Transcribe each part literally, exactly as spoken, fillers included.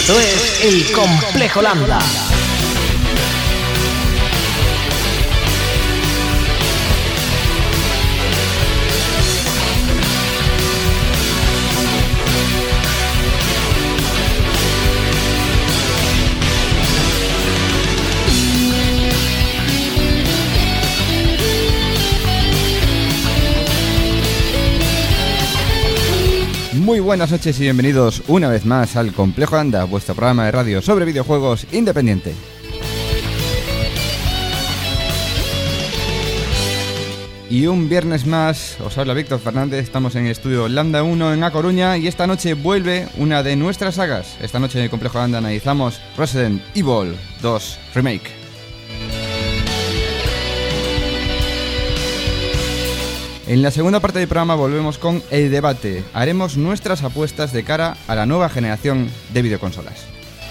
Esto es El Complejo Lambda. Muy buenas noches y bienvenidos una vez más al Complejo Lambda, vuestro programa de radio sobre videojuegos independiente. Y un viernes más, os habla Víctor Fernández, estamos en el estudio Lambda uno en A Coruña y esta noche vuelve una de nuestras sagas. Esta noche en el Complejo Lambda analizamos Resident Evil dos Remake. En la segunda parte del programa volvemos con el debate. Haremos nuestras apuestas de cara a la nueva generación de videoconsolas.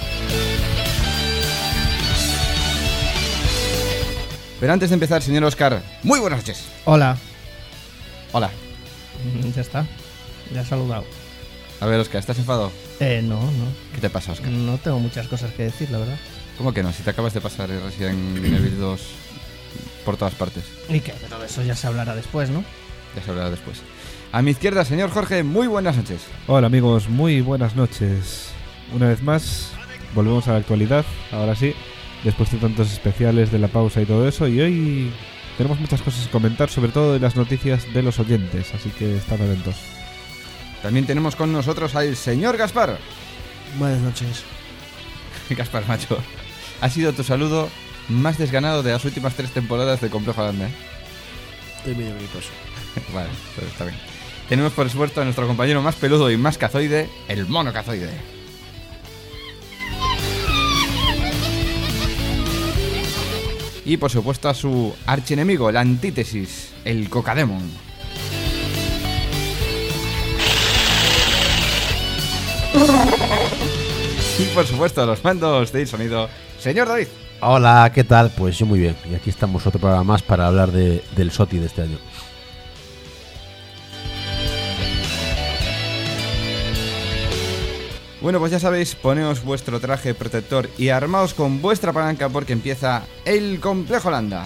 Pero antes de empezar, señor Oscar, muy buenas noches. Hola. Hola. Ya está. Ya he saludado. A ver, Oscar, ¿estás enfadado? Eh, no, no. ¿Qué te pasa, Oscar? No tengo muchas cosas que decir, la verdad. ¿Cómo que no? Si te acabas de pasar el Resident Evil dos por todas partes. ¿Y qué? Pero de eso ya se hablará después, ¿no? Ya se hablará después. A mi izquierda, señor Jorge, muy buenas noches. Hola amigos, muy buenas noches. Una vez más, volvemos a la actualidad, ahora sí, después de tantos especiales de la pausa y todo eso, y hoy tenemos muchas cosas que comentar, sobre todo de las noticias de los oyentes, así que estad atentos. También tenemos con nosotros al señor Gaspar. Buenas noches. Gaspar, macho, ha sido tu saludo más desganado de las últimas tres temporadas de Complejo Lambda, ¿eh? Estoy medio griposo. Vale, pero está bien. Tenemos por supuesto a nuestro compañero más peludo y más cazoide, el mono cazoide. Y por supuesto a su archienemigo, la antítesis, el Cocademon. Y por supuesto a los mandos del sonido, señor David. Hola, ¿qué tal? Pues yo muy bien. Y aquí estamos otro programa más para hablar de, del S O T I de este año. Bueno, pues ya sabéis, poneos vuestro traje protector y armaos con vuestra palanca porque empieza el Complejo Lambda.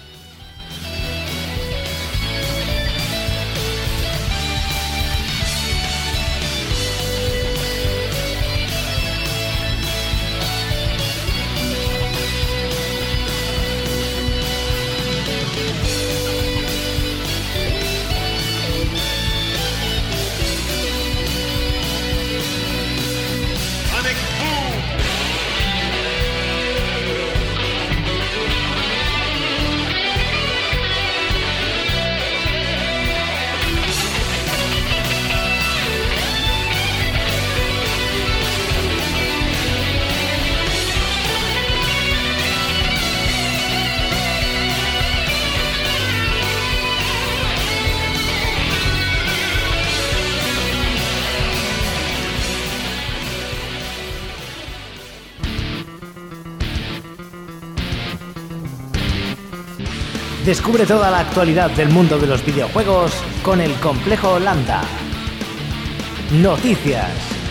Descubre toda la actualidad del mundo de los videojuegos con El Complejo Lambda. Noticias.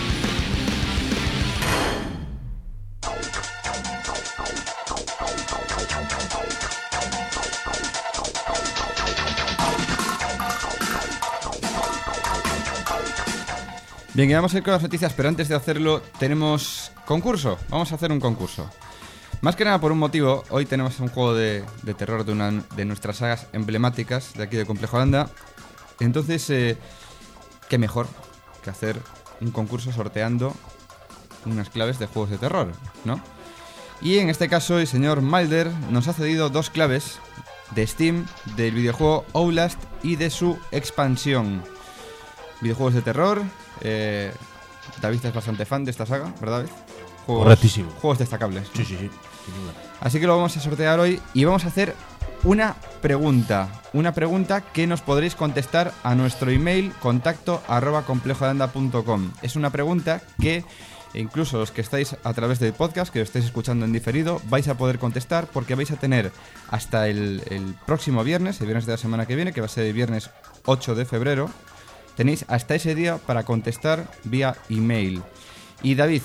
Bien, y vamos a ir con las noticias, pero antes de hacerlo tenemos concurso. Vamos a hacer un concurso. Más que nada por un motivo, hoy tenemos un juego de, de terror de una de nuestras sagas emblemáticas de aquí de Complejo Lambda. Entonces, eh, qué mejor que hacer un concurso sorteando unas claves de juegos de terror, ¿no? Y en este caso el señor Mulder nos ha cedido dos claves de Steam del videojuego Outlast y de su expansión. Videojuegos de terror. Eh, David es bastante fan de esta saga, ¿verdad, David? Juegos, Correctísimo. Juegos destacables. Sí, sí, sí. Sin duda. Así que lo vamos a sortear hoy y vamos a hacer una pregunta. Una pregunta que nos podréis contestar a nuestro email contacto arroba complejolanda punto com. Es una pregunta que incluso los que estáis a través del podcast, que lo estáis escuchando en diferido, vais a poder contestar porque vais a tener hasta el, el próximo viernes, el viernes de la semana que viene, que va a ser el viernes ocho de febrero. Tenéis hasta ese día para contestar vía email. Y David,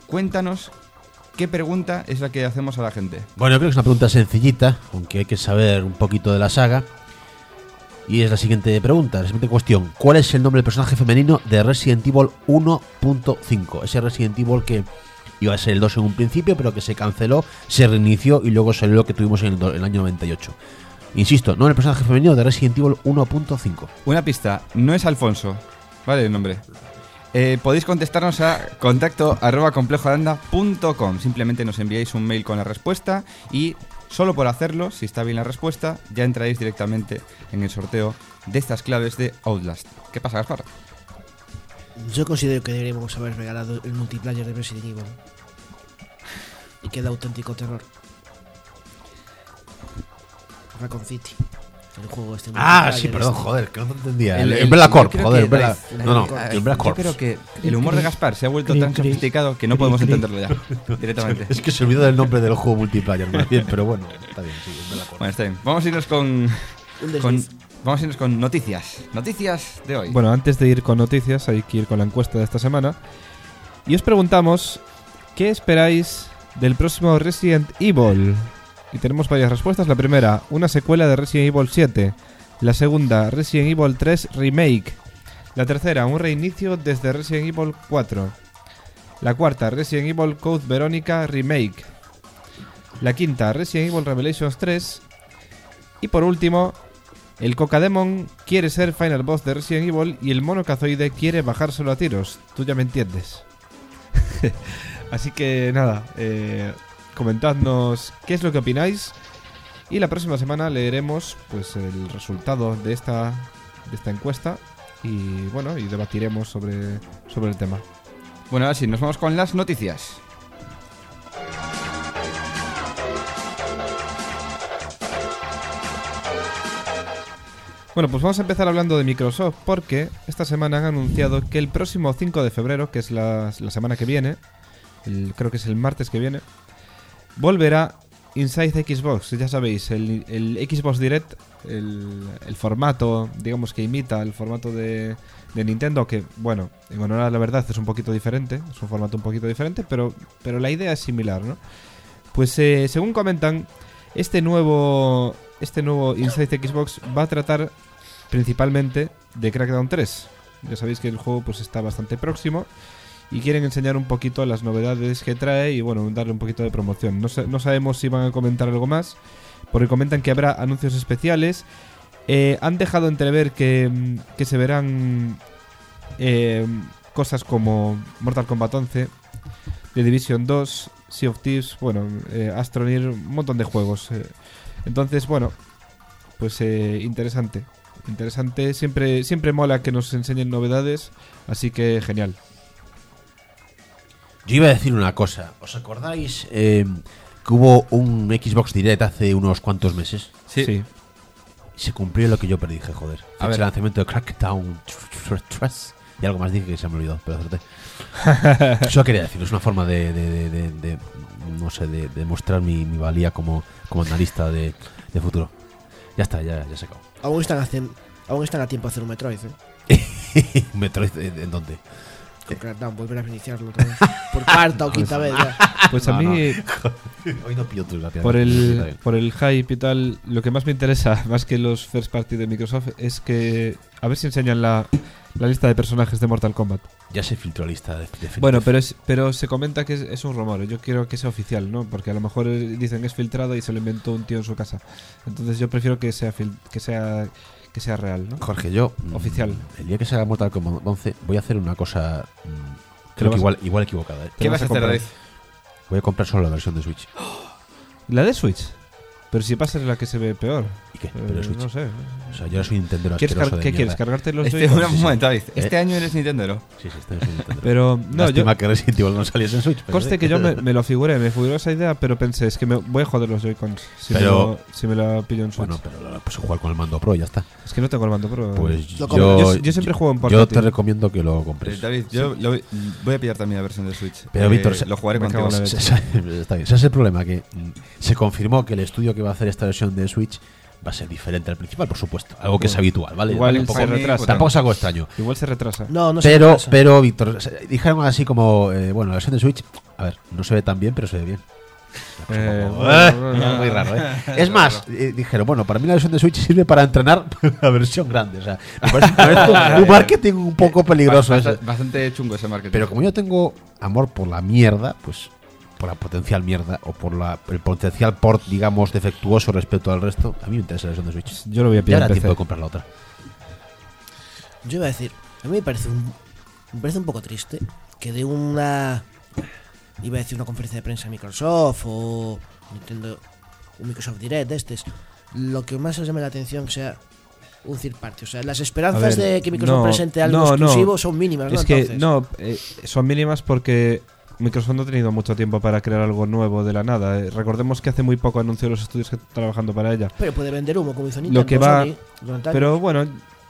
cuéntanos qué pregunta es la que hacemos a la gente. Bueno, yo creo que es una pregunta sencillita, aunque hay que saber un poquito de la saga. Y es la siguiente pregunta, la siguiente cuestión. ¿Cuál es el nombre del personaje femenino de Resident Evil uno punto cinco? Ese Resident Evil que iba a ser el dos en un principio, pero que se canceló, se reinició y luego salió lo que tuvimos en el, do- el año noventa y ocho. Insisto, nombre del personaje femenino de Resident Evil uno punto cinco. Una pista, no es Alfonso, ¿vale? El nombre. Eh, podéis contestarnos a contacto arroba complejoaranda punto com. Simplemente nos enviáis un mail con la respuesta y solo por hacerlo, si está bien la respuesta, ya entraréis directamente en el sorteo de estas claves de Outlast. ¿Qué pasa, Gaspar? Yo considero que deberíamos haber regalado el multiplayer de Resident Evil. Y queda auténtico terror. Raccoon City. El juego este Ah, multiplayer sí, perdón, este. joder, que no te entendía. El- El, el- Umbrella Corp, yo creo joder, que- Umbrella. Drive, No, no, Umbrella el Umbrella Yo Corp. creo que el humor de Gaspar se ha vuelto tan sofisticado que no podemos entenderlo ya directamente. Es que se olvidó del nombre del juego multiplayer, más bien, pero bueno, está bien, sí, Umbrella Corp. Bueno, está bien. Vamos a irnos con, Un con desliz. vamos a irnos con noticias. Noticias de hoy. Bueno, antes de ir con noticias, hay que ir con la encuesta de esta semana. Y os preguntamos, ¿qué esperáis del próximo Resident Evil? Y tenemos varias respuestas. La primera, una secuela de Resident Evil siete. La segunda, Resident Evil tres Remake. La tercera, un reinicio desde Resident Evil cuatro. La cuarta, Resident Evil Code Verónica Remake. La quinta, Resident Evil Revelations tres. Y por último, el Cocademon quiere ser Final Boss de Resident Evil y el mono cazoide quiere bajárselo a tiros. Tú ya me entiendes. Así que nada, eh, comentadnos qué es lo que opináis y la próxima semana leeremos pues el resultado de esta de esta encuesta y bueno, y debatiremos sobre, sobre el tema. Bueno, ahora sí, nos vamos con las noticias. Bueno, pues vamos a empezar hablando de Microsoft porque esta semana han anunciado que el próximo cinco de febrero, que es la, la semana que viene, el- creo que es el martes que viene, volverá Inside Xbox. Ya sabéis, el, el Xbox Direct, el, el formato, digamos que imita el formato de, de Nintendo, que bueno, en honor a la verdad es un poquito diferente, es un formato un poquito diferente, pero, pero la idea es similar, ¿no? Pues eh, según comentan, este nuevo, este nuevo Inside Xbox va a tratar principalmente de Crackdown tres. Ya sabéis que el juego pues está bastante próximo y quieren enseñar un poquito las novedades que trae y bueno, darle un poquito de promoción. No, sa- no sabemos si van a comentar algo más, porque comentan que habrá anuncios especiales. Eh, han dejado entrever que, mm, que se verán eh, cosas como Mortal Kombat once, The Division dos, Sea of Thieves, bueno, eh, Astroneer, un montón de juegos. eh. Entonces, bueno, pues eh, interesante. Interesante, siempre, siempre mola que nos enseñen novedades, así que genial. Yo iba a decir una cosa. ¿Os acordáis eh, que hubo un Xbox Direct hace unos cuantos meses? Sí. Y se cumplió lo que yo predije, joder. A Fecha ver. de lanzamiento de Crackdown tres. Y algo más dije que se me olvidó, pero acerté. Eso quería decir, es una forma de, de, de, de- de- no sé, de, de mostrar mi, mi valía como, como analista de, de futuro. Ya está, ya, ya se acabó. Aún están, hacen, aún están a tiempo de hacer un Metroid, ¿eh? Metroid, ¿en en dónde? Con Crackdown, volver a reiniciarlo otra vez. Por cuarta o quinta vez ya. Pues a No, mí, Hoy no pillo tus gracias. por Está el, bien. por el hype y tal, lo que más me interesa, más que los first party de Microsoft, es que a ver si enseñan la, la lista de personajes de Mortal Kombat. Ya se filtró la lista de, definitiva. Bueno, pero es, pero se comenta que es, es un rumor. Yo quiero que sea oficial, ¿no? Porque a lo mejor eh, dicen que es filtrado y se lo inventó un tío en su casa. Entonces yo prefiero que sea fil- que sea que sea real, ¿no? Jorge, yo. mm, Oficial. El día que salga Mortal Kombat once, voy a hacer una cosa. mm, ¿Qué lo Creo que vas a- igual, igual equivocada, ¿eh? ¿Te ¿Qué vas vas a a hacer, comprar? David? Voy a comprar solo la versión de Switch. La de Switch. Pero si pasa es la que se ve peor. ¿Y qué? Eh, Pero Switch. no sé. O sea, yo soy Nintendo ¿Quieres asqueroso car- de ¿Qué mierda. quieres? ¿Cargarte los Este, Joy-Con? un momento, David. ¿Eh? Este año eres Nintendo. Sí, sí, estoy en Nintendo. Pero no, Lástima yo que Resident Evil no saliese en Switch. pero conste sí. que yo me, me lo figuré, me figuré esa idea, pero pensé, es que me voy a joder los Joy-Cons si, me Pero- lo- si me la pillo en Switch. Bueno, pero pues jugar con el mando Pro y ya está. Es que no tengo el mando Pro. Pues Lo yo, compro. Yo- yo siempre juego en Yo portátil. te recomiendo que lo Eh, compres. David, yo lo voy, voy a pillar también la versión de Switch. Pero, Eh, Víctor, se- lo jugaré me contigo. cago en la Se- se- está bien. ¿Sabes el problema? Que mm, se confirmó que el estudio que va a hacer esta versión de Switch va a ser diferente al principal, por supuesto. Algo que es Bueno, habitual, ¿vale? igual Vale, un poco- se retrasa. tampoco es algo extraño. Igual se retrasa. No, no se Pero, retrasa. pero, Víctor, se- dijeron así como, eh, bueno, la versión de Switch A ver, no se ve tan bien, pero se ve bien. Eh, Como- bueno, Eh, no, no, no. muy raro, ¿eh? Es más, eh, dijeron, bueno, para mí la versión de Switch sirve para entrenar la versión grande. O sea, me parece, me parece un marketing un poco peligroso Bast- ese. Bastante chungo ese marketing. Pero como yo tengo amor por la mierda, pues por la potencial mierda o por la, el potencial port, digamos, defectuoso respecto al resto, a mí me interesa la versión de Switch. Yo lo voy a Ya pillar era en P tiempo C. de comprar la otra. Yo iba a decir, a mí me parece un, me parece un poco triste que de una, iba a decir una conferencia de prensa de Microsoft o Nintendo, un Microsoft Direct de estos, lo que más os llame la atención sea un third party. O sea, las esperanzas A ver, de que Microsoft no, presente algo no, no. exclusivo son mínimas, ¿no? Es que Entonces, no, eh, son mínimas porque Microsoft no ha tenido mucho tiempo para crear algo nuevo de la nada. Eh, recordemos que hace muy poco anunció los estudios que están trabajando para ella. Pero puede vender humo como hizo Nintendo, Lo que va, Sony, durante años. pero bueno,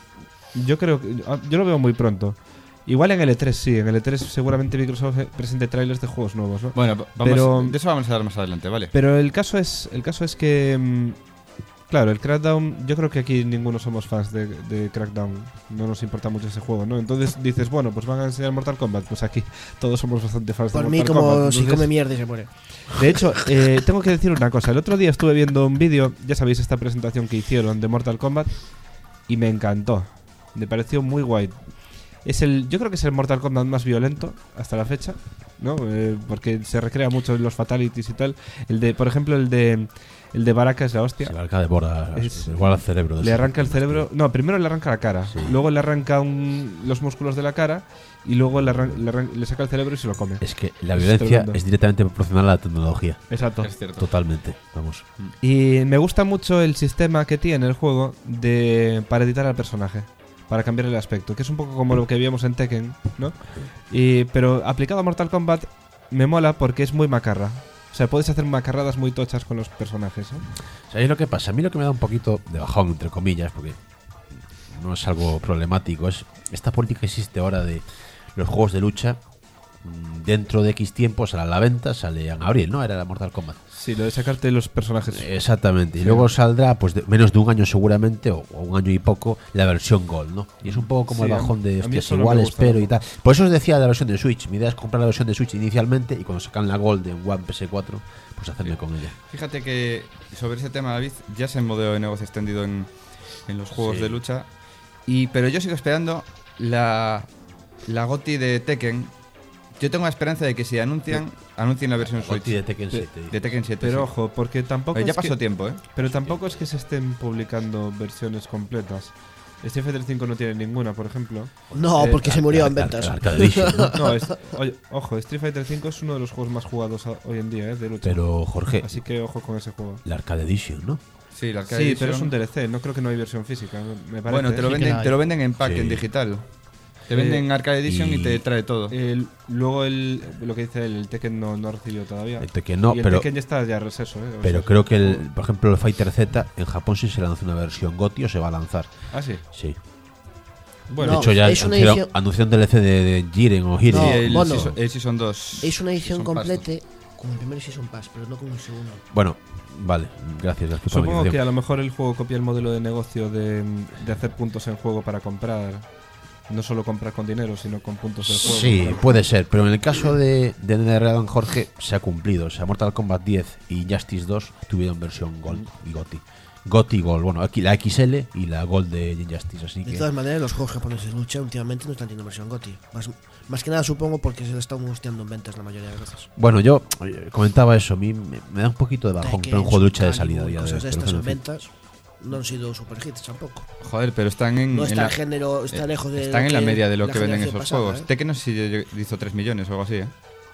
yo creo que ah, yo lo veo muy pronto. Igual en el E tres sí, en el E tres seguramente Microsoft eh, presente trailers de juegos nuevos, ¿no? Bueno, vamos, Pero- de eso vamos a hablar más adelante, ¿vale? Pero el caso es, el caso es que mm, claro, el Crackdown, yo creo que aquí ninguno somos fans de, de Crackdown, no nos importa mucho ese juego, ¿no? Entonces dices, bueno, pues van a enseñar Mortal Kombat, pues aquí todos somos bastante fans por de mí Mortal como Kombat. si entonces- come mierda y se muere. De hecho, eh, tengo que decir una cosa. El otro día estuve viendo un vídeo, ya sabéis, esta presentación que hicieron de Mortal Kombat, y me encantó. Me pareció muy guay. Es el, yo creo que es el Mortal Kombat más violento hasta la fecha, ¿no? Eh, porque se recrea mucho en los fatalities y tal. El de, por ejemplo, el de el de Baraka es la hostia. Se le arranca de borda, Es- igual al cerebro. de Le ese- arranca el cerebro. No, primero le arranca la cara. Sí. Luego le arranca un- los músculos de la cara. Y luego le, arran- le arran- le saca el cerebro y se lo come. Es que la Es violencia tremendo. es directamente proporcional a la tecnología. Exacto. Es cierto. Totalmente, vamos. Y me gusta mucho el sistema que tiene el juego de para editar al personaje, para cambiar el aspecto, que es un poco como lo que vimos en Tekken, ¿no? Y, pero aplicado a Mortal Kombat me mola porque es muy macarra. O sea, puedes hacer macarradas muy tochas con los personajes, ¿no? ¿Sabéis lo que pasa? A mí lo que me da un poquito de bajón, entre comillas, porque no es algo problemático, es esta política que existe ahora de los juegos de lucha. mm, Dentro de X tiempo sale a la venta, sale en abril, ¿no? Era la Mortal Kombat. Sí, lo de sacarte los personajes. Exactamente. Y luego saldrá, pues de- menos de un año seguramente, o, o un año y poco, la versión Gold, ¿no? Y es un poco como Sí, el a- bajón a de, mí hostias, eso no igual me gusta espero y tal. tampoco. Por eso os decía de la versión de Switch. Mi idea es comprar la versión de Switch inicialmente y cuando sacan la Gold en One P S cuatro, pues hacerme Sí. con ella. Fíjate que sobre ese tema, David, ya se modelo de negocio extendido en, en los juegos Sí. de lucha. Y, pero yo sigo esperando la, la GOTY de Tekken. Yo tengo la esperanza de que si anuncian, anuncien la versión Switch. Goti de Tekken Pe- siete. De Tekken siete. Pero sí. ojo, porque tampoco Eh, ya es pasó que, tiempo, ¿eh? pero tampoco es que se estén publicando versiones completas. Street Fighter cinco no tiene ninguna, por ejemplo. No, Eh, porque se murió en Ar- ventas. Ar- Arcade Edition, ¿no? No, es- oye, ojo, Street Fighter cinco es uno de los juegos más jugados a- hoy en día, ¿eh? De lucha. Pero, Jorge, Así que ojo con ese juego. la Arcade Edition, ¿no? Sí, la Arcade Sí, pero es Edition. un D L C, no creo que no hay versión física, me parece. Bueno, te lo, Sí que venden, la te lo hay. venden en pack, Sí. en digital. Te Eh, venden Arcade Edition y, y- te trae todo. El- luego el, lo que dice él, el Tekken no, no ha recibido todavía. El Tekken no, y el pero, Tekken ya está ya receso, ¿eh? O pero sea, creo es que, un el, juego- por ejemplo, el Fighter Z en Japón sí se lanzó una versión GOTY o se va a lanzar. Ah, sí. Sí. Bueno, No, de hecho, ya es una anunciaron, edición- anunciaron D L C de, de Jiren o Hiren. No, Sí, el, mono. season, el Season dos. Es una edición Season Pass. complete con el primer Season Pass, pero no con el segundo. Bueno, vale, gracias, gracias por la Supongo que matización. a lo mejor el juego copia el modelo de negocio de, de hacer puntos en juego para comprar. No solo comprar con dinero, sino con puntos del juego. Sí, Para- puede ser, pero en el caso de, de NetherRealm, Jorge, se ha cumplido. O sea, Mortal Kombat diez y Justice dos tuvieron versión Gold y GOTY. GOTY Gold, bueno, aquí la X L y la Gold de Injustice, así De que... todas maneras, los juegos japoneses de lucha últimamente no están teniendo versión GOTY. Más, más que nada supongo porque se le están hosteando en ventas la mayoría de veces. Bueno, yo eh, comentaba eso, a mí me, me da un poquito de bajón Tekken, pero un juego de lucha de Soul salida. Calibur, Ya de, cosas de pero estas bueno, en en fin. ventas no han sido super hits tampoco. Joder, pero están en. No en está la, el género, está eh, lejos de. Están lo en la que media de lo la que venden esos generación juegos. pasada, ¿eh? Tekken no sé si hizo tres millones o algo así, ¿eh?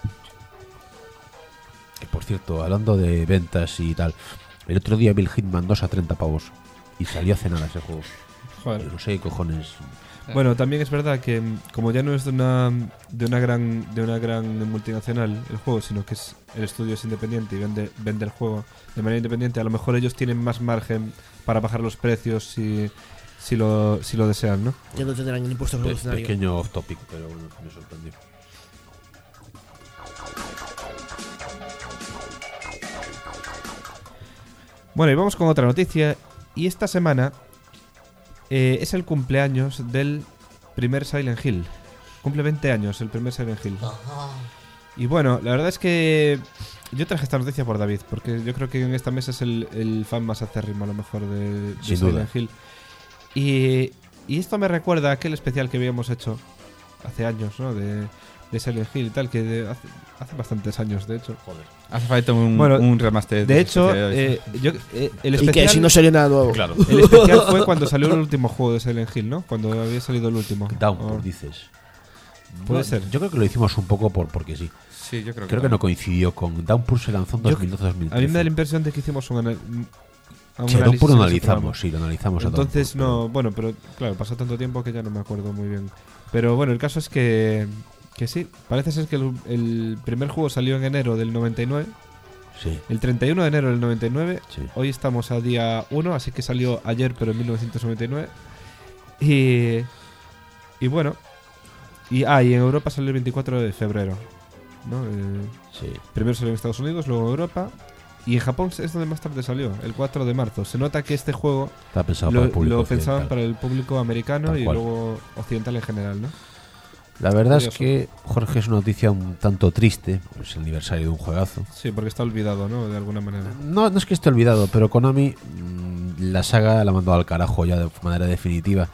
Que, por cierto, hablando de ventas y tal, el otro día vi el Hitman dos a treinta pavos y salió a cenar ese juego. Joder. Yo no sé qué cojones. Bueno, también es verdad que mm, como ya no es de una de una gran de una gran multinacional el juego, sino que es el estudio es independiente y vende vende el juego de manera independiente, a lo mejor ellos tienen más margen para bajar los precios si si lo si lo desean, ¿no? Ya no tendrán el impuesto Pe- revolucionario. pequeño off topic, pero bueno, me sorprendió. Bueno, y vamos con otra noticia. Y esta semana eh, es el cumpleaños del primer Silent Hill. Cumple veinte años el primer Silent Hill. Y bueno, la verdad es que yo traje esta noticia por David, porque yo creo que en esta mesa es el, el fan más acérrimo a lo mejor de, de Sin Silent duda. Hill. Y, y esto me recuerda a aquel especial que habíamos hecho hace años, ¿no? De, de Silent Hill y tal, que de hace, hace bastantes años, de hecho. Joder. Hace falta un, Bueno, un remaster. De hecho, especiales. eh, yo, eh, el Y especial... que si no salió nada nuevo. Claro. El especial fue cuando salió el último juego de Silent Hill, ¿no? Cuando había salido el último. Downpour, Oh. dices. Puede No, ser. Yo creo que lo hicimos un poco por porque sí. Sí, yo creo que Creo que no coincidió con Downpour, se lanzó en Yo- dos mil doce dos mil A trece. mí me da la impresión de que hicimos un, anal- un Sí, análisis Downpour lo en ese analizamos, programa. sí, lo analizamos a Entonces Downpour, no, bueno, pero claro, pasó tanto tiempo que ya no me acuerdo muy bien. Pero bueno, el caso es que que sí, parece ser que el, el primer juego salió en enero del noventa y nueve, pero- Sí, el treinta y uno de enero del noventa y nueve. sí. Hoy estamos a día uno, así que salió ayer, pero en mil novecientos noventa y nueve. Y y bueno, y ah, y en Europa salió el veinticuatro de febrero, ¿no? Eh, Sí. Primero salió en Estados Unidos, luego en Europa. Y en Japón es donde más tarde salió, el cuatro de marzo. Se nota que este juego Está pensado lo, para el público lo pensaban occidental. para el público americano Tal y cual. luego occidental en general, ¿no? La verdad es Curioso. que, Jorge, es una noticia un tanto triste. Es el aniversario de un juegazo. Sí, porque está olvidado, ¿no? De alguna manera. No, no es que esté olvidado, pero Konami mmm, la saga la mandó al carajo ya de manera definitiva.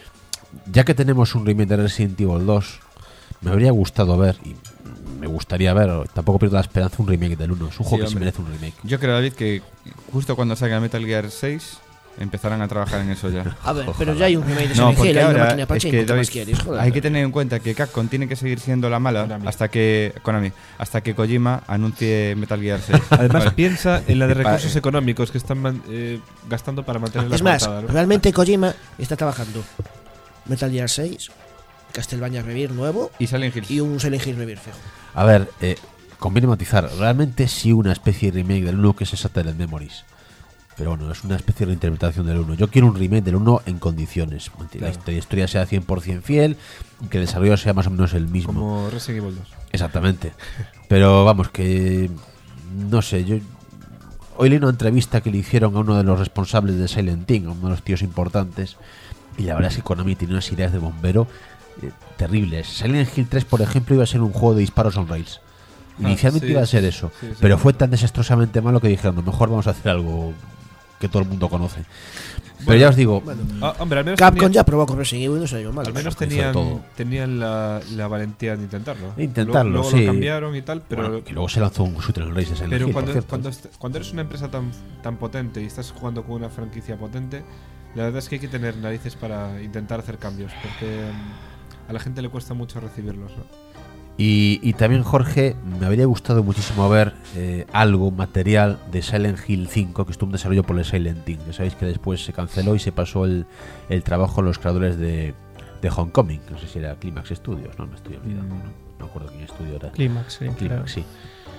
Ya que tenemos un remake de Resident Evil dos, me habría gustado ver, y me gustaría ver, tampoco pierdo la esperanza, un remake del uno. Es un Sí, juego que sí hombre. merece un remake. Yo creo, David, que justo cuando salga Metal Gear seis empezarán a trabajar en eso ya. A ver, pero ya hay un remake de No, Silent Hill, porque hay una ahora máquina de es pachinko, que, ¿qué más David, quieres? Joder. hay que tener en cuenta que Capcom tiene que seguir siendo la mala Konami. hasta que Konami, hasta que Kojima anuncie Metal Gear seis. Además, Vale. piensa en la de recursos Vale. económicos que están man- eh, gastando para mantener la Es más, portada, ¿no? realmente Kojima está trabajando Metal Gear seis, Castlevania Rebirth nuevo Y Silent Hill. y un Silent Hill Rebirth fijo. A ver, eh, conviene matizar. Realmente sí una especie de remake del uno que es Shattered Memories. Pero bueno, es una especie de reinterpretación del uno. Yo quiero un remake del uno en condiciones. Que la Claro. histo- historia sea cien por ciento fiel y que el desarrollo sea más o menos el mismo. Como Resident Evil dos. Exactamente. Pero vamos, que no sé, yo hoy leí una entrevista que le hicieron a uno de los responsables de Silent Hill, a uno de los tíos importantes, y la verdad es que Konami tiene unas ideas de bombero eh, terribles. Silent Hill tres, por ejemplo, iba a ser un juego de disparos on rails. Ah, Inicialmente sí, iba a ser sí, eso, sí, sí. pero fue tan desastrosamente malo que dijeron, "No, mejor vamos a hacer algo que todo el mundo conoce." Pero ya os digo, Ah, hombre, al menos Capcom tenía- ya probó con Resident Evil y no salió mal. Al menos hizo de tenían, todo. tenían la, la valentía de intentarlo. De intentarlo, luego, luego sí. lo cambiaron y tal, pero, bueno, que luego se lanzó un shooter on rails de Silent pero Hill, por cuando, cierto. cuando, est- cuando eres una empresa tan, tan potente y estás jugando con una franquicia potente, la verdad es que hay que tener narices para intentar hacer cambios, porque mm, a la gente le cuesta mucho recibirlos, ¿no? Y, y también, Jorge, me habría gustado muchísimo ver eh, algo, material de Silent Hill cinco, que estuvo en desarrollo por el Silent Hill. Ya sabéis que después se canceló y se pasó el, el trabajo a los creadores de, de Homecoming. No sé si era Climax Studios, no me estoy olvidando. Mm. No, no recuerdo quién estudio era. Clímax, sí. Climax, sí.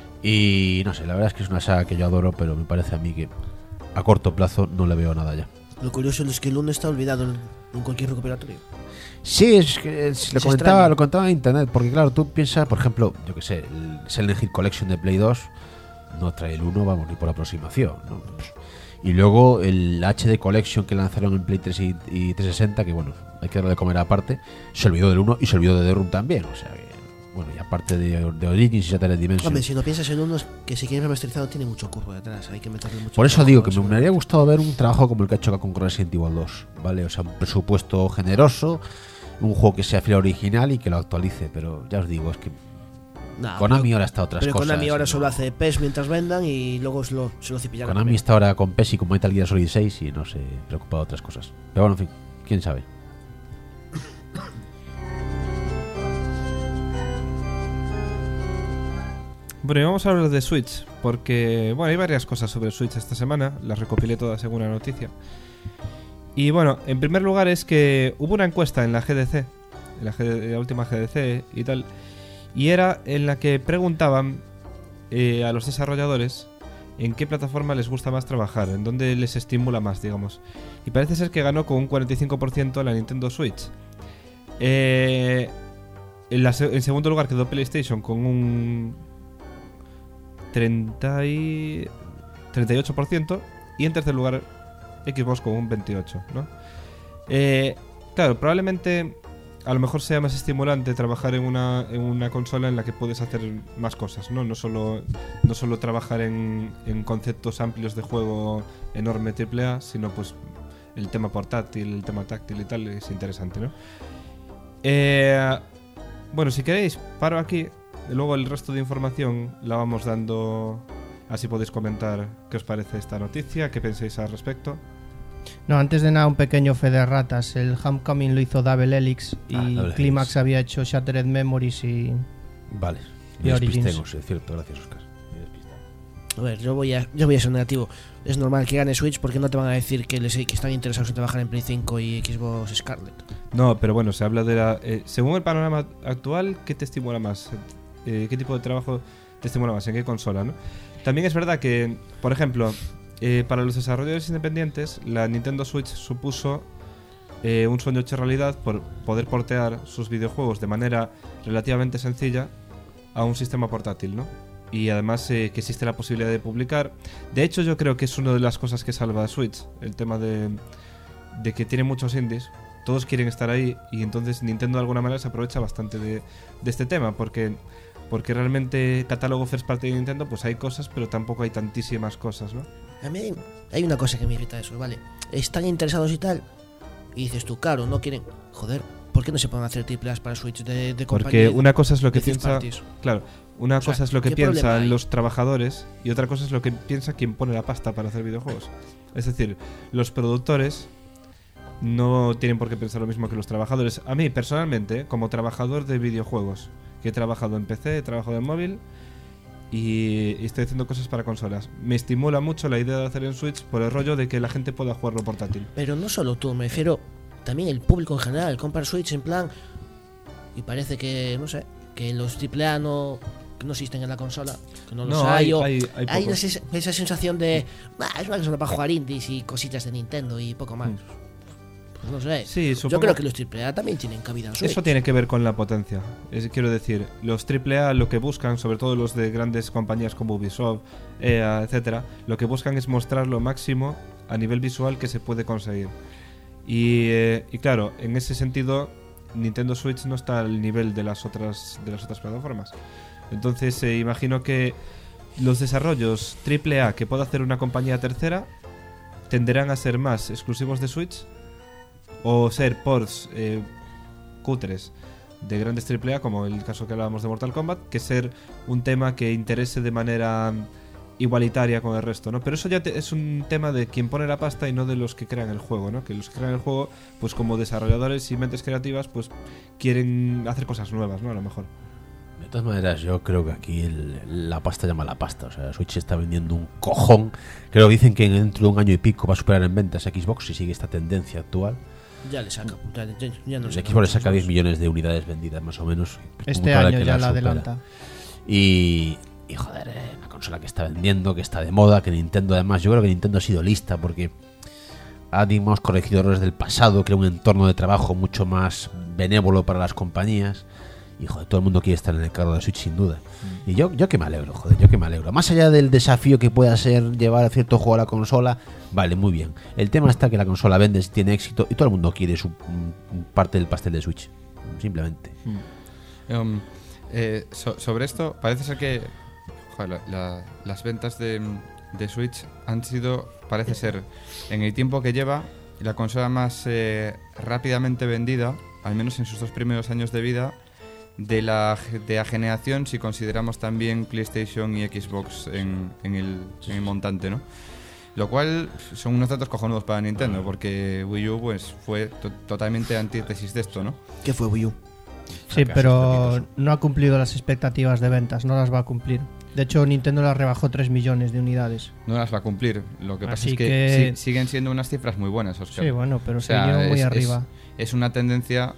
Y no sé, la verdad es que es una saga que yo adoro, pero me parece a mí que a corto plazo no le veo nada ya. Lo curioso es que el uno está olvidado en, en cualquier recuperatorio. Sí, es que es- lo, Es comentaba, extraño. lo comentaba en internet, porque claro, tú piensas, por ejemplo, yo que sé, el Silent Hill Collection de Play dos no trae el uno, vamos, ni por aproximación, ¿no? Y luego el H D Collection que lanzaron en Play tres y, y trescientos sesenta, que bueno, hay que darle de comer aparte, se olvidó del uno y se olvidó de The Room también, o sea que, bueno, y aparte de, de Origins y Shattered Dimension. Hombre, si no piensas en uno, es que si quieres remasterizado tiene mucho curro detrás, hay que meterle mucho Por eso trabajo, digo que me, eso. me habría gustado ver un trabajo como el que ha hecho con Resident Evil dos, ¿vale? O sea, un presupuesto generoso, un juego que sea fiel al original y que lo actualice, pero ya os digo, es que Nah, Konami pero- ahora está a otras Pero cosas. Konami ahora ¿no? solo hace P E S mientras vendan y luego se lo, se lo cepillan. Konami está ahora con P E S y con Metal Gear Solid seis y no se preocupa de otras cosas. Pero bueno, en fin, quién sabe. Bueno, y vamos a hablar de Switch, porque bueno, hay varias cosas sobre Switch esta semana, las recopilé todas según la noticia. Y bueno, en primer lugar es que hubo una encuesta en la G D C, en la, G D la última G D C y tal, y era en la que preguntaban eh, a los desarrolladores en qué plataforma les gusta más trabajar, en dónde les estimula más, digamos. Y parece ser que ganó con un cuarenta y cinco por ciento la Nintendo Switch. Eh, en, la se- en segundo lugar quedó PlayStation con un treinta y treinta y ocho por ciento y en tercer lugar Xbox con un veintiocho por ciento, ¿no? Eh, claro, probablemente a lo mejor sea más estimulante trabajar en una, en una consola en la que puedes hacer más cosas, ¿no? No solo, no solo trabajar en, en conceptos amplios de juego enorme triple A, sino pues el tema portátil, el tema táctil y tal, es interesante, ¿no? Eh, bueno, si queréis, paro aquí. Y luego el resto de información la vamos dando, así podéis comentar qué os parece esta noticia, qué pensáis al respecto. No, antes de nada, un pequeño fe de ratas. El Homecoming lo hizo Double Helix y Ah, Double Climax Helix. había hecho Shattered Memories y... Vale. Y Me Origins. despisté, no sé, es cierto, gracias, Oscar. Me despisté. A ver, yo voy a, yo voy a ser negativo. Es normal que gane Switch porque no te van a decir que, les, que están interesados en trabajar en Play cinco y Xbox Scarlet. No, pero bueno, se habla de la... Eh, según el panorama actual, ¿qué te estimula más? Eh, ¿Qué tipo de trabajo te estimula más? ¿En qué consola, no? También es verdad que, por ejemplo, eh, para los desarrolladores independientes, la Nintendo Switch supuso eh, un sueño hecho realidad por poder portear sus videojuegos de manera relativamente sencilla a un sistema portátil, ¿no? Y además eh, que existe la posibilidad de publicar. De hecho, yo creo que es una de las cosas que salva a Switch, el tema de, de que tiene muchos indies. Todos quieren estar ahí y entonces Nintendo de alguna manera se aprovecha bastante de, de este tema porque, porque realmente catálogo first party de Nintendo pues hay cosas, pero tampoco hay tantísimas cosas, ¿no? A mí hay, hay una cosa que me irrita eso, ¿vale? Están interesados y tal. Y dices tú, claro, no quieren... Joder, ¿por qué no se pueden hacer triple A para Switch de, de Porque compañía? una cosa es lo que de third piensa, parties? claro, una O sea, cosa es lo que ¿qué problema piensan hay? los trabajadores y otra cosa es lo que piensa quien pone la pasta para hacer videojuegos. Es decir, los productores no tienen por qué pensar lo mismo que los trabajadores. A mí, personalmente, como trabajador de videojuegos, que he trabajado en P C, he trabajado en móvil y, y estoy haciendo cosas para consolas, me estimula mucho la idea de hacer en Switch por el rollo de que la gente pueda jugarlo portátil. Pero no solo tú, me refiero también el público en general. Compra Switch en plan... Y parece que, no sé, que los triple A no, que no existen en la consola, que no los No, hay, hay- o hay- hay hay pocos. esa, esa sensación de... "Bah, es una consola para jugar indies y cositas de Nintendo y poco más". Pues no sé. Sí, Yo supongo- creo que los triple A también tienen cabida en Switch. Eso tiene que ver con la potencia. Es, quiero decir, los triple A lo que buscan, sobre todo los de grandes compañías como Ubisoft, E A, etcétera, lo que buscan es mostrar lo máximo a nivel visual que se puede conseguir. Y, eh, y claro, en ese sentido, Nintendo Switch no está al nivel de las otras de las otras plataformas. Entonces, eh, imagino que los desarrollos triple A que pueda hacer una compañía tercera tenderán a ser más exclusivos de Switch o ser ports eh, cutres de grandes triple A, como el caso que hablábamos de Mortal Kombat, que ser un tema que interese de manera igualitaria con el resto, ¿no? Pero eso ya te- es un tema de quien pone la pasta y no de los que crean el juego, ¿no? Que los que crean el juego, pues como desarrolladores y mentes creativas, pues quieren hacer cosas nuevas, ¿no? A lo mejor. De todas maneras, yo creo que aquí el- la pasta llama a la pasta. O sea, Switch está vendiendo un cojón. Creo que dicen que dentro de un año y pico va a superar en ventas a Xbox si sigue esta tendencia actual. Ya le saca. Ya, ya- ya no El sé. Xbox le saca diez millones de unidades vendidas, más o menos. Es Este muy probable año que ya la supera. adelanta. Y, y joder, eh, una consola que está vendiendo, que está de moda, que Nintendo además, yo creo que Nintendo ha sido lista porque ha, digamos, corregido errores del pasado, crea un entorno de trabajo mucho más benévolo para las compañías. Y joder, todo el mundo quiere estar en el carro de Switch sin duda. Y yo, yo que me alegro, joder, yo que me alegro. Más allá del desafío que pueda ser llevar cierto juego a la consola, vale, muy bien. El tema está que la consola vende, tiene éxito y todo el mundo quiere su mm, parte del pastel de Switch. Simplemente. Um, eh, so- sobre esto, parece ser que joder, la- la- las ventas de, de Switch han sido, parece ser, en el tiempo que lleva, la consola más eh, rápidamente vendida, al menos en sus dos primeros años de vida, de la, de la generación, si consideramos también PlayStation y Xbox en, en, el, en el montante, ¿no? Lo cual son unos datos cojonudos para Nintendo, porque Wii U pues, fue to- totalmente antítesis de esto, ¿no? ¿Qué fue Wii U? Sí, Fracaso pero estrepitoso. no ha cumplido las expectativas de ventas, no las va a cumplir. De hecho, Nintendo las rebajó tres millones de unidades. No las va a cumplir. Lo que pasa Así es que, que- sí- siguen siendo unas cifras muy buenas, Oscar. Sí, bueno, pero O sea, siguió muy es- arriba. Es, es una tendencia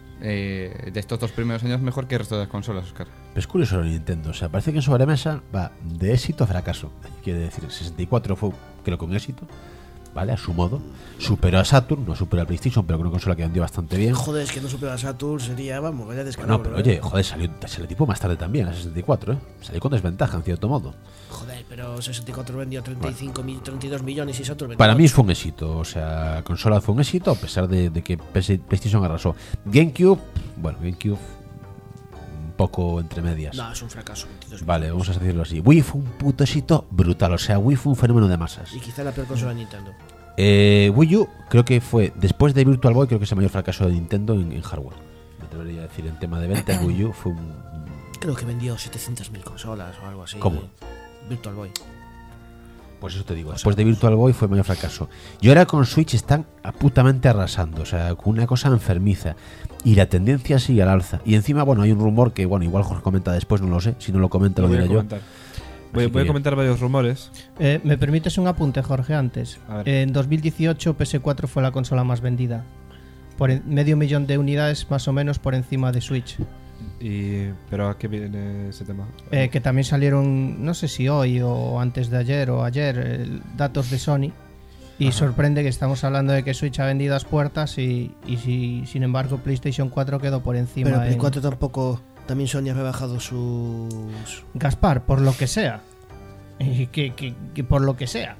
eh, de estos dos primeros años mejor que el resto de las consolas, Oscar. Pero es curioso lo de Nintendo, o sea, parece que en sobremesa va de éxito a fracaso. Quiere decir, sesenta y cuatro fue, creo que un éxito, ¿vale? A su modo. Superó a Saturn, no superó a PlayStation, pero con una consola que vendió bastante bien. Joder, es que no supera a Saturn, sería, vamos, vaya descalabro. No, pero ¿eh? oye, joder, salió, salió tipo más tarde también, a sesenta y cuatro, ¿eh? Salió con desventaja, en cierto modo. Joder, pero sesenta y cuatro vendió treinta y cinco, bueno. treinta y dos millones y Saturn vendió Para mí ocho. fue un éxito, o sea, consola fue un éxito, a pesar de, de que PlayStation arrasó. GameCube, bueno, GameCube un poco entre medias. No, es un fracaso. veintidós Vale, millones. vamos a decirlo así. Wii fue un puto éxito brutal, o sea, Wii fue un fenómeno de masas. Y quizá la peor consola de Nintendo. Eh, Wii U creo que fue, después de Virtual Boy, creo que es el mayor fracaso de Nintendo en, en hardware. Me atrevería a decir, en tema de venta, el Wii U fue un... Creo que vendió setecientas mil consolas o algo así. ¿Cómo? Virtual Boy. Pues eso te digo, O después sea, de Virtual Boy fue el mayor fracaso. Y ahora con Switch están a putamente arrasando, o sea, con una cosa enfermiza. Y la tendencia sigue al alza. Y encima, bueno, hay un rumor que, bueno, igual Jorge comenta después, no lo sé. Si no lo comenta, lo voy a diré yo. comentar. Voy, Así voy a que- comentar varios rumores. Eh, ¿Me permites un apunte, Jorge, antes? A ver. En dos mil dieciocho P S cuatro fue la consola más vendida. Por en- medio millón de unidades más o menos por encima de Switch. Y, pero ¿a qué viene ese tema? Eh, que también salieron, no sé si hoy o antes de ayer o ayer, eh, datos de Sony. Y Ajá. sorprende que estamos hablando de que Switch ha vendido a puertas y, y si, sin embargo PlayStation cuatro quedó por encima. Pero Play en- cuatro tampoco. También Sony ha rebajado sus. Gaspar, por lo que sea. Y que, que- que por lo que sea.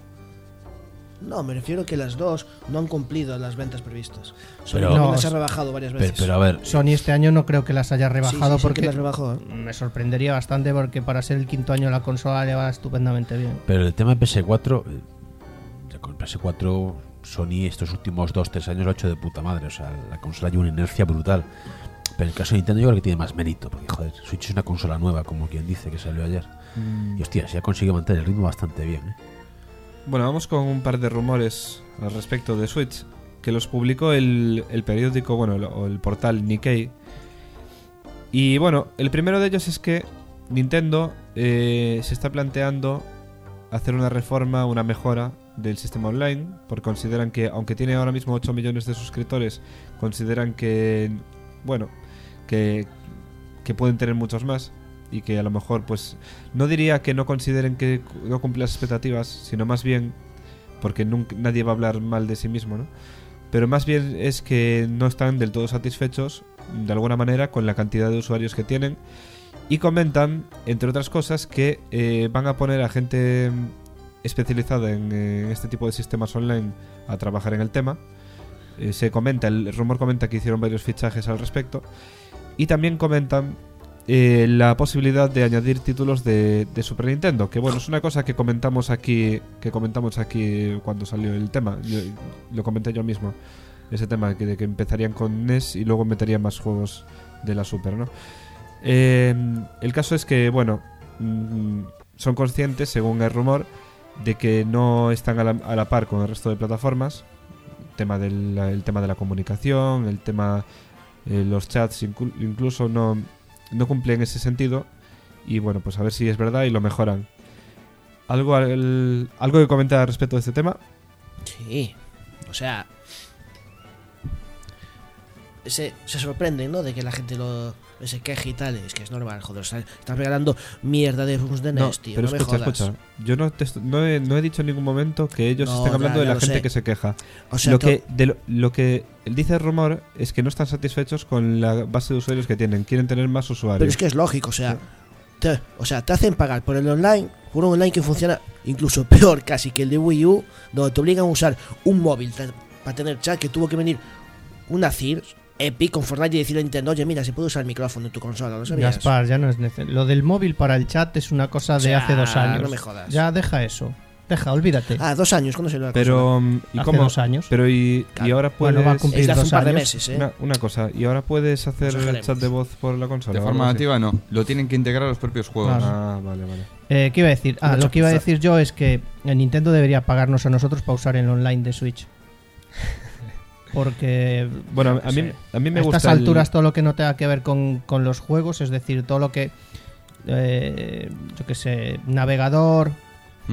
No, me refiero que las dos no han cumplido las ventas previstas. Sony Pero- también No, las ha s- rebajado varias Pero, veces. pero a ver, Sony este año no creo que las haya Sí, rebajado sí, sí que porque las rebajó, ¿eh? me sorprendería bastante porque para ser el quinto año la consola le va estupendamente bien. pero el tema de P S cuatro, eh, ya con P S cuatro, Sony estos últimos dos tres años lo ha hecho de puta madre. O sea, la consola lleva una inercia brutal. Pero en el caso de Nintendo yo creo que tiene más mérito. Porque, joder, Switch es una consola nueva, como quien dice, que salió ayer. Mm, Y hostia, se ha conseguido mantener el ritmo bastante bien, ¿eh? Bueno, vamos con un par de rumores al respecto de Switch, que los publicó el, el periódico, bueno, el- o el portal Nikkei. Y bueno, el primero de ellos es que Nintendo eh, se está planteando hacer una reforma, una mejora del sistema online, porque consideran que, aunque tiene ahora mismo ocho millones de suscriptores, consideran que, bueno, que, que pueden tener muchos más. Y que a lo mejor, pues, no diría que no consideren que cu- no cumple las expectativas, sino más bien, porque nunca, nadie va a hablar mal de sí mismo, ¿no? Pero más bien es que no están del todo satisfechos, de alguna manera, con la cantidad de usuarios que tienen. Y comentan, entre otras cosas, que eh, van a poner a gente mm, especializada en, eh, en este tipo de sistemas online a trabajar en el tema. Eh, se comenta, el rumor comenta que hicieron varios fichajes al respecto. Y también comentan eh, la posibilidad de añadir títulos de, de Super Nintendo, que bueno, es una cosa que comentamos aquí, que comentamos aquí cuando salió el tema. Yo- lo comenté yo mismo, ese tema que, de que empezarían con N E S y luego meterían más juegos de la Super, ¿no? Eh, el caso es que, bueno, mm, son conscientes, según el rumor, de que no están a la, a la par con el resto de plataformas. Tema del, el tema de la comunicación, el tema, eh, los chats inclu- incluso no, no cumplen ese sentido. Y bueno, pues a ver si es verdad y lo mejoran. ¿Algo, al- algo que comentar al respecto de este tema? Sí. O sea. Se, se sorprenden, ¿no? De que la gente lo se queje y tal. Es que es normal, joder. O sea, estás regalando mierda de rooms de N E S, tío. pero No me escucha, jodas. escucha. Yo no, te est- no, he, no he dicho en ningún momento que ellos No, estén hablando ya- de ya la lo gente sé. que se queja. O sea, lo que- que, de lo, lo que dice el rumor es que no están satisfechos con la base de usuarios que tienen. Quieren tener más usuarios. Pero es que es lógico, o sea, te, o sea, te hacen pagar por el online, por un online que funciona incluso peor casi que el de Wii U, donde te obligan a usar un móvil te- para tener chat, que tuvo que venir una C I R, Epic, con Fortnite y decirle a Nintendo, oye, mira, se puede usar el micrófono en tu consola, ¿lo sabías? Gaspar, ya no es necesario. Lo del móvil para el chat es una cosa O de sea, hace dos años. no me jodas. Ya deja eso. Deja, olvídate. Ah, dos años, ¿cuándo salió la Pero, consola? mm, ¿y Hace cómo? dos años. Pero, ¿y, y Claro. ahora puedes. Bueno, va a cumplir Es de hace dos un par de años. meses, ¿eh? Una, una cosa, ¿y ahora puedes hacer Nos el ojaremos. chat de voz por la consola? De o algo forma así? nativa no, lo tienen que integrar a los propios juegos. Claro. Ah, vale, vale. Eh, ¿Qué iba a decir? Ah, Una lo que iba a chapuza. decir yo es que el Nintendo debería pagarnos a nosotros para usar el online de Switch. Porque Bueno, a Sí. mí, a mí me a gusta. estas el- alturas todo lo que no tenga que ver con, con los juegos, es decir, todo lo que, eh, yo qué sé, navegador, Mm.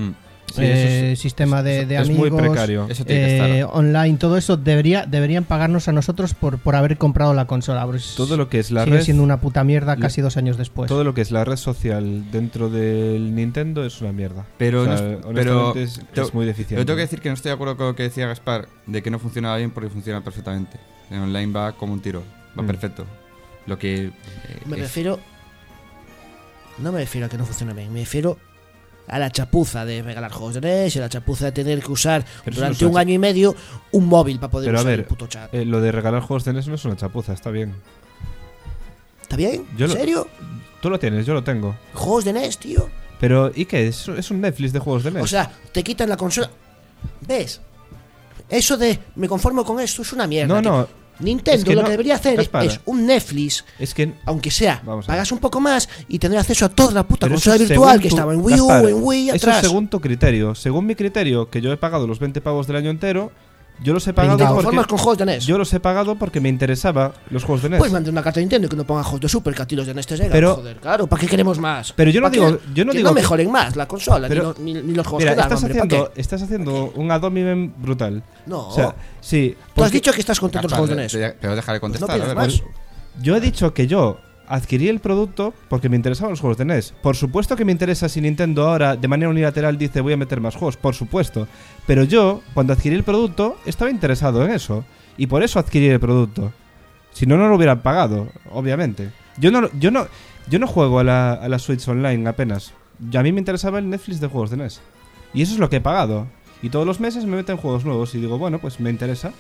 Sí, eh, eso es- sistema de, de es amigos, muy precario. Eso tiene que eh, estar. online, todo eso debería deberían pagarnos a nosotros por, por haber comprado la consola. Pues Todo lo que es la sigue red, siendo una puta mierda la- casi dos años después. todo lo que es la red social dentro del Nintendo es una mierda. Pero O sea, no es- honestamente pero es, te- es muy deficiente. Pero tengo que decir que no estoy de acuerdo con lo que decía Gaspar, de que no funcionaba bien porque funciona perfectamente. En online va como un tiro, va Mm. perfecto. Lo que... eh, Me es- refiero. No me refiero a que no funcione bien, me refiero a la chapuza de regalar juegos de N E S y a la chapuza de tener que usar Pero eso durante no es un una año y medio un móvil para poder Pero a usar ver, el puto chat. Eh, lo de regalar juegos de N E S no es una chapuza, está bien. ¿Está bien? yo ¿En lo- serio? Tú lo tienes, yo lo tengo. ¿Juegos de N E S, tío? Pero, ¿y qué? Es, es un Netflix de juegos de N E S. O sea, te quitan la consola. ¿Ves? Eso de me conformo con esto es una mierda. no, que no, Nintendo es que lo no- que debería hacer Gaspar, es un Netflix, es que... aunque sea, Vamos a ver. pagas un poco más y tendrás acceso a toda la puta pero consola eso es virtual según que tu- estaba en Wii U, Gaspar, en Wii Eso atrás. es según tu criterio. Según mi criterio, que yo he pagado los veinte pavos del año entero, yo los he pagado ¿Te porque... conformas con juegos de N E S? Yo los he pagado porque me interesaba los juegos de N E S. Pues mande una carta a Nintendo que no ponga juegos de Super, que a ti los de N E S te llegan, Pero- joder, claro, ¿para qué queremos más? Pero yo no ¿Pa' digo- qué? yo no que digo no que- mejoren más la consola, Pero- ni, lo- ni- ni los juegos Mira, que dan, estás hombre, ¿pa' haciendo, qué? estás haciendo un ad hominem brutal. No. O sea, sí. Tú has porque dicho que estás contento con los Gaspar, juegos de N E S. te- pero déjale Pues no contestar, pidas a ver. más. Yo he dicho que yo adquirí el producto porque me interesaban los juegos de N E S. Por supuesto que me interesa si Nintendo ahora de manera unilateral dice voy a meter más juegos, por supuesto. Pero yo, cuando adquirí el producto, estaba interesado en eso. Y por eso adquirí el producto. Si no, no lo hubieran pagado, obviamente. Yo no, yo no, yo no juego a la, a la Switch Online apenas. Y a mí me interesaba el Netflix de juegos de N E S. Y eso es lo que he pagado. Y todos los meses me meten juegos nuevos y digo, bueno, pues me interesa.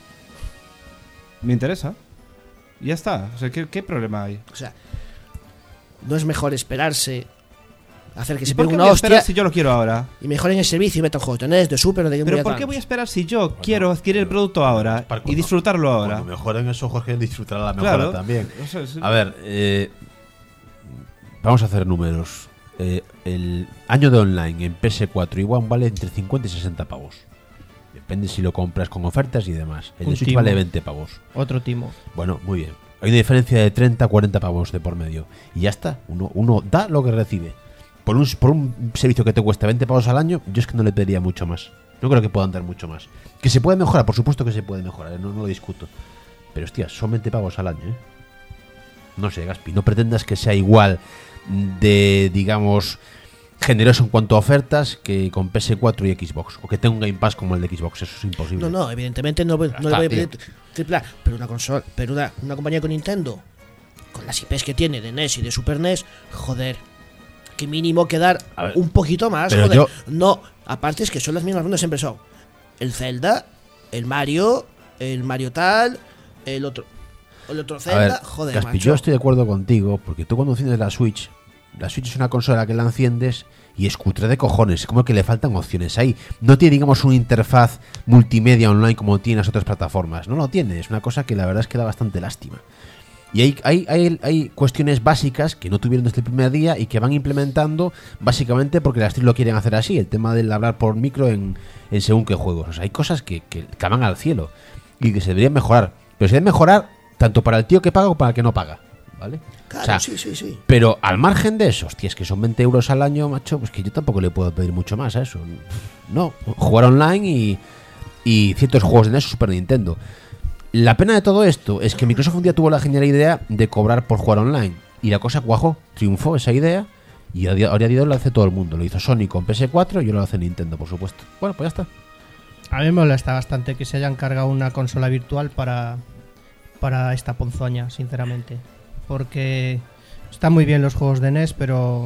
Me interesa. Y ya está. O sea, ¿qué, qué problema hay? O sea, no es mejor esperarse, hacer que se ¿Y por pegue qué una voy a esperar hostia si yo lo quiero ahora? y mejoren el servicio y metan juegos de N E S, de Super o de Game Boy ¿Pero por qué Advance? voy a esperar si yo quiero adquirir el producto ahora Para y cuando- disfrutarlo ahora? Cuando mejoren eso, Jorge disfrutará la mejora Claro. también. O sea, es- A ver, eh, vamos a hacer números. Eh, el año de online en P S cuatro y One vale entre cincuenta y sesenta pavos. Depende si lo compras con ofertas y demás. El Un de Switch timo. vale veinte pavos. Otro timo. Bueno, muy bien. Hay una diferencia de treinta a cuarenta pavos de por medio. Y ya está. Uno, uno da lo que recibe. Por un, por un servicio que te cuesta veinte pavos al año, yo es que no le pediría mucho más. No creo que puedan dar mucho más. Que se puede mejorar, por supuesto que se puede mejorar, ¿eh? no, no lo discuto. Pero hostia, son veinte pavos al año, ¿eh? No sé, Gaspi, no pretendas que sea igual de, digamos, generoso en cuanto a ofertas que con P S cuatro y Xbox. O que tenga un Game Pass como el de Xbox, eso es imposible. No, no, evidentemente no, voy- no le está, voy a tío. pedir triple A, pero una consola, pero una, una compañía con Nintendo, con las I Pes que tiene de N E S y de Super N E S, joder, que mínimo que dar A ver, un poquito más, pero joder. yo- No, aparte es que son las mismas rondas siempre son el Zelda, el Mario, el Mario tal, el otro, el otro A Zelda, ver, joder, Gaspi, macho. yo estoy de acuerdo contigo, porque tú cuando enciendes la Switch, la Switch es una consola que la enciendes y es cutre de cojones, como que le faltan opciones ahí. No tiene, digamos, una interfaz multimedia online como tienen las otras plataformas. No lo tiene, es una cosa que la verdad es que da bastante lástima. Y hay, hay, hay, hay cuestiones básicas que no tuvieron desde el primer día y que van implementando básicamente porque las T I lo quieren hacer así, el tema del hablar por micro en, en según qué juegos. O sea, hay cosas que, que claman al cielo y que se deberían mejorar. Pero se deben mejorar tanto para el tío que paga como para el que no paga. ¿Vale? Claro, O sea, sí, sí, sí. pero al margen de eso, hostia, es que son veinte euros al año, macho, pues que yo tampoco le puedo pedir mucho más a eso. No, jugar online y, y ciertos juegos de N E S o Super Nintendo. La pena de todo esto es que Microsoft un día tuvo la genial idea de cobrar por jugar online. Y la cosa cuajó, triunfó esa idea. Y a día, a día de hoy lo hace todo el mundo. Lo hizo Sony con P S cuatro y yo lo hace Nintendo, por supuesto. Bueno, pues ya está. A mí me molesta bastante que se hayan cargado una consola virtual para, para esta ponzoña, sinceramente. Porque están muy bien los juegos de N E S, pero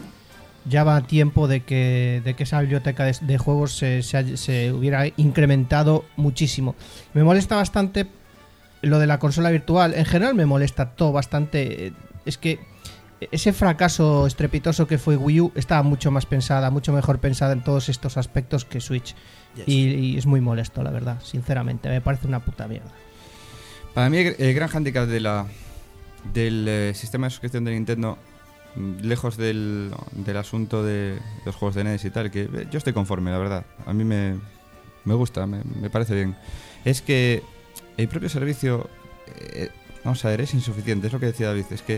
ya va tiempo de que, de que esa biblioteca de, de juegos se, se, se hubiera incrementado muchísimo. Me molesta bastante lo de la consola virtual. En general me molesta todo bastante. Es que ese fracaso estrepitoso que fue Wii U estaba mucho más pensada, mucho mejor pensada en todos estos aspectos que Switch. Yes. Y, y es muy molesto, la verdad, sinceramente. Me parece una puta mierda. Para mí el, el gran hándicap de la, del eh, sistema de suscripción de Nintendo, mm, lejos del, del asunto de los juegos de N E S y tal, que eh, yo estoy conforme, la verdad. A mí me, me gusta, me, me parece bien. Es que el propio servicio, eh, vamos a ver, es insuficiente, es lo que decía David. Es que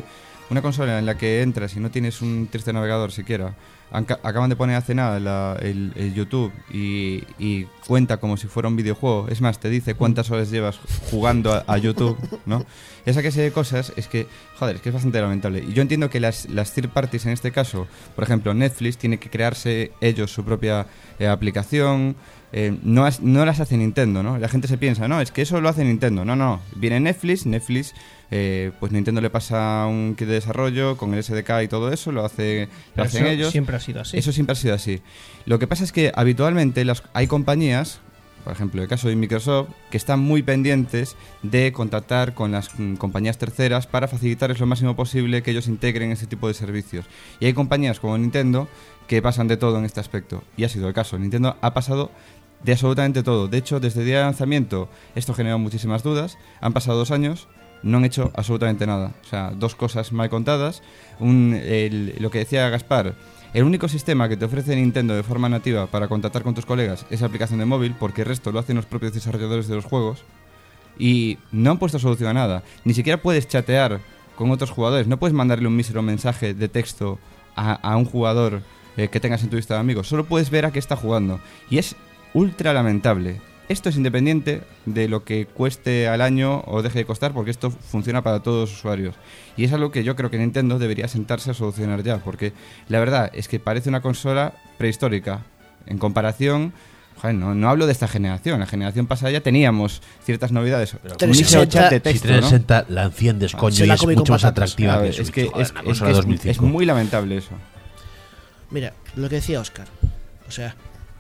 una consola en la que entras y no tienes un triste navegador siquiera. Anca- acaban de poner hace nada la- el, el YouTube y, y cuenta como si fuera un videojuego. Es más, te dice cuántas horas llevas jugando a, a YouTube, ¿no? Esa clase de cosas es que, joder, es que es bastante lamentable. Y yo entiendo que las, las third parties en este caso, por ejemplo, Netflix tiene que crearse ellos su propia eh, aplicación. Eh, no, es- no las hace Nintendo, ¿no? La gente se piensa, no, es que eso lo hace Nintendo. No, no, viene Netflix, Netflix, eh, pues Nintendo le pasa un kit de desarrollo con el S D K y todo eso, lo hace, lo Pero hacen eso ellos. siempre ha sido así. Eso siempre ha sido así. Lo que pasa es que habitualmente las, hay compañías, por ejemplo, el caso de Microsoft, que están muy pendientes de contactar con las mm, compañías terceras para facilitarles lo máximo posible que ellos integren este tipo de servicios. Y hay compañías como Nintendo que pasan de todo en este aspecto. Y ha sido el caso. Nintendo ha pasado de absolutamente todo. De hecho, desde el día de lanzamiento esto generó muchísimas dudas. Han pasado dos años, no han hecho absolutamente nada. O sea, dos cosas mal contadas. Un, el- lo que decía Gaspar, el único sistema que te ofrece Nintendo de forma nativa para contactar con tus colegas es la aplicación de móvil, porque el resto lo hacen los propios desarrolladores de los juegos. Y no han puesto solución a nada. Ni siquiera puedes chatear con otros jugadores. No puedes mandarle un mísero mensaje de texto a, a un jugador eh, que tengas en tu lista de amigos. Solo puedes ver a qué está jugando. Y es ultra lamentable. Esto es independiente de lo que cueste al año o deje de costar, porque esto funciona para todos los usuarios. Y es algo que yo creo que Nintendo debería sentarse a solucionar ya, porque la verdad es que parece una consola prehistórica. En comparación, joder, no, no hablo de esta generación. La generación pasada ya teníamos ciertas novedades. Un trescientos mísero chat de Si texto, ¿no? trescientos sesenta la enciendes, coño, se y la es come mucho con más patatas. atractiva Claro, que es Switch. que, Joder, es, una es consola que es- dos mil cinco. es muy lamentable eso. Mira, lo que decía Oscar. O sea,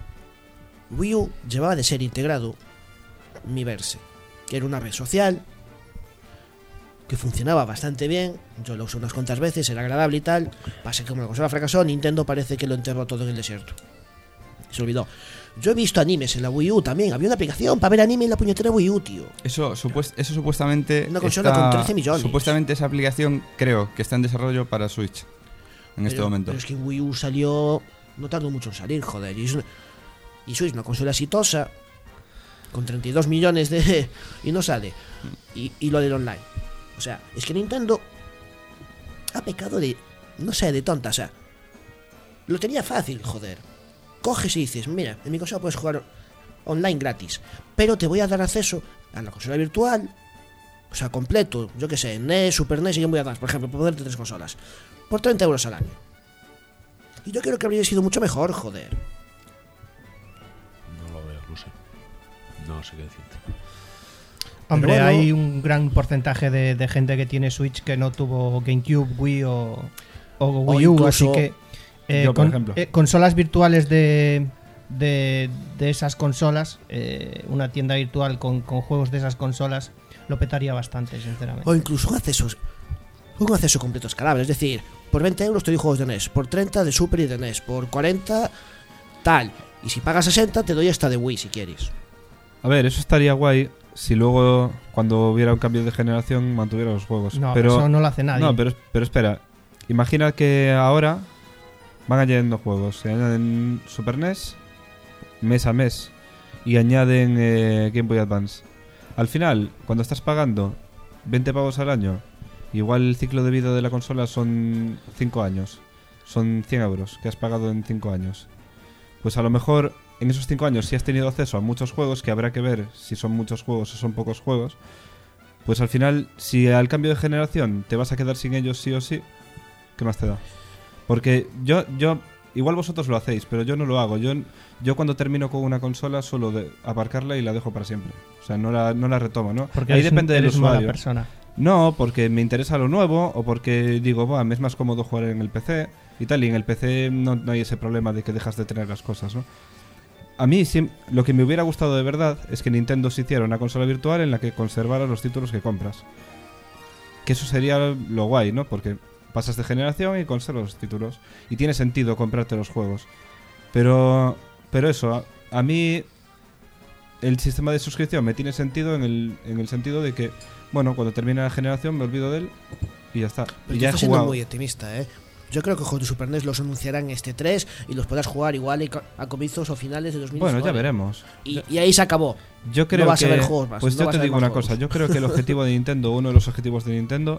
Wii U llevaba de ser integrado Miiverse, que era una red social que funcionaba bastante bien. Yo lo usé unas cuantas veces, era agradable y tal. Pasa que como la consola fracasó, Nintendo parece que lo enterró todo en el desierto. Se olvidó. Yo he visto animes en la Wii U también. Había una aplicación para ver anime en la puñetera Wii U, tío. Eso, supuest- eso supuestamente. Una consola está- con trece millones. Supuestamente esa aplicación creo que está en desarrollo para Switch en este Pero- momento. Pero es que en Wii U salió. No tardó mucho en salir, joder. Y, es una- y Switch, una consola exitosa, con treinta y dos millones de. Y no sale. Y, y lo del online. O sea, es que Nintendo ha pecado de. No sé, de tonta, o sea. Lo tenía fácil, joder. Coges y dices, mira, en mi consola puedes jugar online gratis, pero te voy a dar acceso a la consola virtual, o sea, completo, yo que sé, N E S, Super N E S y Game Boy Advance, por ejemplo, por ponerte tres consolas, por treinta euros al año. Y yo creo que habría sido mucho mejor, joder. No lo veo, no sé. No sé qué decirte. Hombre, Pero bueno- hay un gran porcentaje de, de gente que tiene Switch que no tuvo GameCube, Wii o, o Wii U, incluso- así que eh, Yo, por con- ejemplo. eh, consolas virtuales de, de, de esas consolas, eh, una tienda virtual con, con juegos de esas consolas, lo petaría bastante, sinceramente. O incluso un acceso, un acceso completo escalable, es decir, por veinte euros te doy juegos de N E S, por treinta de Super y de N E S, por cuarenta tal, y si pagas sesenta te doy esta de Wii si quieres. A ver, eso estaría guay si luego, cuando hubiera un cambio de generación, mantuviera los juegos. No, pero eso no lo hace nadie. No, pero, pero espera. Imagina que ahora van añadiendo juegos. Se añaden Super N E S mes a mes y añaden eh, Game Boy Advance. Al final, cuando estás pagando veinte pavos al año, igual el ciclo de vida de la consola son cinco años. Son cien euros que has pagado en cinco años. Pues a lo mejor en esos cinco años, si has tenido acceso a muchos juegos, que habrá que ver si son muchos juegos o son pocos juegos, pues al final, si al cambio de generación te vas a quedar sin ellos sí o sí, ¿qué más te da? Porque yo, yo igual vosotros lo hacéis, pero yo no lo hago. Yo, yo cuando termino con una consola suelo de aparcarla y la dejo para siempre. O sea, no la, no la retomo, ¿no? Porque ahí eres depende un- del eres mala usuario. persona. No, porque me interesa lo nuevo o porque digo, "Buah, me es más cómodo jugar en el P C y tal". Y en el P C no, no hay ese problema de que dejas de tener las cosas, ¿no? A mí sí, lo que me hubiera gustado de verdad es que Nintendo se hiciera una consola virtual en la que conservara los títulos que compras. Que eso sería lo guay, ¿no? Porque pasas de generación y conservas los títulos. Y tiene sentido comprarte los juegos. Pero, pero eso, a, a mí el sistema de suscripción me tiene sentido en el, en el sentido de que, bueno, cuando termine la generación me olvido de él y ya está. Pero y tú ya he estás siendo jugado. muy optimista, ¿eh? Yo creo que juegos de Super N E S los anunciarán este tres y los podrás jugar igual a comienzos o finales de dos mil diecinueve. Bueno, ya veremos. Y, y ahí se acabó. Yo creo vas que a ver juegos más, pues no yo vas te a ver digo más una juegos. cosa, yo creo que el objetivo de Nintendo, uno de los objetivos de Nintendo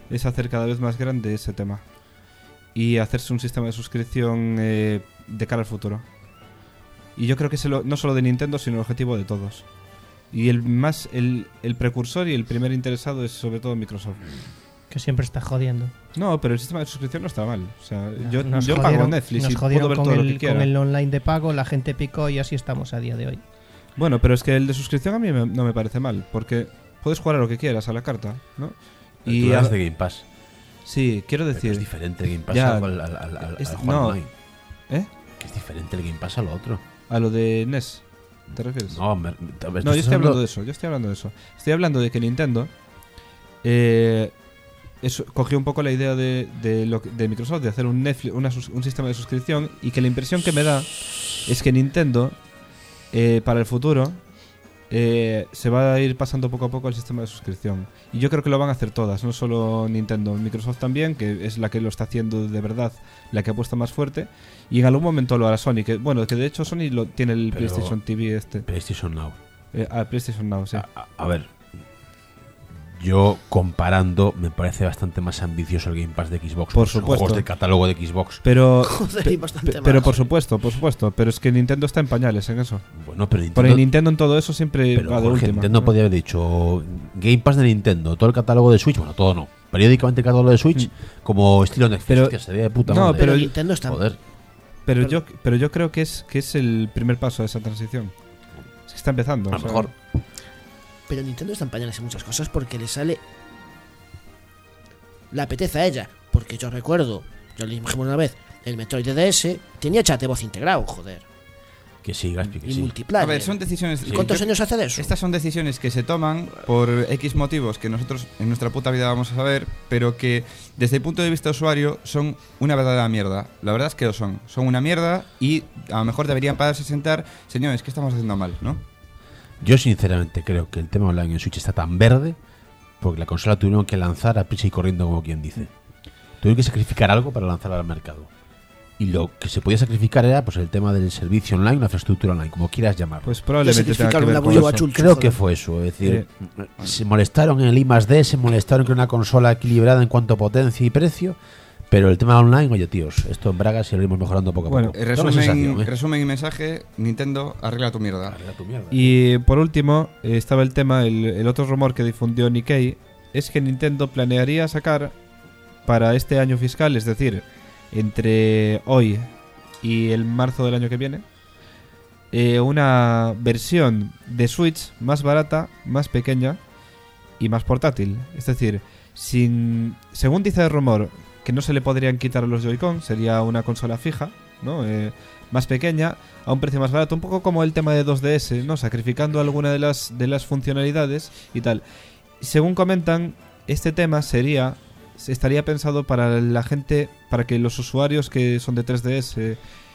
es hacer cada vez más grande ese tema y hacerse un sistema de suscripción eh, de cara al futuro. Y yo creo que es el, no solo de Nintendo, sino el objetivo de todos. Y el más el, el precursor y el primer interesado es sobre todo Microsoft. Que siempre está jodiendo. No, pero el sistema de suscripción no está mal. O sea, No, yo, nos yo jodieron- pago Netflix nos y puedo jodieron ver con todo el, lo que quiera. con el online de pago, la gente picó y así estamos a día de hoy. Bueno, pero es que el de suscripción a mí me- no me parece mal, porque puedes jugar a lo que quieras a la carta, ¿no? Y Y hablas a- de Game Pass. sí, quiero Pero decir, es diferente el Game Pass Ya, al, al, al, al- al es- jugar no. online. ¿eh? Que es diferente el Game Pass a lo otro. A lo de N E S, ¿te refieres? No, me, me- No, estás yo estoy hablando- hablando de eso, yo estoy hablando de eso. Estoy hablando de que Nintendo eh, eso, cogió un poco la idea de, de, lo, que- de Microsoft de hacer un Netflix, una sus- un sistema de suscripción, y que la impresión que me da es que Nintendo, eh, para el futuro, eh, se va a ir pasando poco a poco al sistema de suscripción. Y yo creo que lo van a hacer todas, no solo Nintendo, Microsoft también, que es la que lo está haciendo de verdad, la que apuesta más fuerte. Y en algún momento lo hará Sony, que bueno, que de hecho Sony lo tiene el Pero- PlayStation T V este. PlayStation Now. Eh, ah, PlayStation Now, sí. A, a- a ver, yo comparando, me parece bastante más ambicioso el Game Pass de Xbox. Por Los supuesto. juegos del catálogo de Xbox. Pero, Joder, pe- y bastante pe- más. pero por supuesto, por supuesto. Pero es que Nintendo está en pañales en eso. Bueno, pero Por Nintendo, Nintendo en todo eso siempre pero, va de Jorge, última. Nintendo ¿no? podría haber dicho Game Pass de Nintendo, todo el catálogo de Switch, bueno, todo no. Periódicamente el catálogo de Switch, como estilo Netflix. Pero- Hostia, sería de puta no, madre. Pero pero- Nintendo está. Joder. Pero pero- yo, pero yo creo que es que es el primer paso de esa transición. Es que está empezando. A o lo sea, mejor. Pero Nintendo está en pañales en muchas cosas porque le sale. Le apetece a ella. Porque yo recuerdo, yo le dijimos una vez, el Metroid D S tenía chat de voz integrado, joder. Que sí, Gaspi, que Y sí. multiplayer. A ver, son decisiones. ¿Y ¿Cuántos yo- años hace de eso? Estas son decisiones que se toman por X motivos que nosotros en nuestra puta vida vamos a saber, pero que desde el punto de vista usuario son una verdadera mierda. La verdad es que lo son. Son una mierda y a lo mejor deberían pararse a sentar, señores, ¿qué estamos haciendo mal, no? Yo sinceramente creo que el tema online en Switch está tan verde porque la consola tuvieron que lanzar a prisa y corriendo, como quien dice. Tuvieron que sacrificar algo para lanzarla al mercado. Y lo que se podía sacrificar era pues el tema del servicio online, la infraestructura online, como quieras llamarlo. Pues probablemente tenga que sacrificaron ver la con bulla eso. bachul. Creo joder. que fue eso, es decir, se molestaron en el I más D, se molestaron con una consola equilibrada en cuanto a potencia y precio, pero el tema online, oye tíos, esto en Bragas y lo iremos mejorando poco a Bueno, poco. Eh, Da la Resumen, sensación, ¿eh? resumen y mensaje, Nintendo, arregla tu mierda. Arregla tu mierda. Y por último, eh, estaba el tema, el, el otro rumor que difundió Nikkei, es que Nintendo planearía sacar para este año fiscal, es decir, entre hoy y el marzo del año que viene, eh, una versión de Switch más barata, más pequeña y más portátil. Es decir, sin, según dice el rumor, que no se le podrían quitar los Joy-Con, sería una consola fija, ¿no? Eh, más pequeña, a un precio más barato, un poco como el tema de dos D S, ¿no? Sacrificando alguna de las, de las funcionalidades y tal. Según comentan, este tema sería estaría pensado para la gente, para que los usuarios que son de tres D S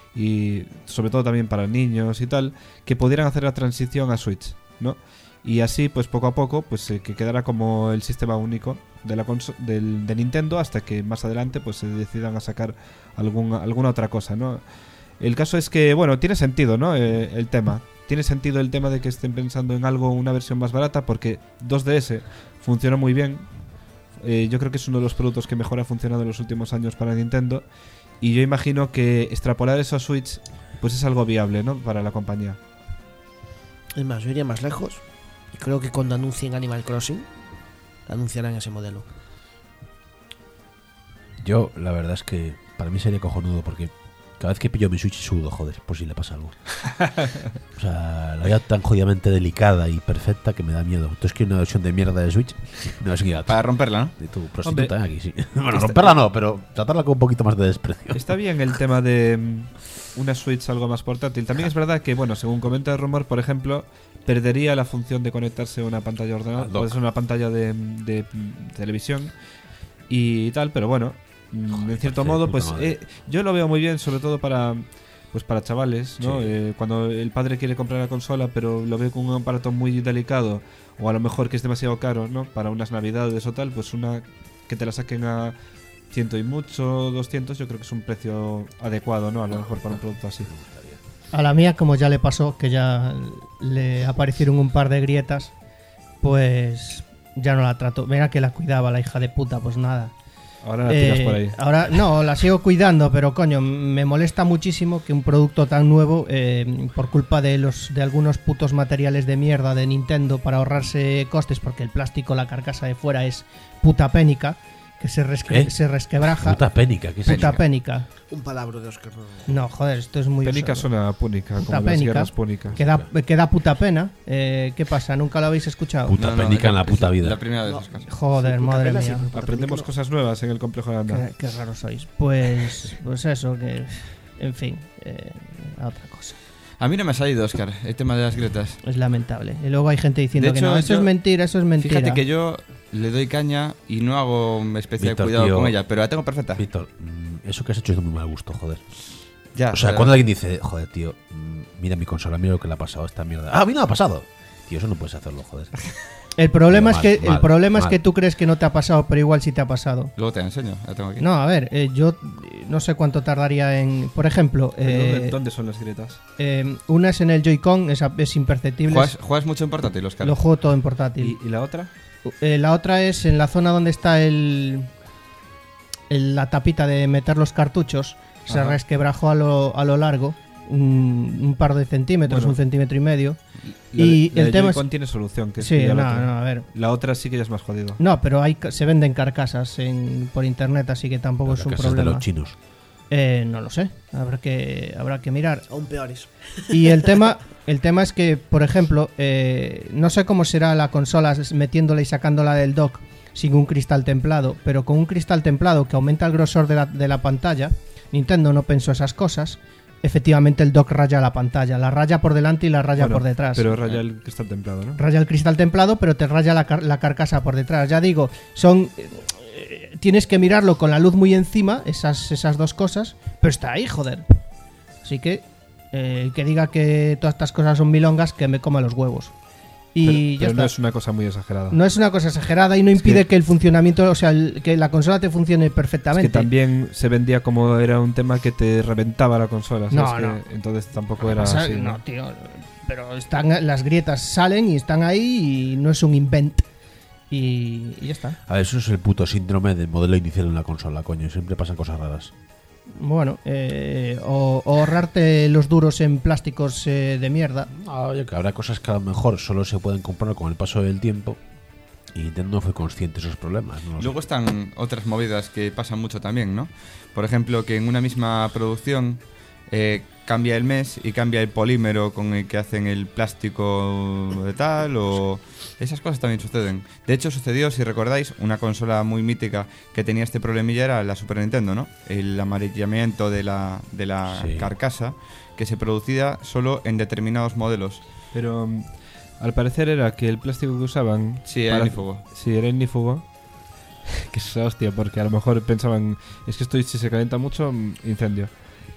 y sobre todo también para niños y tal, que pudieran hacer la transición a Switch, ¿no? Y así, pues poco a poco, pues eh, que quedara como el sistema único de la conso- del, de Nintendo, hasta que más adelante pues se decidan a sacar algún, alguna otra cosa, ¿no? El caso es que, bueno, tiene sentido, ¿no? Eh, el tema. Tiene sentido el tema de que estén pensando en algo, una versión más barata, porque dos D S funciona muy bien. Eh, yo creo que es uno de los productos que mejor ha funcionado en los últimos años para Nintendo. Y yo imagino que extrapolar eso a Switch pues es algo viable, ¿no? Para la compañía. Es más, yo iría más lejos. Y creo que cuando anuncien Animal Crossing, anunciarán ese modelo. Yo, la verdad es que para mí sería cojonudo porque cada vez que pillo mi Switch sudo, joder, por si le pasa algo. O sea, la veo tan jodidamente delicada y perfecta que me da miedo. Entonces quiero una versión de mierda de Switch, una versión gigante. Para romperla, ¿no? De tu prostituta Hombre, aquí, sí. Bueno, romperla no, pero tratarla con un poquito más de desprecio. Está bien el tema de mm, una Switch algo más portátil. También es verdad que, bueno, según comenta el rumor, por ejemplo, perdería la función de conectarse a una pantalla de ordenador, Al dock. puede ser una pantalla de, de, mm, televisión y tal, pero bueno, mm, Joder, en cierto parece modo, de pues puta madre. eh, yo lo veo muy bien, sobre todo para pues para chavales, ¿no? Sí. Eh, cuando el padre quiere comprar la consola, pero lo ve con un aparato muy delicado, o a lo mejor que es demasiado caro, ¿no? Para unas navidades o tal, pues una que te la saquen a ciento y mucho, doscientos, yo creo que es un precio adecuado, ¿no? A lo mejor para un producto así. A la mía, como ya le pasó, que ya le aparecieron un par de grietas, pues ya no la trato. Mira que la cuidaba la hija de puta, pues nada. Ahora la tiras Eh, por ahí. Ahora, no, la sigo cuidando, pero coño, me molesta muchísimo que un producto tan nuevo, eh, por culpa de los de algunos putos materiales de mierda de Nintendo para ahorrarse costes, porque el plástico, la carcasa de fuera es puta pénica, que se, resque- ¿Eh? se resquebraja. Puta pénica, ¿qué es Puta eso? pénica. Un palabra de Oscar. No, joder, esto es muy Pénica usado. suena a púnica, Puta como las pénica, guerras púnicas. que da, que da puta pena. Eh, ¿Qué pasa? ¿Nunca lo habéis escuchado? Puta pénica en la puta vida. La primera vez, No. Oscar. Joder, Sí, puta madre pena, mía. sí, puta Aprendemos película. cosas nuevas en el complejo de Anda. Qué, qué raros sois. Pues, pues eso, que... En fin, eh, a otra cosa. A mí no me ha salido, Oscar, el tema de las grietas. Es lamentable. Y luego hay gente diciendo De que hecho, no, eso yo- es mentira, eso es mentira. Fíjate que yo le doy caña y no hago especial Víctor, cuidado tío. con ella, pero la tengo perfecta. Víctor, mm, eso que has hecho es de muy mal gusto, joder. Ya, O sea, pero- cuando alguien dice, joder, tío, mm, mira mi consola, mira lo que le ha pasado a esta mierda. Ah, a mí no me ha pasado. Tío, eso no puedes hacerlo, joder. El problema Mal, es que mal, el problema es mal. que tú crees que no te ha pasado, pero igual sí te ha pasado. Luego te la enseño, la tengo aquí. No, a ver, eh, yo eh, no sé cuánto tardaría en, por ejemplo, ¿Pero eh, ¿Dónde, dónde son las grietas? eh, una es en el Joy-Con, es, es imperceptible. ¿Juegas, juegas mucho en portátil, Oscar? Lo juego todo en portátil. ¿Y, y la otra? Eh, la otra es en la zona donde está el, el- la tapita de meter los cartuchos. Se Ajá. resquebrajó a lo, a lo largo, un, un par de centímetros, Bueno. un centímetro y medio. La Y de- la el de tema es- Joy-Con tiene solución. Que es Sí, pillar no, la otra. no, a ver. La otra sí que ya es más jodido. No, pero hay, ca- se venden carcasas en, por internet, así que tampoco Las es un casas de problema. los chinos. Eh, no lo sé, habrá que, habrá que mirar. Aún peores. Y el tema, el tema es que, por ejemplo, eh, no sé cómo será la consola metiéndola y sacándola del dock sin un cristal templado, pero con un cristal templado que aumenta el grosor de la, de la pantalla, Nintendo no pensó esas cosas. Efectivamente, el dock raya la pantalla, la raya por delante y la raya Bueno, por detrás. Pero raya el cristal templado, ¿no? Raya el cristal templado, pero te raya la, car- la carcasa por detrás. Ya digo, son eh, tienes que mirarlo con la luz muy encima, esas, esas dos cosas, pero está ahí, joder. Así que eh, el que diga que todas estas cosas son milongas, que me coma los huevos. Y pero ya pero está. no es una cosa muy exagerada. No es una cosa exagerada y no impide que- que, el funcionamiento, o sea, el- que la consola te funcione Es perfectamente. que también se vendía como era un tema que te reventaba la consola. ¿sabes? No, Que no. entonces tampoco Lo que era pasa- así. no, ¿no? tío, pero están las grietas salen y están ahí y no es un invent. Y, y ya está. A ver, eso es el puto síndrome del modelo inicial en la consola, coño. Siempre pasan cosas raras. Bueno, eh, o, o ahorrarte los duros en plásticos eh, de mierda. Ah, oye, que habrá cosas que a lo mejor solo se pueden comprar con el paso del tiempo. Y Nintendo no fue consciente de esos problemas. No lo sé. Luego están otras movidas que pasan mucho también, ¿no? Por ejemplo, que en una misma producción eh, cambia el mes y cambia el polímero con el que hacen el plástico de tal, o esas cosas también suceden. De hecho, sucedió, si recordáis, una consola muy mítica que tenía este problemilla era la Super Nintendo, ¿no? El amarillamiento de la, de la Sí. carcasa, que se producía solo en determinados modelos. Pero mm, al parecer era que el plástico que usaban. Sí, era ignífugo. Sí, era ignífugo. Que es hostia, porque a lo mejor pensaban, es que esto si se calienta mucho, mm, incendio.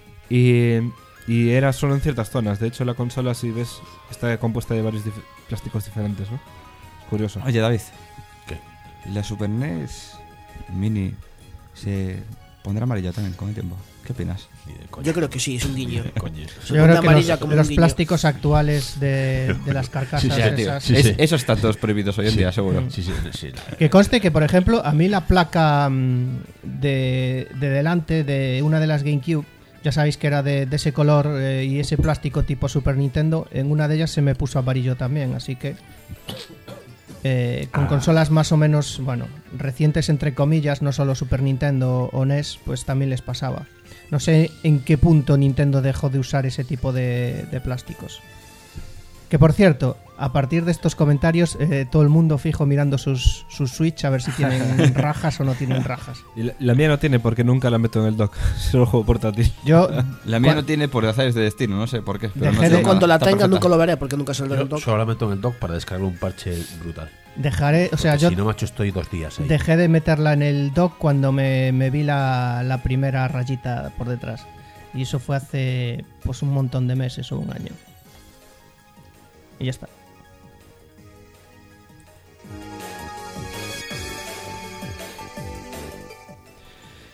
Y, y era solo en ciertas zonas. De hecho, la consola, si ves, está compuesta de varios dif- plásticos diferentes, ¿no? Es curioso. Oye, David. ¿Qué? La Super N E S Mini se pondrá amarilla también con el tiempo. ¿Qué opinas? Ni de coña. Yo creo que sí, es un guiño. Coño. Se Yo pone creo que amarilla los, como los un guiño. plásticos actuales de, de las carcasas Sí, sí, Ya, tío. esas- Sí, Es- sí. Esos están todos prohibidos hoy en día, seguro. Sí, sí, sí. la- Que conste que, por ejemplo, a mí la placa mm, de, de delante de una de las GameCube, ya sabéis que era de, de ese color eh, y ese plástico tipo Super Nintendo, en una de ellas se me puso amarillo también, así que eh, con consolas más o menos, bueno, recientes entre comillas, no solo Super Nintendo o N E S, pues también les pasaba. No sé en qué punto Nintendo dejó de usar ese tipo de, de plásticos. Que por cierto, a partir de estos comentarios, eh, todo el mundo fijo mirando sus, sus Switch a ver si tienen rajas o no tienen rajas. Y la, la mía no tiene porque nunca la meto en el dock. Solo juego portátil. Yo, La mía cua- no tiene por azares de destino, no sé por qué. Pero Dejé no de- sé Yo cuando la está tenga perfecta. nunca lo veré porque nunca saldrá Yo el dock. solamente en el dock para descargar un parche brutal. dejaré, o sea, Porque yo si no, macho, estoy dos días ahí. dejé de meterla en el dock cuando me, me vi la, la primera rayita por detrás. Y eso fue hace pues un montón de meses o un año. Y ya está.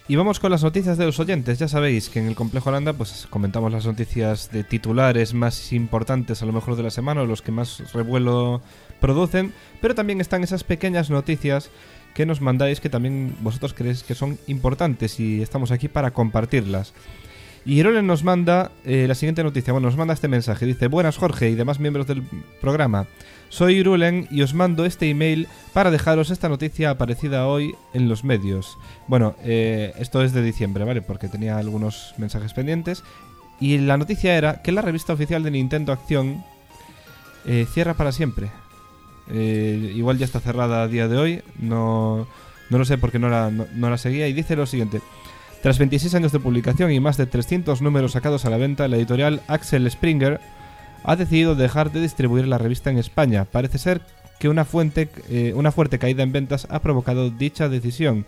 Y vamos con las noticias de los oyentes. Ya sabéis que en el Complejo Landa pues comentamos las noticias de titulares más importantes a lo mejor de la semana, o los que más revuelo producen, pero también están esas pequeñas noticias que nos mandáis que también vosotros creéis que son importantes y estamos aquí para compartirlas. Y Irolen nos manda eh, la siguiente noticia, bueno, nos manda este mensaje, dice: buenas Jorge y demás miembros del programa, soy Irulen y os mando este email para dejaros esta noticia aparecida hoy en los medios. Bueno, eh, esto es de diciembre, ¿vale? Porque tenía algunos mensajes pendientes. Y la noticia era que la revista oficial de Nintendo Acción eh, cierra para siempre. Eh, igual ya está cerrada a día de hoy, no, no lo sé porque no la, no, no la seguía. Y dice lo siguiente: tras veintiséis años de publicación y más de trescientos números sacados a la venta, la editorial Axel Springer ha decidido dejar de distribuir la revista en España. Parece ser que una, fuente, eh, una fuerte caída en ventas ha provocado dicha decisión.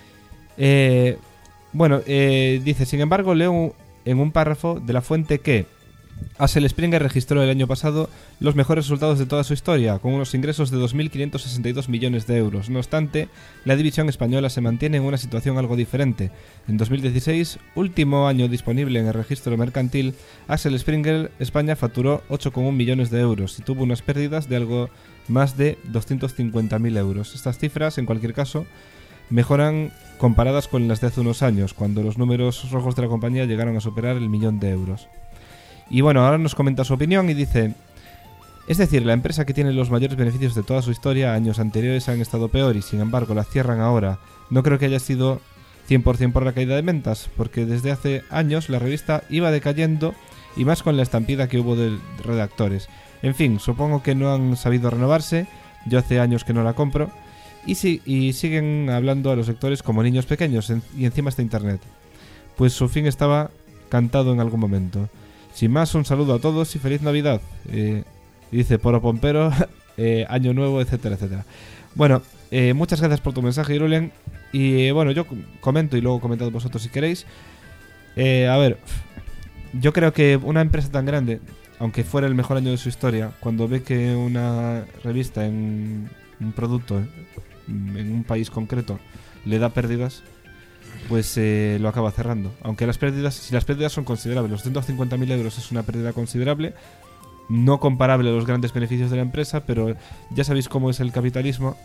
Eh, bueno, eh, dice, sin embargo, leo en un párrafo de la fuente que Axel Springer registró el año pasado los mejores resultados de toda su historia, con unos ingresos de dos mil quinientos sesenta y dos millones de euros. No obstante, la división española se mantiene en una situación algo diferente. En dos mil dieciséis, último año disponible en el registro mercantil, Axel Springer España facturó ocho coma uno millones de euros y tuvo unas pérdidas de algo más de doscientos cincuenta mil euros. Estas cifras, en cualquier caso, mejoran comparadas con las de hace unos años, cuando los números rojos de la compañía llegaron a superar el millón de euros. Y bueno, ahora nos comenta su opinión y dice: es decir, la empresa que tiene los mayores beneficios de toda su historia, años anteriores han estado peor y sin embargo la cierran ahora. No creo que haya sido cien por ciento por la caída de ventas, porque desde hace años la revista iba decayendo y más con la estampida que hubo de redactores. En fin, supongo que no han sabido renovarse, yo hace años que no la compro, y, si, y siguen hablando a los lectores como niños pequeños en, y encima está internet. Pues su fin estaba cantado en algún momento. Sin más, un saludo a todos y feliz Navidad. Eh, dice Poro Pompero, eh, Año Nuevo, etcétera, etcétera. Bueno, eh, muchas gracias por tu mensaje, Irulen. Y eh, bueno, yo comento y luego comentad vosotros si queréis. Eh, a ver, yo creo que una empresa tan grande, aunque fuera el mejor año de su historia, cuando ve que una revista en un producto en un país concreto le da pérdidas, pues eh, lo acaba cerrando. Aunque las pérdidas, si las pérdidas son considerables, los ciento cincuenta mil euros es una pérdida considerable, no comparable a los grandes beneficios de la empresa, pero ya sabéis cómo es el capitalismo,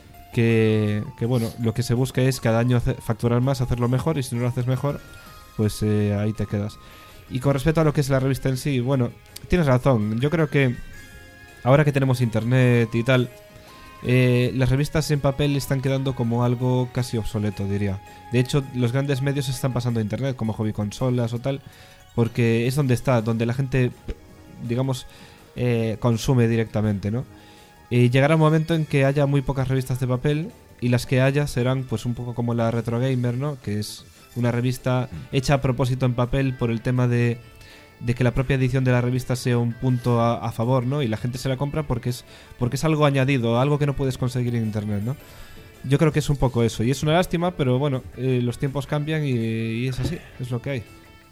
que, que bueno, lo que se busca es cada año hacer, facturar más, hacerlo mejor, y si no lo haces mejor, pues eh, ahí te quedas. Y con respecto a lo que es la revista en sí, bueno, tienes razón. Yo creo que ahora que tenemos internet y tal, Eh, las revistas en papel están quedando como algo casi obsoleto, diría. De hecho, los grandes medios se están pasando a internet, como Hobby Consolas o tal, porque es donde está, donde la gente, digamos, eh, consume directamente, ¿no? Y llegará un momento en que haya muy pocas revistas de papel, y las que haya serán pues un poco como la Retro Gamer, ¿no? Que es una revista hecha a propósito en papel por el tema de de que la propia edición de la revista sea un punto a, a favor, ¿no? Y la gente se la compra porque es porque es algo añadido, algo que no puedes conseguir en internet, ¿no? Yo creo que es un poco eso, y es una lástima, pero bueno, eh, los tiempos cambian y, y es así, es lo que hay.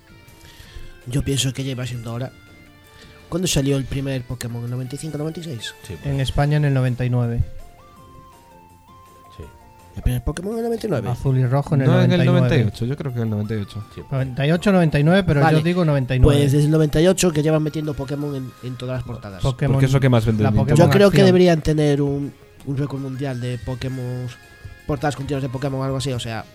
Yo pienso que lleva siendo ahora. ¿Cuándo salió el primer Pokémon? ¿En noventa y cinco noventa y seis? Sí, En España en el noventa y nueve. sí. ¿El primer Pokémon en el noventa y nueve? Azul y rojo en el No, noventa y nueve. en el noventa y ocho, yo creo que en el noventa y ocho. Sí. noventa y ocho, noventa y nueve, pero Vale, yo digo noventa y nueve. Pues desde el noventa y ocho que llevan metiendo Pokémon en, en todas las portadas. Pokémon- Porque es lo que más vende la el Nintendo. Pokémon Yo creo que Acción. deberían tener un, un récord mundial de Pokémon, portadas continuas de Pokémon o algo así, o sea.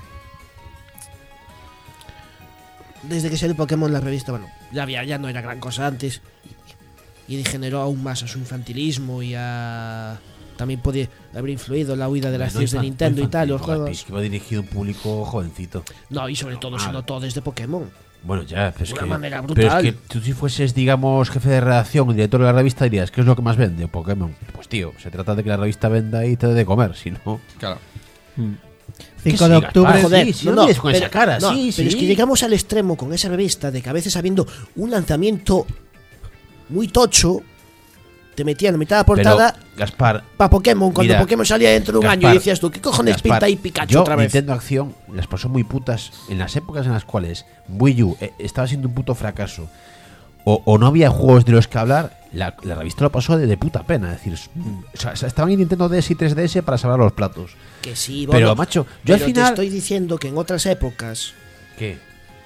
Desde que salió Pokémon la revista, bueno, ya había, ya no era gran cosa antes. Y degeneró aún más a su infantilismo y a. También podía haber influido en la huida de las No series de infan- Nintendo no y tal, los infantil, juegos. que iba dirigido a un público jovencito. No, y sobre todo Ah. siendo todo desde Pokémon. Bueno, ya, pero es, De una que, manera pero brutal. es que tú si fueses, digamos, jefe de redacción, director de la revista, dirías, ¿qué es lo que más vende? Pokémon. Pues tío, se trata de que la revista venda y te dé de comer, si no... Claro. cinco Que de sí, octubre. Gaspar, Joder, sí, sí, no mires con esa cara, no, sí, pero sí. es que llegamos al extremo con esa revista de que a veces habiendo un lanzamiento muy tocho, te metían en mitad de la portada Pero, Gaspar, para Pokémon, cuando mira, Pokémon salía dentro de un Gaspar, año y decías tú, ¿qué cojones Gaspar, pinta ahí Pikachu yo, otra vez? Nintendo Acción las pasó muy putas en las épocas en las cuales Wii U eh, estaba siendo un puto fracaso, o, o no había juegos de los que hablar, la, la revista lo pasó de, de puta pena. Es decir, o sea, estaban en Nintendo D S y tres D S para salvar los platos. Que sí, Pero, bueno, macho, yo pero al final... te estoy diciendo que en otras épocas, ¿Qué?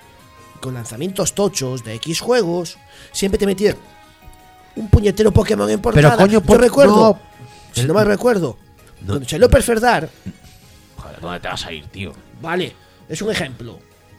con lanzamientos tochos de X juegos, siempre te metían un puñetero Pokémon en portada. Pero coño, yo por- recuerdo, no. si no mal recuerdo, No. cuando salió Perfect Dark, Joder, ¿dónde te vas a ir, tío? vale, es un ejemplo.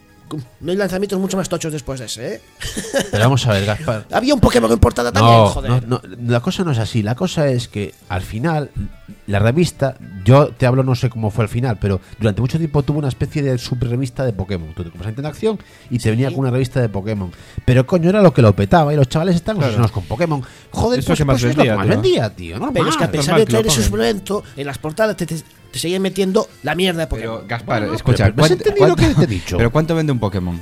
No hay lanzamientos mucho más tochos después de ese, ¿eh? Pero vamos a ver, Gaspar. Había un Pokémon en portada también, No, joder. no, no, la cosa no es así. La cosa es que al final, la revista, yo te hablo, no sé cómo fue al final, pero durante mucho tiempo tuvo una especie de subrevista de Pokémon. Tú te compras Nintendo Acción y te venía con una revista de Pokémon. Pero coño, era lo que lo petaba y los chavales están Claro. obsesionados con Pokémon. Joder, Eso pues, que más pues es lo que vendía, más tío. vendía, tío. Normal. Pero es que a pesar normal de que lo traer ese pongan. suplemento, en las portadas te, te, te seguían metiendo la mierda de Pokémon. Pero, Gaspar, Bueno, escucha, pero, ¿me has ¿cuánto- entendido lo cuánto- que te he dicho? Pero ¿cuánto vende un Pokémon?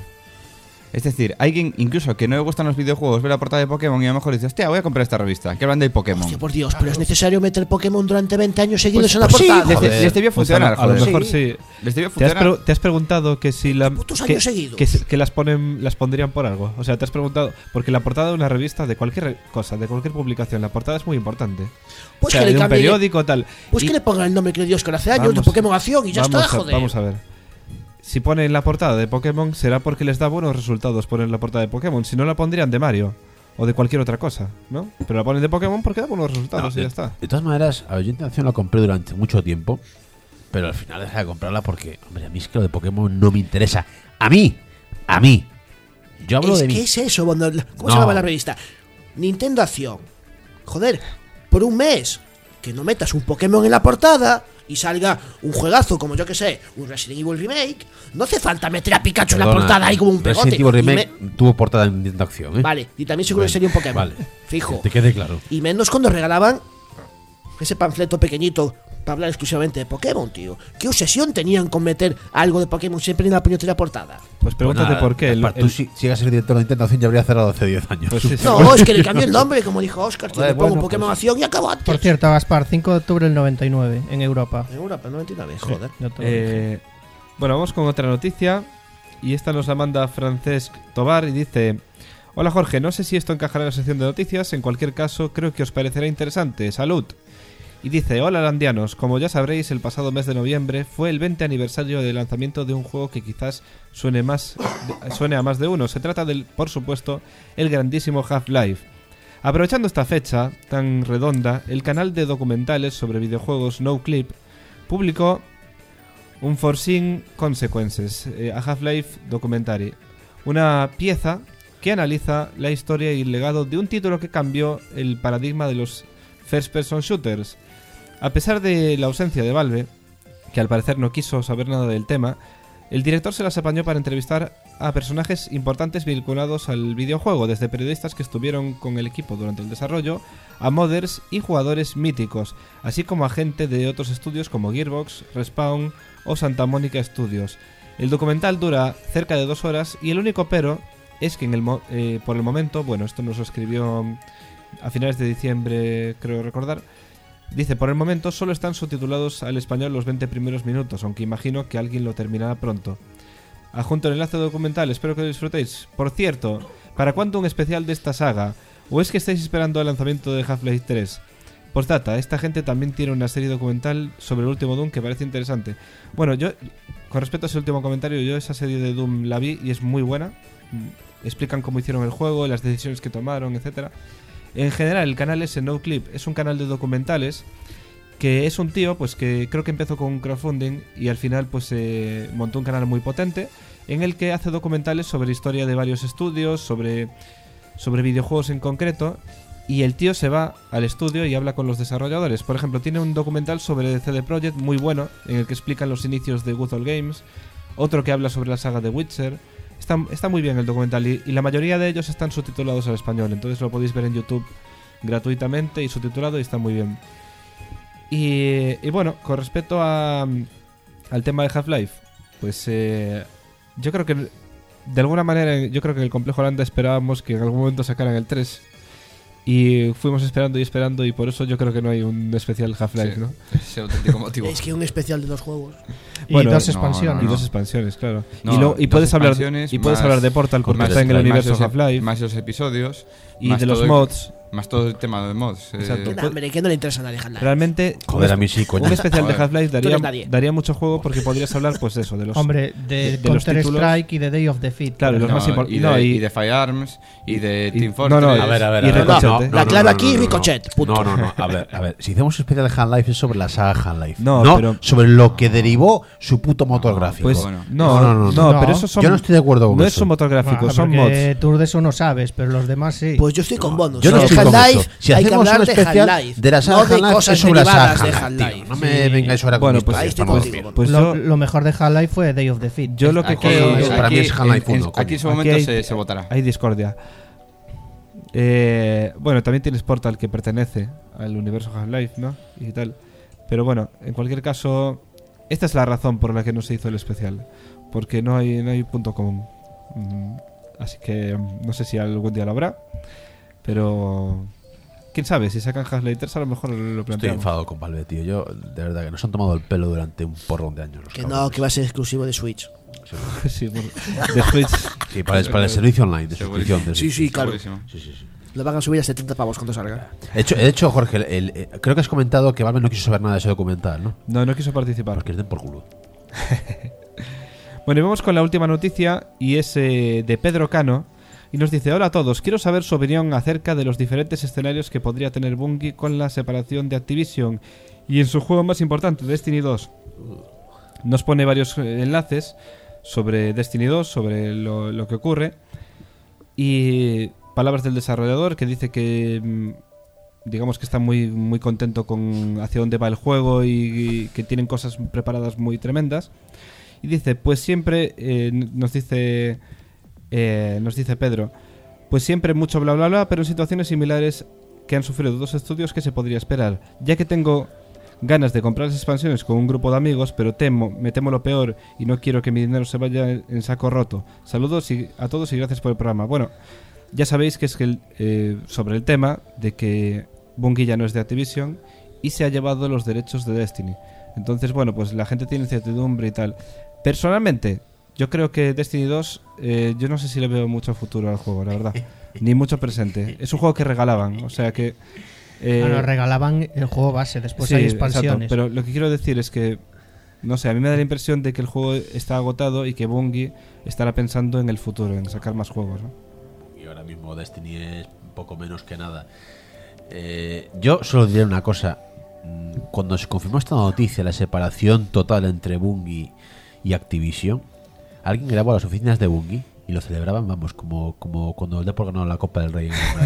Es decir, alguien incluso que no le gustan los videojuegos ve la portada de Pokémon y a lo mejor dice, hostia, voy a comprar esta revista, que hablan de Pokémon. Hostia, por Dios, pero es necesario meter Pokémon durante veinte años seguidos Pues- en la pues sí, portada. Les, joder. les debió Pues a lo- funcionar, a lo joder. mejor Sí. sí. Les debió ¿Te has, funcionar. pre- te has preguntado que si la putos que, años seguidos. que, se- que las ponen las pondrían por algo? O sea, te has preguntado porque la portada de una revista de cualquier cosa, de cualquier publicación, la portada es muy importante. Pues o sea, que le de un cambie- periódico tal. Pues Y- que le pongan el nombre que le dio Oscar hace años de Vamos- Pokémon Acción y ya vamos está, a, joder. Vamos a ver. Si ponen la portada de Pokémon será porque les da buenos resultados poner la portada de Pokémon, si no la pondrían de Mario o de cualquier otra cosa, ¿no? Pero la ponen de Pokémon porque da buenos resultados No, y ya de, está. de todas maneras, a ver, yo Nintendo Acción la compré durante mucho tiempo, pero al final dejé de comprarla porque, hombre, a mí es que lo de Pokémon no me interesa. A mí, a mí. Yo hablo Es de que mí. es eso, cuando, ¿cómo No. se llama la revista? Nintendo Acción. Joder, por un mes, que no metas un Pokémon en la portada y salga un juegazo como yo que sé, un Resident Evil Remake, no hace falta meter a Pikachu en la Perdona, portada ahí como un pegote. Resident Evil Y Remake me- tuvo portada en Nintendo Acción, ¿eh? Vale, y también seguro que Bueno, sería un Pokémon. vale. Fijo. Que te quede claro. Y menos cuando regalaban ese panfleto pequeñito para hablar exclusivamente de Pokémon, tío. ¿Qué obsesión tenían con meter algo de Pokémon siempre en la puñetera portada? Pues pregúntate Pues nada, por qué. el- Gaspar, el- tú si si llegas a ser director de Nintendo Acción ya habría cerrado hace diez años. pues sí, sí. No, es que le cambió el nombre, como dijo Oscar, tío. Joder, Le pongo bueno, Pokémon pues- Acción y acabó antes. Por cierto, Gaspar, cinco de octubre del noventa y nueve en Europa. En Europa, noventa y nueve, joder. Yo te lo dije. Eh, bueno, vamos con otra noticia. Y esta nos la manda Francesc Tobar y dice: Hola Jorge, no sé si esto encajará en la sección de noticias. En cualquier caso, creo que os parecerá interesante. Salud. Y dice: Hola landianos, como ya sabréis, el pasado mes de noviembre fue el veinte aniversario del lanzamiento de un juego que quizás suene, más, suene a más de uno. Se trata del, por supuesto, el grandísimo Half-Life. Aprovechando esta fecha tan redonda, el canal de documentales sobre videojuegos NoClip publicó un Foreseen Consequences, eh, a Half-Life Documentary, una pieza que analiza la historia y el legado de un título que cambió el paradigma de los first-person shooters. A pesar de la ausencia de Valve, que al parecer no quiso saber nada del tema, el director se las apañó para entrevistar a personajes importantes vinculados al videojuego, desde periodistas que estuvieron con el equipo durante el desarrollo, a modders y jugadores míticos, así como a gente de otros estudios como Gearbox, Respawn o Santa Mónica Studios. El documental dura cerca de dos horas y el único pero es que en el mo- eh, por el momento, bueno, esto nos lo escribió a finales de diciembre, creo recordar. Dice, por el momento solo están subtitulados al español los veinte primeros minutos, aunque imagino que alguien lo terminará pronto. Adjunto el enlace documental, espero que lo disfrutéis. Por cierto, ¿para cuándo un especial de esta saga? ¿O es que estáis esperando el lanzamiento de Half-Life tres? Postdata, esta gente también tiene una serie documental sobre el último Doom que parece interesante. Bueno, yo, con respecto a ese último comentario, yo esa serie de Doom la vi y es muy buena. Explican cómo hicieron el juego, las decisiones que tomaron, etcétera. En general, el canal ese NoClip es un canal de documentales que es un tío pues que creo que empezó con un crowdfunding y al final pues eh, montó un canal muy potente en el que hace documentales sobre historia de varios estudios, sobre, sobre videojuegos en concreto, y el tío se va al estudio y habla con los desarrolladores. Por ejemplo, tiene un documental sobre C D Projekt muy bueno en el que explican los inicios de Good Old Games, otro que habla sobre la saga de Witcher. Está, está muy bien el documental y, y la mayoría de ellos están subtitulados al español, entonces lo podéis ver en YouTube gratuitamente y subtitulado y está muy bien. Y, y bueno, con respecto a, al tema de Half-Life, pues eh, yo creo que de alguna manera, yo creo que en el Complejo Holanda esperábamos que en algún momento sacaran el tres y fuimos esperando y esperando y por eso yo creo que no hay un especial Half-Life, Sí, ¿no? es el auténtico motivo. Es que un especial de los juegos. Y Bueno, dos no, expansiones. Y no, dos expansiones, claro. No, y, luego- y dos puedes hablar expansiones y puedes más- hablar de Portal porque más- está en el más universo los- Half-Life Más los episodios. y más de los todo el- mods. Más todo el tema de mods. eh, Exacto. No, hombre, que no le interesa a nadie Half-Life. Realmente, Joder, un, a mí sí, coño. un especial de Joder. Half-Life Tú daría, eres nadie. daría mucho juego porque podrías hablar, pues eso, de los. Hombre, de, de- de los títulos. Counter-Strike y de Day of Defeat. Claro, por los no, más impor- y, no, de, y- y de Firearms y de y- Team no, Fortress. no, A ver, a ver, Y a ver. Ricochet, no, ¿eh? no, La no, clave no, aquí, no, no, Ricochet, punto. No, no, no. A ver, a ver. Si hacemos un especial de Half-Life es sobre la saga Half-Life. No, No, pero- sobre lo que derivó su puto motor gráfico. Pues Bueno. no, No, no, no, no, no. pero esos son. Yo no estoy de acuerdo con No eso. es un motor gráfico, Ah, son porque mods. tú de eso no sabes, pero los demás sí. Pues yo estoy con Bonus. Yo no de estoy con Half-Life eso. Si hay que hacemos hablar un de especial Half-Life, de la saga no de Half-Life cosas es sobre la derivadas saga de Half-Life, tío. Half-Life. No me vengáis ahora con Bueno, mis pues- Ahí estoy historias, contigo. tío. Pues lo, yo, lo mejor de Half-Life fue Day of Defeat. yo lo que Aquí, creo. Joder, para aquí, mí es Half-Life en, en- uno, coño. aquí en su Aquí momento hay- se, se votará. Hay discordia. Eh, bueno, también tienes Portal que pertenece al universo Half-Life, ¿no? Y tal. Pero bueno, en cualquier caso, esta es la razón por la que no se hizo el especial. Porque no hay, no hay punto común. Mm, Así que mm, no sé si algún día lo habrá. Pero quién sabe, si sacan Half-Life tres a lo mejor lo Estoy planteamos. enfadado con Valve, tío. Yo, de verdad, que nos han tomado el pelo durante un porrón de años. los Que no, cabrones. que va a ser exclusivo de Switch. Sí, bueno, de Switch. Sí, para el, para el servicio online de Segurísimo. suscripción. de- Sí, sí, claro. Segurísimo. Sí, sí, sí. Lo van a subir a setenta pavos cuando salga. De hecho, de hecho Jorge, el- el- eh, creo que has comentado que Valve no quiso saber nada de ese documental, ¿no? No, no quiso participar. Porque les den por culo. Bueno, y vamos con la última noticia y es eh, de Pedro Cano y nos dice: hola a todos, quiero saber su opinión acerca de los diferentes escenarios que podría tener Bungie con la separación de Activision y en su juego más importante, Destiny dos. Nos pone varios eh, enlaces sobre Destiny dos, sobre lo, lo que ocurre y palabras del desarrollador que dice que mm, digamos que está muy, muy contento con hacia dónde va el juego y, y que tienen cosas preparadas muy tremendas. Y dice, pues siempre, eh, nos dice eh, nos dice Pedro, pues siempre mucho bla bla bla, pero en situaciones similares que han sufrido dos estudios, ¿qué se podría esperar? Ya que tengo ganas de comprar las expansiones con un grupo de amigos, pero temo, me temo lo peor y no quiero que mi dinero se vaya en saco roto. Saludos y, a todos y gracias por el programa. Bueno, ya sabéis que es que el, eh, sobre el tema de que Bungie ya no es de Activision y se ha llevado los derechos de Destiny. Entonces, bueno, pues la gente tiene incertidumbre y tal. Personalmente, yo creo que Destiny dos, eh, yo no sé si le veo mucho futuro al juego, la verdad. Ni mucho presente. Es un juego que regalaban, o sea que... eh, Ah, nos regalaban el juego base, después sí, hay exacto, expansiones. pero lo que quiero decir es que, no sé, a mí me da la impresión de que el juego está agotado y que Bungie estará pensando en el futuro, en sacar más juegos, ¿no? Y ahora mismo Destiny es un poco menos que nada. Eh, yo solo diré una cosa. Mm, Cuando se confirmó esta noticia, la separación total entre Bungie y Activision, alguien grabó a las oficinas de Bungie y lo celebraban, vamos, como, como cuando el Depor ganó la Copa del Rey.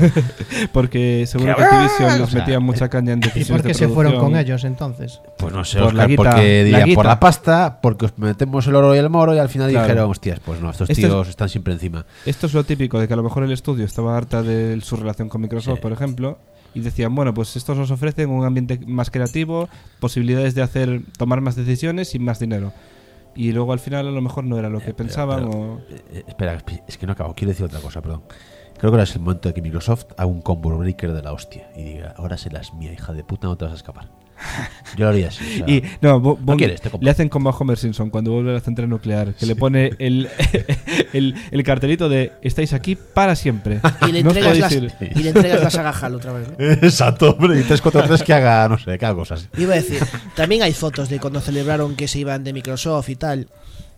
Porque seguro que Activision los O sea, metía mucha caña en ¿Y decisiones por qué de se fueron producción. con ellos entonces? Pues no sé, Por Oscar, la guita, porque la dirían por guita. la pasta, porque os metemos el oro y el moro y al final Claro. dijeron, hostias, pues no, estos Esto tíos es- están siempre encima. Esto es lo típico de que a lo mejor el estudio estaba harta de su relación con Microsoft, Sí. por ejemplo, y decían, bueno, pues estos nos ofrecen un ambiente más creativo, posibilidades de hacer tomar más decisiones y más dinero. Y luego al final a lo mejor no era lo que Eh, pero- pensaban pero, o... eh, eh, espera, es que no acabo, quiero decir otra cosa, perdón. Creo que ahora es el momento de que Microsoft haga un combo breaker de la hostia y diga, ahora serás mía, hija de puta, no te vas a escapar. Yo lo haría así. o sea, Y no, Bo- Bungie quieres, te compro. le hacen como a Homer Simpson cuando vuelve a la central nuclear, que le pone el, el, el cartelito de estáis aquí para siempre. Y le No os entregas, podéis las, ir. y le entregas la saga Halo otra vez, ¿no? Exacto, hombre, y tres cuatro tres que haga, no sé, que haga cosas. Iba a decir, también hay fotos de cuando celebraron que se iban de Microsoft y tal.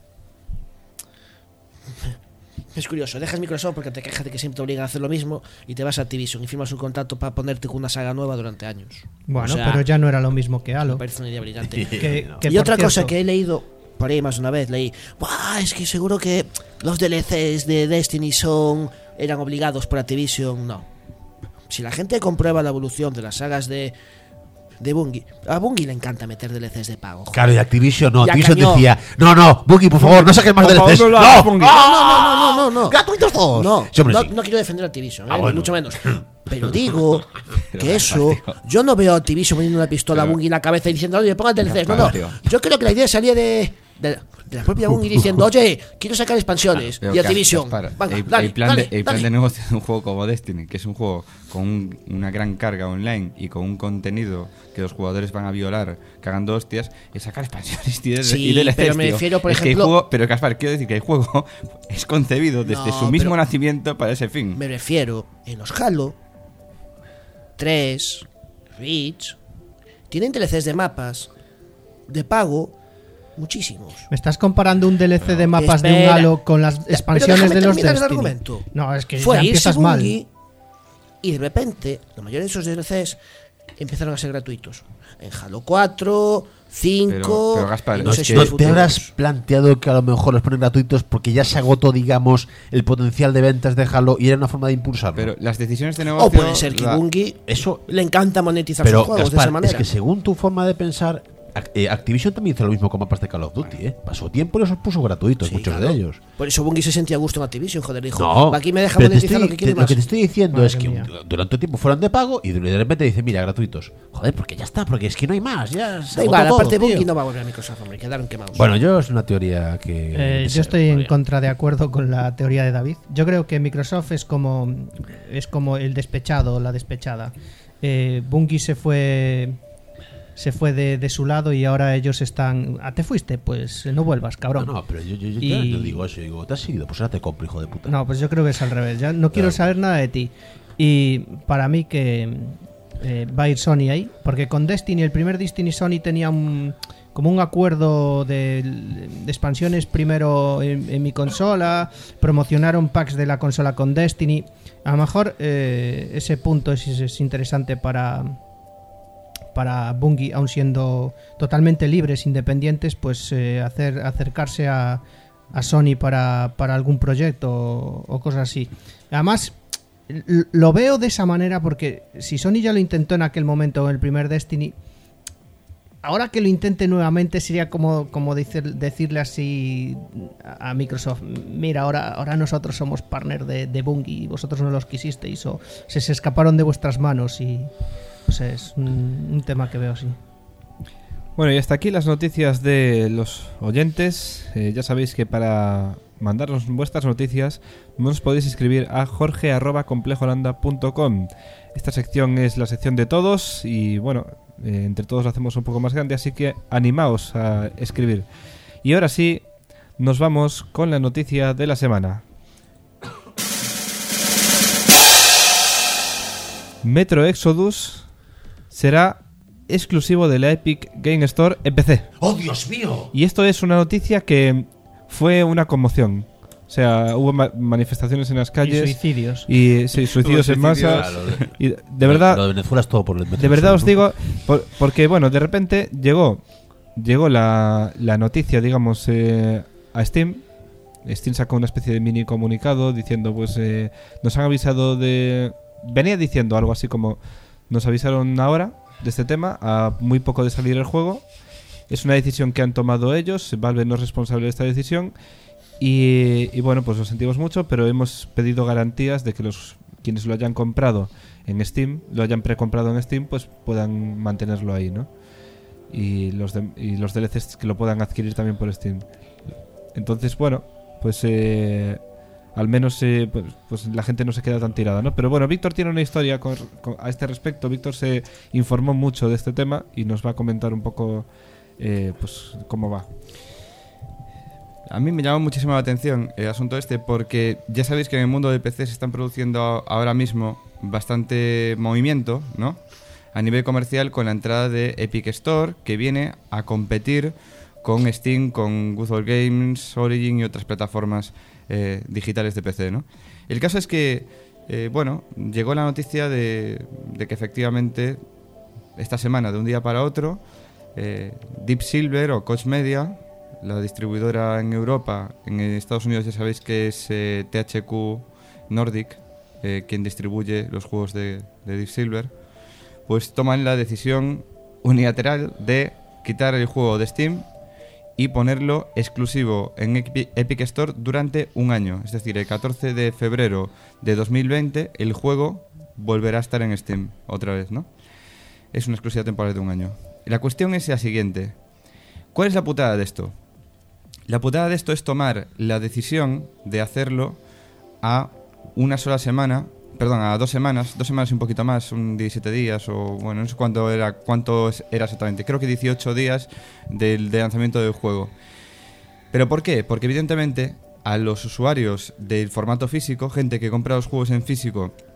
Es curioso, dejas Microsoft porque te quejas de que siempre te obligan a hacer lo mismo y te vas a Activision y firmas un contrato para ponerte con una saga nueva durante años. Bueno, O sea, pero ya no era lo mismo que Me Halo. parece una idea brillante. Que- que, Y por otra cosa cierto, que he leído por ahí más de una vez, leí, "Buah, es que seguro que los D L Cs de Destiny son eran obligados por Activision". No. Si la gente comprueba la evolución de las sagas de de Bungie, a Bungie le encanta meter D L Cs de pago. joder. Claro, y Activision no. Ya Activision cañó. decía, no, no, Bungie, por favor, no saques más Por D L Cs. favor, no ¡No! lo hagas, Bungie. ¡Ah! No, no, no, no, no. ¡Gratuitos todos! No, Sí, hombre, no, sí. no quiero defender a Activision, Ah, eh, bueno. mucho menos. Pero digo que eso, yo no veo a Activision poniendo una pistola a Pero- Bungie en la cabeza y diciendo, oye, ponga D L Cs. No, no. Tío. Yo creo que la idea salía de, de, de la propia Bungie diciendo, oye, quiero sacar expansiones. Pero Y Cas- Activision, Caspar, venga, el, dale, el plan, dale, de, el plan dale. de negocio de un juego como Destiny, que es un juego con un- una gran carga online y con un contenido que los jugadores van a violar cagando hostias, es sacar expansiones y, Sí, y D L Cs, pero me tío. refiero, por Es que el ejemplo- juego- pero Caspar, quiero decir que el juego es concebido desde No, su mismo pero- nacimiento para ese fin. Me refiero, en los Halo, tres, Reach, tienen D L Cs de mapas de pago muchísimos. ¿Me estás comparando un D L C de mapas de Espera. un Halo con las Pero expansiones déjame de los terminar el Destiny? argumento. No, es que Fue ya a irse empiezas mal. Bungie y de repente la mayoría de esos D L Cs empezaron a ser gratuitos. En Halo cuatro, cinco... Pero- pero, Gaspar, y no sé es si que- en ¿No te futuros. habrás planteado que a lo mejor los ponen gratuitos porque ya se agotó, digamos, el potencial de ventas de Halo y era una forma de impulsarlo? Pero las decisiones de negocio... O puede ser que la- Bungie Eso, le encanta monetizar pero sus juegos de Gaspar, esa manera. es que según tu forma de pensar, Ac- eh, Activision también hizo lo mismo con mapas de Call of Duty, ¿eh? Pasó tiempo y los puso gratuitos, Sí, muchos claro. de ellos. Por eso Bungie se sentía a gusto en Activision, joder, dijo, No, aquí me deja pero te monetizar estoy- lo que quiere te- más. Lo que te estoy diciendo Madre es que mía. durante un tiempo fueron de pago y de repente dicen, mira, gratuitos. Joder, porque ya está, porque es que no hay más, ya se Da agotó igual, todo, aparte tío. Bungie no va a volver a Microsoft, hombre, quedaron quemados. Bueno, yo es una teoría que... Eh, que yo sé, estoy en vaya. contra de acuerdo con la teoría de David. Yo creo que Microsoft es como es como el despechado o la despechada. Eh, Bungie se fue se fue de, de su lado y ahora ellos están. ¿Ah, te fuiste? Pues no vuelvas, No, cabrón. no, pero yo, yo, yo, Y- yo digo eso, digo, te has seguido, pues ahora te compro, hijo de puta. No, pues yo creo que es al revés. Ya no quiero Claro. saber nada de ti. Y para mí que eh, va a ir Sony ahí, porque con Destiny, el primer Destiny, Sony tenía un como un acuerdo de, de expansiones primero en, en mi consola, promocionaron packs de la consola con Destiny. A lo mejor eh, ese punto es, es interesante para para Bungie, aun siendo totalmente libres, independientes, pues eh, hacer acercarse a, a Sony para, para algún proyecto o, o cosas así. Además, l- lo veo de esa manera porque si Sony ya lo intentó en aquel momento en el primer Destiny, ahora que lo intente nuevamente sería como, como decir- decirle así a a Microsoft, mira, ahora, ahora nosotros somos partner de, de Bungie y vosotros no los quisisteis o se, se escaparon de vuestras manos y no sé, es un, un tema que veo así. Bueno, y hasta aquí las noticias de los oyentes. Eh, ya sabéis que para mandarnos vuestras noticias nos podéis escribir a jorge arroba complejolanda punto com. Esta sección es la sección de todos y bueno, eh, entre todos lo hacemos un poco más grande, así que animaos a escribir. Y ahora sí, nos vamos con la noticia de la semana. Metro Exodus será exclusivo de la Epic Game Store en P C. ¡Oh, Dios mío! Y esto es una noticia que fue una conmoción. O sea, hubo ma- manifestaciones en las Y calles suicidios. y sí, suicidios en masa. Claro, de- Y de verdad, Lo de Venezuela es todo por el de verdad os digo, por- porque bueno, de repente llegó llegó la, la noticia, digamos, eh, a Steam. Steam sacó una especie de mini comunicado diciendo, pues, eh, nos han avisado de... Venía diciendo algo así como, nos avisaron ahora de este tema, a muy poco de salir el juego. Es una decisión que han tomado ellos, Valve no es responsable de esta decisión. Y, y bueno, pues lo sentimos mucho, pero hemos pedido garantías de que los quienes lo hayan comprado en Steam, lo hayan precomprado en Steam, pues puedan mantenerlo ahí, ¿no? Y los, de- y los D L Cs que lo puedan adquirir también por Steam. Entonces, bueno, pues eh, al menos eh, pues, pues la gente no se queda tan tirada, ¿no? Pero bueno, Víctor tiene una historia con- con- a este respecto. Víctor se informó mucho de este tema y nos va a comentar un poco eh, pues cómo va. A mí me llama muchísimo la atención el asunto este porque ya sabéis que en el mundo de P C se están produciendo a- ahora mismo bastante movimiento, ¿no? A nivel comercial con la entrada de Epic Store que viene a competir con Steam, con Google Games, Origin y otras plataformas eh, digitales de P C, ¿no? El caso es que, eh, bueno, llegó la noticia de, de que efectivamente esta semana, de un día para otro, eh, Deep Silver o Koch Media, la distribuidora en Europa, en Estados Unidos ya sabéis que es eh, T H Q Nordic, eh, quien distribuye los juegos de, de Deep Silver, pues toman la decisión unilateral de quitar el juego de Steam y ponerlo exclusivo en Epi- Epic Store durante un año. Es decir, el catorce de febrero de dos mil veinte el juego volverá a estar en Steam otra vez, ¿no? Es una exclusividad temporal de un año. La cuestión es la siguiente. ¿Cuál es la putada de esto? La putada de esto es tomar la decisión de hacerlo a una sola semana, perdón, a dos semanas, dos semanas y un poquito más, un diecisiete días o bueno, no sé cuánto era, cuánto es- era exactamente, creo que dieciocho días del, de lanzamiento del juego. ¿Pero por qué? Porque evidentemente a los usuarios del formato físico, gente que compra los juegos en físico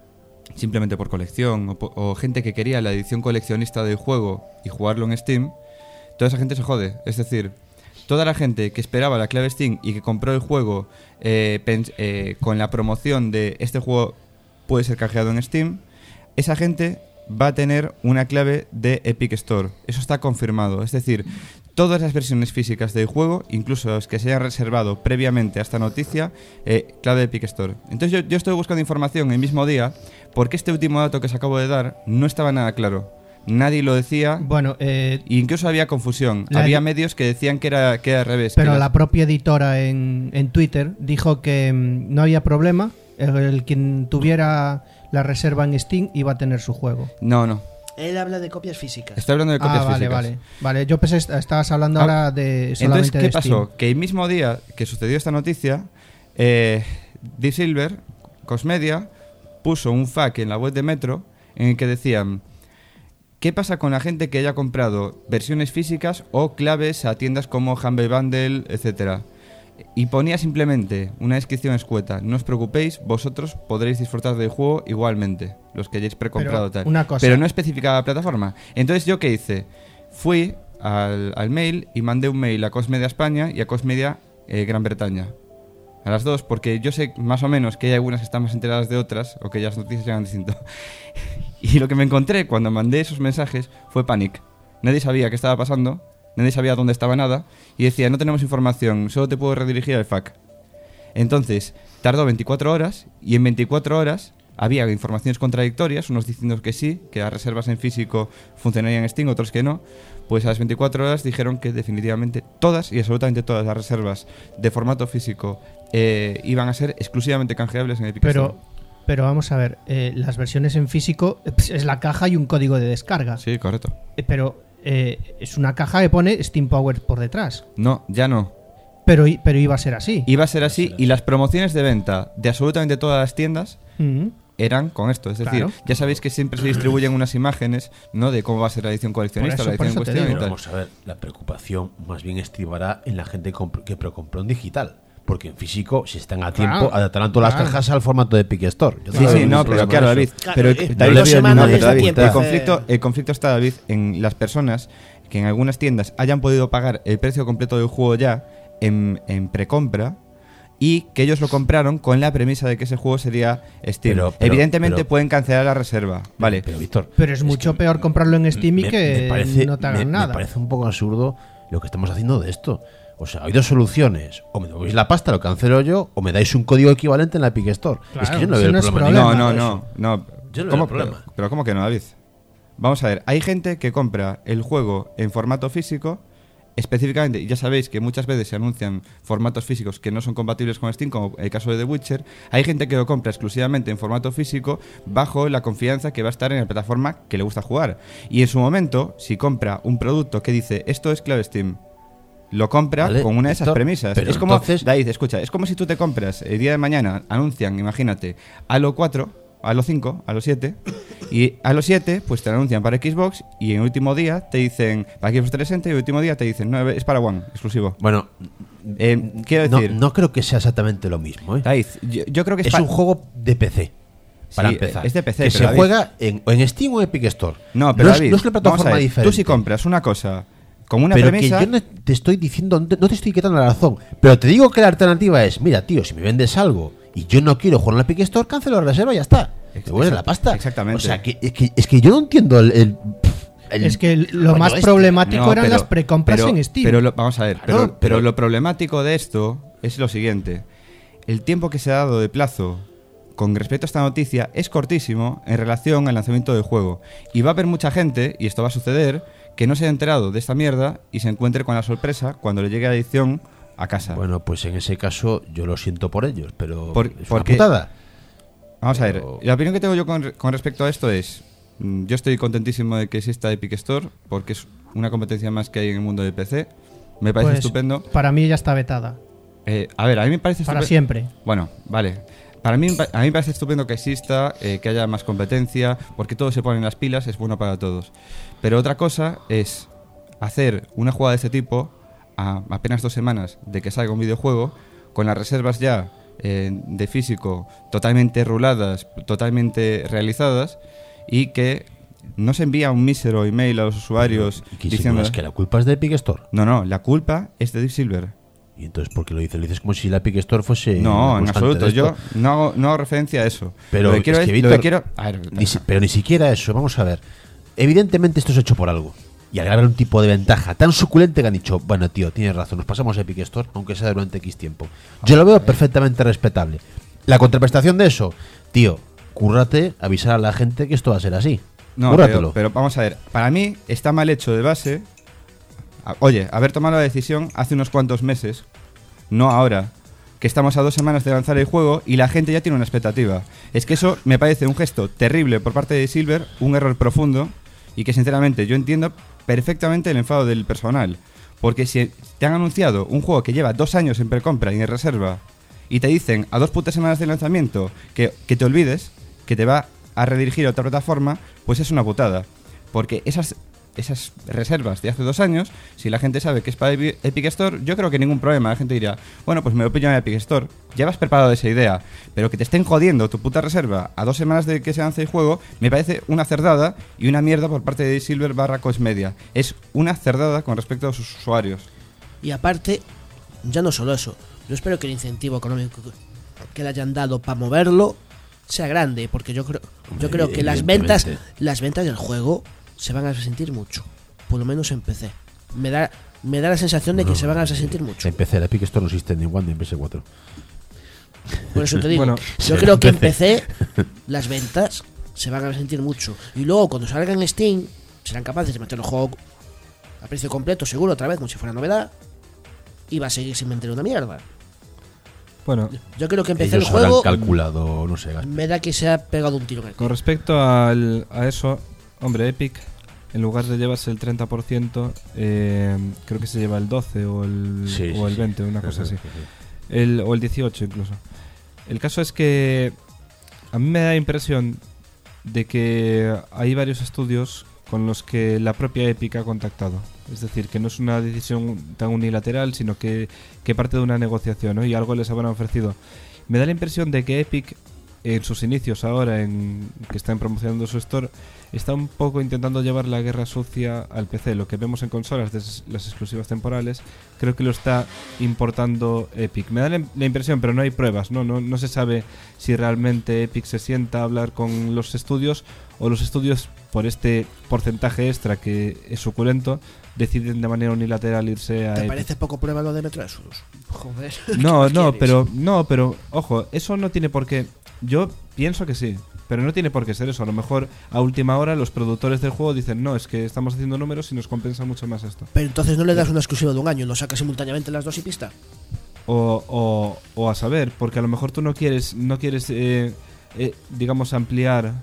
simplemente por colección, o, po- o gente que quería la edición coleccionista del juego y jugarlo en Steam, toda esa gente se jode. Es decir, toda la gente que esperaba la clave Steam y que compró el juego eh, pens- eh, con la promoción de este juego puede ser canjeado en Steam, esa gente va a tener una clave de Epic Store. Eso está confirmado. Es decir, todas las versiones físicas del juego, incluso los que se hayan reservado previamente a esta noticia, eh, clave de Epic Store. Entonces yo, yo estoy buscando información el mismo día porque este último dato que os acabo de dar no estaba nada claro. Nadie lo decía. Bueno, eh, E incluso había confusión. La había edi- medios que decían que era, que era al revés. pero que la las- propia editora en, en Twitter dijo que mm, no había problema. El, el quien tuviera la reserva en Steam iba a tener su juego. No, no. Él habla de copias físicas. Estoy hablando de copias Ah, vale, físicas. vale. Vale, yo pensé que estabas hablando Ah, ahora de Entonces, solamente ¿qué de pasó? Steam. Que el mismo día que sucedió esta noticia, eh, Deep Silver, Cosmedia, puso un F A Q en la web de Metro en el que decían: ¿qué pasa con la gente que haya comprado versiones físicas o claves a tiendas como Humble Bundle, etcétera? Y ponía simplemente una descripción escueta: no os preocupéis, vosotros podréis disfrutar del juego igualmente, los que hayáis precomprado Pero, tal. una cosa. Pero no especificaba la plataforma. Entonces, ¿yo qué hice? Fui al, al mail y mandé un mail a Cosmedia España y a Cosmedia eh, Gran Bretaña. A las dos, porque yo sé más o menos que hay algunas que están más enteradas de otras, o que las noticias llegan distinto. Y lo que me encontré cuando mandé esos mensajes fue panic. Nadie sabía qué estaba pasando, nadie sabía dónde estaba nada, y decía: no tenemos información, solo te puedo redirigir al F A Q. Entonces, tardó veinticuatro horas, y en veinticuatro horas había informaciones contradictorias, unos diciendo que sí, que las reservas en físico funcionarían en Steam, otros que no. Pues a las veinticuatro horas dijeron que definitivamente todas y absolutamente todas las reservas de formato físico eh, iban a ser exclusivamente canjeables en Epic Pero, Store. pero vamos a ver, eh, las versiones en físico eh, pues, es la caja y un código de descarga. Sí, correcto. Eh, pero eh, es una caja que pone Steam Power por detrás. No, ya no. Pero, i- pero iba a ser así. Iba a ser así y las promociones de venta de absolutamente todas las tiendas Mm. eran con esto. Es decir, Claro. ya sabéis que siempre se distribuyen unas imágenes, ¿no?, de cómo va a ser la edición coleccionista, Por eso- la por edición en eso te cuestión y digo. Pero tal. vamos a ver, la preocupación más bien estribará en la gente comp- que precompró en digital. Porque en físico, si están a tiempo, Claro. adaptarán todas Claro. las cajas al formato de Epic Store. Yo Sí, no sí, veo no, ningún pero problema claro, en David. eso. Claro, Pero, eh, David, no le dos veo semanas ningún pero les da David, tiempo el hacer- conflicto, el conflicto está, David, en las personas que en algunas tiendas hayan podido pagar el precio completo del juego ya en, en precompra y que ellos lo compraron con la premisa de que ese juego sería Steam. Pero- pero- Evidentemente pero- pueden cancelar la reserva, vale. Pero, Víctor, Pero es mucho peor comprarlo en Steam y me- que me parece- no te hagan me- me nada. parece un poco absurdo lo que estamos haciendo de esto. O sea, hay dos soluciones. O me devolvéis la pasta, lo cancelo yo, o me dais un código equivalente en la Epic Store. Claro, es que yo no eso veo el no es problema. problema. No, ninguno no, de no, eso. no. Yo no ¿Cómo- veo problema. pero, pero ¿cómo que no, David? Vamos a ver, hay gente que compra el juego en formato físico específicamente, y ya sabéis que muchas veces se anuncian formatos físicos que no son compatibles con Steam, como el caso de The Witcher. Hay gente que lo compra exclusivamente en formato físico bajo la confianza que va a estar en la plataforma que le gusta jugar. Y en su momento, si compra un producto que dice esto es clave Steam, lo compra Vale, con una de esas Víctor, premisas. pero Es como, entonces- David, escucha, es como si tú te compras el día de mañana, anuncian, imagínate, Halo cuatro, Halo cinco, Halo siete, y Halo siete, pues te lo anuncian para Xbox, y en el último día te dicen, para Xbox trescientos sesenta, y el último día te dicen, no, es para One, exclusivo. Bueno, Eh, quiero no, decir, no creo que sea exactamente lo mismo. ¿eh? David, yo, yo creo que es, Es pa- un juego de P C. Para Sí, empezar. es de P C, Que pero se David- juega en, o en Steam o en Epic Store. No, pero no, David, es, no es una vamos a plataforma ver, diferente. tú si compras una cosa con una pero premisa... que yo no te estoy diciendo, no te estoy quitando la razón. Pero te digo que la alternativa es: mira, tío, si me vendes algo y yo no quiero jugar en la Epic Store, cancelo la reserva y ya está. Te devuelves la pasta. Exactamente. O sea, que, es, que, es que yo no entiendo el. el- el Es que lo rollo más este. problemático No, eran pero- las precompras pero- en Steam. Pero lo- vamos a ver, Claro, pero, pero pero- lo problemático de esto es lo siguiente. El tiempo que se ha dado de plazo con respecto a esta noticia es cortísimo en relación al lanzamiento del juego. Y va a haber mucha gente, y esto va a suceder, que no se haya enterado de esta mierda y se encuentre con la sorpresa cuando le llegue la edición a casa. Bueno, pues en ese caso yo lo siento por ellos, pero Por- es porque- una putada. Vamos a ver, Pero- la opinión que tengo yo con, re- con respecto a esto es, mm, yo estoy contentísimo de que exista Epic Store, porque es una competencia más que hay en el mundo del P C. Me parece Pues, estupendo. Para mí ya está vetada. Eh, a ver, a mí me parece Para estupe- siempre. Bueno, vale. Para mí, a mí me parece estupendo que exista, eh, que haya más competencia, porque todos se ponen las pilas, es bueno para todos. Pero otra cosa es hacer una jugada de este tipo a apenas dos semanas de que salga un videojuego, con las reservas ya eh, de físico totalmente ruladas, totalmente realizadas, y que no se envía un mísero email a los usuarios ¿Y qué diciendo... es que la culpa es de Epic Store? No, no, la culpa es de Deep Silver. ¿Y entonces por qué lo dices? Lo dices como si la Epic Store fuese... No, la en constante absoluto. de esto. Yo no hago, no hago referencia a eso. Pero lo que quiero es que, es- lo Víctor, que quiero... a ver, Ni si- pero ni siquiera eso, vamos a ver. Evidentemente esto es hecho por algo. Y al ganar un tipo de ventaja tan suculente que han dicho, bueno, tío, tienes razón, nos pasamos a Epic Store, aunque sea durante X tiempo. Yo lo veo perfectamente respetable. La contraprestación de eso, tío, cúrrate, avisar a la gente que esto va a ser así. No, Cúrratelo. pero, pero vamos a ver. Para mí está mal hecho de base. A- Oye, haber tomado la decisión hace unos cuantos meses, no ahora, que estamos a dos semanas de lanzar el juego y la gente ya tiene una expectativa. Es que eso me parece un gesto terrible por parte de Silver, un error profundo, y que sinceramente yo entiendo perfectamente el enfado del personal. Porque si te han anunciado un juego que lleva dos años en precompra y en reserva, y te dicen a dos putas semanas de lanzamiento que, que te olvides, que te va a redirigir a otra plataforma, pues es una putada. Porque esas, esas reservas de hace dos años, si la gente sabe que es para Epi- Epic Store, yo creo que ningún problema. La gente dirá, bueno, pues me lo pillo en Epic Store. Ya vas preparado de esa idea. Pero que te estén jodiendo tu puta reserva a dos semanas de que se lance el juego, me parece una cerdada y una mierda por parte de Silver barra Coach Media. Es una cerdada con respecto a sus usuarios. Y aparte, ya no solo eso, yo espero que el incentivo económico que le hayan dado para moverlo sea grande, porque yo creo, yo creo que las ventas, Evidentemente. las ventas del juego se van a resentir mucho, por lo menos en P C. Me da, me da la sensación de que se van a resentir mucho. En P C, la Epic Store no existe ni en One ni en P S cuatro. Por eso te digo, Bueno, yo creo que en P C las ventas se van a resentir mucho. Y luego cuando salga en Steam, serán capaces de meter el juego a precio completo, seguro, otra vez, como si fuera novedad. Y va a seguir sin vender una mierda. Bueno, Yo creo que empecé el Ellos habrán juego, calculado, no sé, me da que se ha pegado un tiro en el con culo. respecto al, a eso, hombre, Epic, en lugar de llevarse el treinta por ciento, eh, creo que se lleva el doce o el, Sí, o sí, el sí. veinte, una cosa Sí, así. sí, sí. El, o el dieciocho incluso. El caso es que a mí me da la impresión de que hay varios estudios con los que la propia Epic ha contactado. Es decir, que no es una decisión tan unilateral, sino que, que parte de una negociación, ¿no? Y algo les habrán ofrecido. Me da la impresión de que Epic, en sus inicios ahora, en que están promocionando su store, está un poco intentando llevar la guerra sucia al P C. Lo que vemos en consolas, de las exclusivas temporales, creo que lo está importando Epic. Me da la, la impresión, pero no hay pruebas, ¿no? No, no se sabe si realmente Epic se sienta a hablar con los estudios o los estudios, por este porcentaje extra que es suculento, deciden de manera unilateral irse a ¿Te Epic. parece poco prueba lo de Metro Exodus? Joder. ¿qué No, más no, quieres? pero no, pero ojo, eso no tiene por qué. Yo pienso que sí, pero no tiene por qué ser eso. A lo mejor a última hora los productores del juego dicen, no, es que estamos haciendo números y nos compensa mucho más esto. Pero entonces no le das una exclusiva de un año, lo sacas simultáneamente las dos y pista. O, o, o a saber, porque a lo mejor tú no quieres, no quieres, eh, eh, digamos, ampliar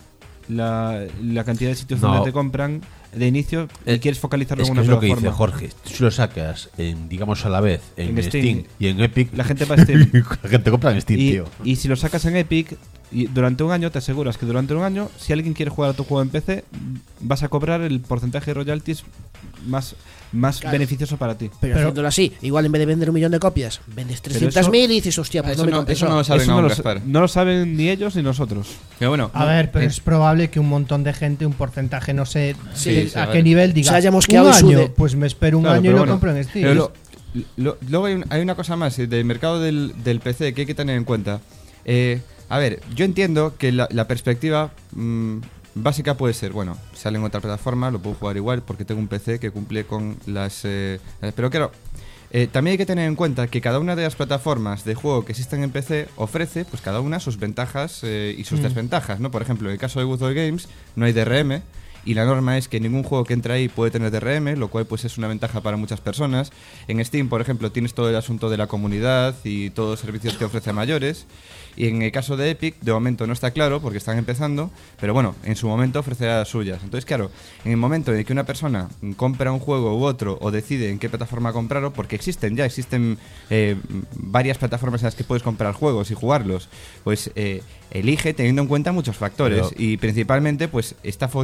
la, la cantidad de sitios No. donde te compran de inicio y Eh, quieres focalizarlo Es en que una es lo que dice plataforma. Jorge. Si lo sacas, en, digamos, a la vez en, En Steam, Steam. y en Epic, La gente va a Steam. la gente compra en Steam, Y, tío. y si lo sacas en Epic, y durante un año te aseguras que durante un año, si alguien quiere jugar a tu juego en P C, vas a cobrar el porcentaje de royalties más, más Claro. beneficioso para ti. Pero, Pero- haciéndolo así, igual en vez de vender un millón de copias, vendes trescientas mil y dices, hostia, pues Eso no me no- compensó. eso no lo saben Eso aún, no, lo, Gaspar. no lo saben ni ellos ni nosotros. Pero bueno, A no, ver, pero eh, es probable que un montón de gente, un porcentaje, no sé Sí, de- sí, a vale. qué nivel diga, Se haya un mosqueado y año, sude. pues me espero un Claro, año y pero lo bueno, compro en Steam. pero lo- lo- luego hay, un- hay una cosa más eh, del mercado del, del P C que hay que tener en cuenta. Eh, a ver, yo entiendo que la, la perspectiva mm, básica puede ser, bueno, sale en otra plataforma, lo puedo jugar igual porque tengo un P C que cumple con las... eh, eh, pero claro, eh, también hay que tener en cuenta que cada una de las plataformas de juego que existen en P C ofrece, pues cada una sus ventajas eh, y sus Mm. desventajas, ¿no? Por ejemplo, en el caso de Good Old Games no hay D R M, y la norma es que ningún juego que entra ahí puede tener D R M, lo cual pues es una ventaja para muchas personas. En Steam, por ejemplo, tienes todo el asunto de la comunidad y todos los servicios que ofrece a mayores. Y en el caso de Epic, de momento no está claro porque están empezando, pero bueno, en su momento ofrecerá las suyas. Entonces, claro, en el momento en el que una persona compra un juego u otro o decide en qué plataforma comprarlo, porque existen ya, existen eh, varias plataformas en las que puedes comprar juegos y jugarlos, pues eh, elige teniendo en cuenta muchos factores Pero- y principalmente pues está focalizado en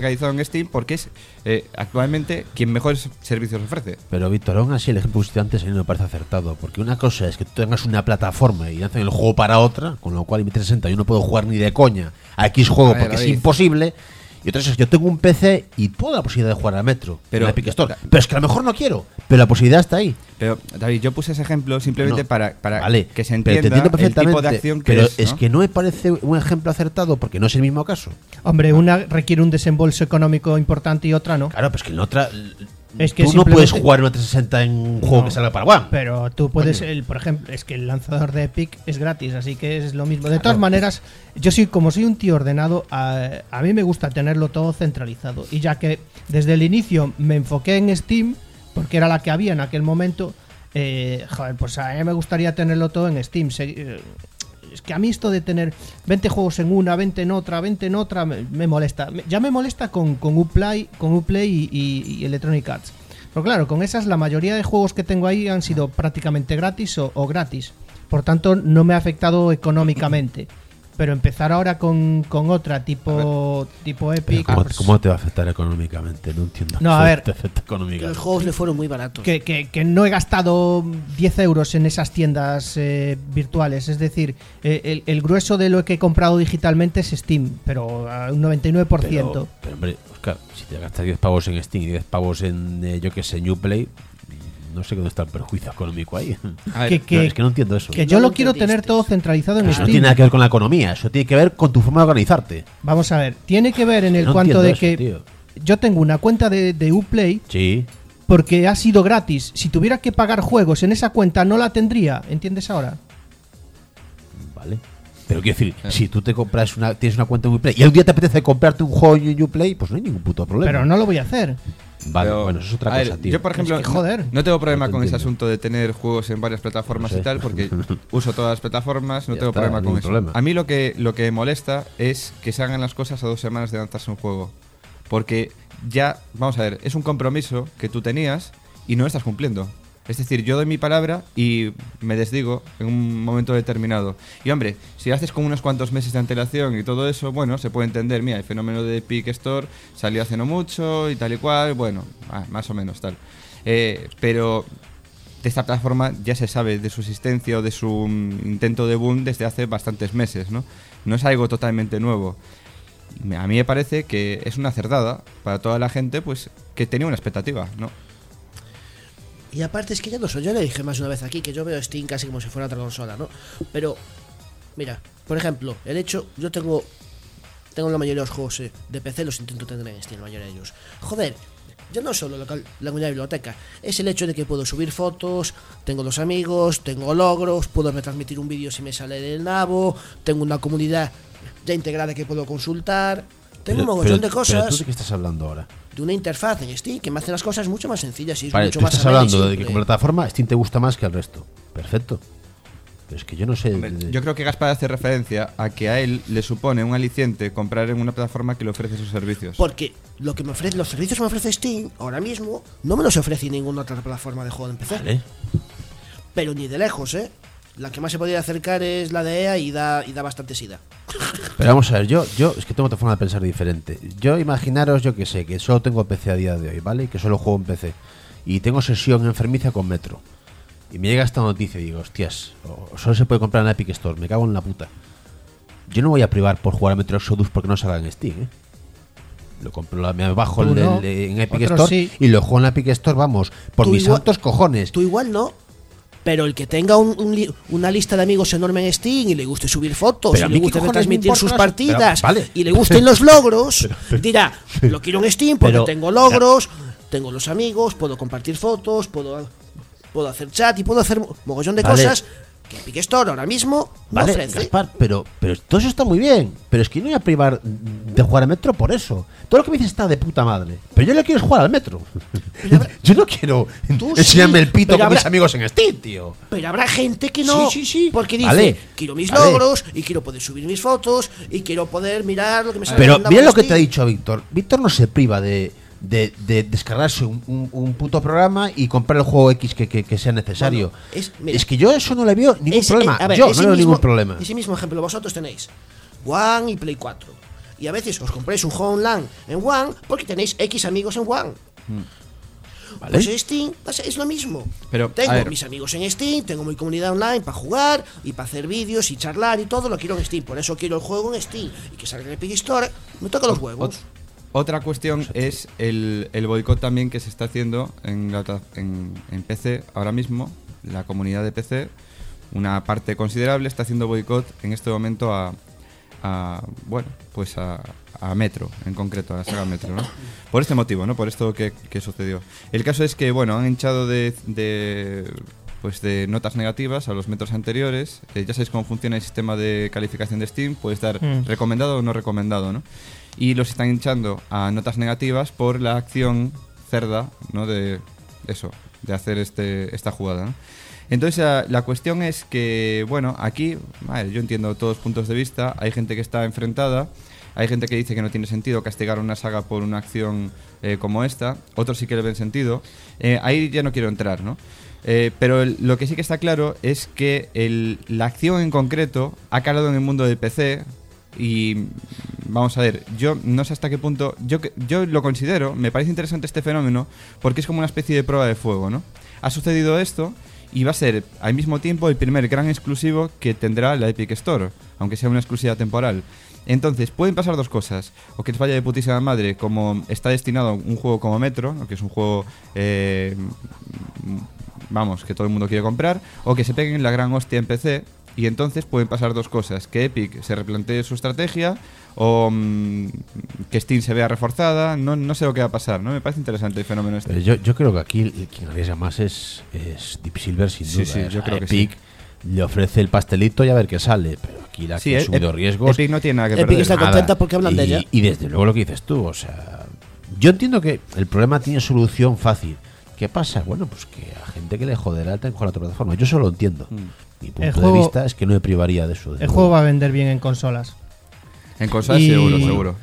en Steam porque es eh, actualmente quien mejores servicios ofrece. Pero Víctor, aún así el ejemplo que usted antes a mí no me parece acertado, porque una cosa es que tú tengas una plataforma y lancen el juego para otra, con lo cual en mi trescientos sesenta yo no puedo jugar ni de coña a X juego A ver, porque es David. imposible. Y otra cosa es que yo tengo un P C y toda la posibilidad de jugar al Metro, Pero- en la Epic Store. Pero es que a lo mejor no quiero, pero la posibilidad está ahí. Pero, David, yo puse ese ejemplo simplemente No, para, para vale, que se pero te entienda entiendo el perfectamente, tipo de acción que pero es, es ¿no? que no me parece un ejemplo acertado porque no es el mismo caso. Hombre, una requiere un desembolso económico importante y otra no. Claro, pues que en otra Es que tú no simplemente- puedes jugar en una trescientos sesenta en un juego No. que salga para One. Pero tú puedes, Coño. el, por ejemplo, es que el lanzador de Epic es gratis, así que es lo mismo. De todas maneras, yo sí, como soy un tío ordenado, a, a mí me gusta tenerlo todo centralizado. Y ya que desde el inicio me enfoqué en Steam, porque era la que había en aquel momento, eh, joder, pues a mí me gustaría tenerlo todo en Steam. Se- eh, es que a mí esto de tener veinte juegos en una, veinte en otra, veinte en otra, me, me molesta. Me- Ya me molesta con, con Uplay, con Uplay y, y- y Electronic Arts. Pero claro, con esas la mayoría de juegos que tengo ahí han sido prácticamente gratis o, o gratis. Por tanto, no me ha afectado económicamente. Pero empezar ahora con, con otra tipo tipo Pero Epic... ¿cómo, pues, cómo te va a afectar económicamente? No entiendo. No, a ¿Cómo ver. te afecta Que económicamente? los juegos le fueron muy baratos. que, que- que no he gastado diez euros en esas tiendas eh, virtuales. Es decir, eh, el, el grueso de lo que he comprado digitalmente es Steam, pero a un noventa y nueve por ciento. Pero, pero, hombre, Oscar, si te gastas diez pavos en Steam y diez pavos en, eh, yo que sé, Uplay, no sé dónde está el perjuicio económico ahí. A ver, que, que- No, es que no entiendo eso. que No yo lo lo quiero tener entendiste. todo centralizado en Eso no Steam. tiene nada que ver con la economía, eso tiene que ver con tu forma de organizarte. Vamos a ver, tiene que ver en el No cuanto entiendo de eso, que tío. yo tengo una cuenta de, de Uplay Sí, porque ha sido gratis. Si tuviera que pagar juegos en esa cuenta no la tendría, ¿entiendes ahora? vale. Pero quiero decir, si tú te compras una, tienes una cuenta en Uplay y un día te apetece comprarte un juego en Uplay, pues no hay ningún puto problema. Pero no lo voy a hacer. Vale, Pero, bueno, eso es otra a ver, cosa, tío. Yo, por ejemplo, Es que, joder. no, no tengo problema No te con ese entiendo. asunto de tener juegos en varias plataformas No sé. y tal, porque uso todas las plataformas, no Ya tengo está, problema con ningún eso. problema. A mí lo que, lo que me molesta es que se hagan las cosas a dos semanas de lanzarse un juego. Porque ya, vamos a ver, es un compromiso que tú tenías y no lo estás cumpliendo. Es decir, yo doy mi palabra y me desdigo en un momento determinado. Y hombre, si haces con unos cuantos meses de antelación y todo eso, bueno, se puede entender. Mira, el fenómeno de Epic Store salió hace no mucho y tal y cual, bueno, ah, más o menos tal. Eh, pero de esta plataforma ya se sabe de su existencia o de su mm, intento de boom desde hace bastantes meses, ¿no? No es algo totalmente nuevo. Me- A mí me parece que es una acertada para toda la gente, pues, que tenía una expectativa, ¿no? Y aparte es que ya no soy, yo le dije más una vez aquí que yo veo Steam casi como si fuera otra consola, ¿no? Pero, mira, por ejemplo, el hecho, yo tengo tengo la mayoría de los juegos eh, de P C, los intento tener en Steam, la mayoría de ellos. Joder, ya no solo la, la unidad de biblioteca, es el hecho de que puedo subir fotos, tengo los amigos, tengo logros, puedo retransmitir un vídeo si me sale del nabo, tengo una comunidad ya integrada que puedo consultar, tengo un mogollón de Pero cosas tú de qué estás hablando ahora. de una interfaz en Steam que me hace las cosas mucho más sencillas y es Vale, mucho tú más estás amena y hablando de que simple. como plataforma Steam te gusta más que el resto. Perfecto. Pero es que yo no sé. Hombre, de- yo creo que Gaspar hace referencia a que a él le supone un aliciente comprar en una plataforma que le ofrece sus servicios. Porque lo que me ofrece, los servicios que me ofrece Steam ahora mismo no me los ofrece ninguna otra plataforma de juego en P C. Vale. Pero ni de lejos, ¿eh? La que más se podría acercar es la de E A y da, y da bastante sida. Pero vamos a ver, yo, yo es que tengo otra forma de pensar diferente. Yo imaginaros, yo que sé, que solo tengo P C a día de hoy, ¿vale? Y que solo juego en P C. Y tengo sesión enfermiza con Metro. Y me llega esta noticia y digo, hostias, o- solo se puede comprar en la Epic Store, me cago en la puta. Yo no voy a privar por jugar a Metro Exodus porque no salga en Steam, ¿eh? Lo compro, me bajo Tú el, no, el- en Epic otros Store sí. y lo juego en la Epic Store, vamos, por Tú mis igual- santos cojones. Tú igual no. Pero el que tenga un- un li- una lista de amigos enorme en Steam y le guste subir fotos Pero a y mí le qué guste cojones me retransmitir importa sus eso. partidas Pero, vale. y le gusten los logros, dirá, pero- lo quiero en Steam porque pero- tengo logros, tengo los amigos, puedo compartir fotos, puedo, puedo hacer chat y puedo hacer un mogollón de Vale. cosas que Epic Store ahora mismo no Vale, ofrece. Gaspar, pero, pero todo eso está muy bien. Pero es que no voy a privar de jugar al Metro por eso. Todo lo que me dices está de puta madre. Pero yo lo quiero es jugar al Metro. habrá- Yo no quiero Tú enseñarme sí, el pito pero con habrá- mis amigos en Steam, tío. Pero habrá gente que no. Sí, sí, sí. Porque dice, Vale, quiero mis vale. logros y quiero poder subir mis fotos y quiero poder mirar lo que me sale Pero en la mira lo Steam. que te ha dicho Víctor. Víctor no se priva de, de, de descargarse un, un- un puto programa y comprar el juego X que, que- que sea necesario. Bueno, es- mira. es que yo eso no le veo ningún Es- problema. eh, a ver, yo ese no le veo mismo- ningún problema. Ese mismo ejemplo, vosotros tenéis One y Play cuatro. Y a veces os compráis un juego online en One porque tenéis X amigos en One. ¿Vale? Pues Steam es lo mismo. Pero, a tengo ver. mis amigos en Steam, tengo mi comunidad online para jugar y para hacer vídeos y charlar y todo lo quiero en Steam. Por eso quiero el juego en Steam y que salga en Epic Store. Me toca los huevos. Ot- Otra cuestión es el, el boicot también que se está haciendo en, la, otra- en, en P C ahora mismo. La comunidad de P C, una parte considerable, está haciendo boicot en este momento a, a bueno, pues a, a Metro, en concreto, a la saga Metro, ¿no? Por este motivo, ¿no? Por esto que, que sucedió. El caso es que, bueno, han hinchado de, de pues de notas negativas a los metros anteriores. Eh, ya sabéis cómo funciona el sistema de calificación de Steam, puedes dar Mm. recomendado o no recomendado, ¿no? Y los están hinchando a notas negativas por la acción cerda, ¿no? De eso, de hacer este esta jugada, ¿no? Entonces la, la cuestión es que, bueno, aquí, vale, yo entiendo todos los puntos de vista, hay gente que está enfrentada, hay gente que dice que no tiene sentido castigar a una saga por una acción eh, como esta, otros sí que le ven sentido, eh, ahí ya no quiero entrar, ¿no? Eh, pero el- lo que sí que está claro es que el- la acción en concreto ha calado en el mundo del P C y vamos a ver, yo no sé hasta qué punto, yo, que- yo lo considero, me parece interesante este fenómeno porque es como una especie de prueba de fuego, ¿no? Ha sucedido esto y va a ser al mismo tiempo el primer gran exclusivo que tendrá la Epic Store, aunque sea una exclusividad temporal. Entonces, pueden pasar dos cosas. O que les vaya de putísima madre, como está destinado a un juego como Metro, ¿no? Que es un juego, eh, vamos, que todo el mundo quiere comprar, o que se peguen la gran hostia en P C. Y entonces pueden pasar dos cosas: que Epic se replantee su estrategia, o mm, que Steam se vea reforzada. No, no sé lo que va a pasar, ¿no? Me parece interesante el fenómeno este. Pero yo, yo creo que aquí el- quien arriesga más es, es Deep Silver, sin Sí, duda. sí, O yo sea, creo que Epic le ofrece el pastelito y a ver qué sale. Pero aquí la Sí, que ha Ep- asumido Ep- riesgos. Epic no tiene nada que Epic perder. está nada. contenta porque hablan y, de ella. Y desde luego lo que dices tú, o sea, yo entiendo que el problema tiene solución fácil. ¿Qué pasa? Bueno, pues que a gente que le joderá el con la otra plataforma. Yo solo lo entiendo. Mi punto El de juego- vista es que no me privaría de eso. desde El luego. juego va a vender bien en consolas. En consolas Y- seguro, seguro.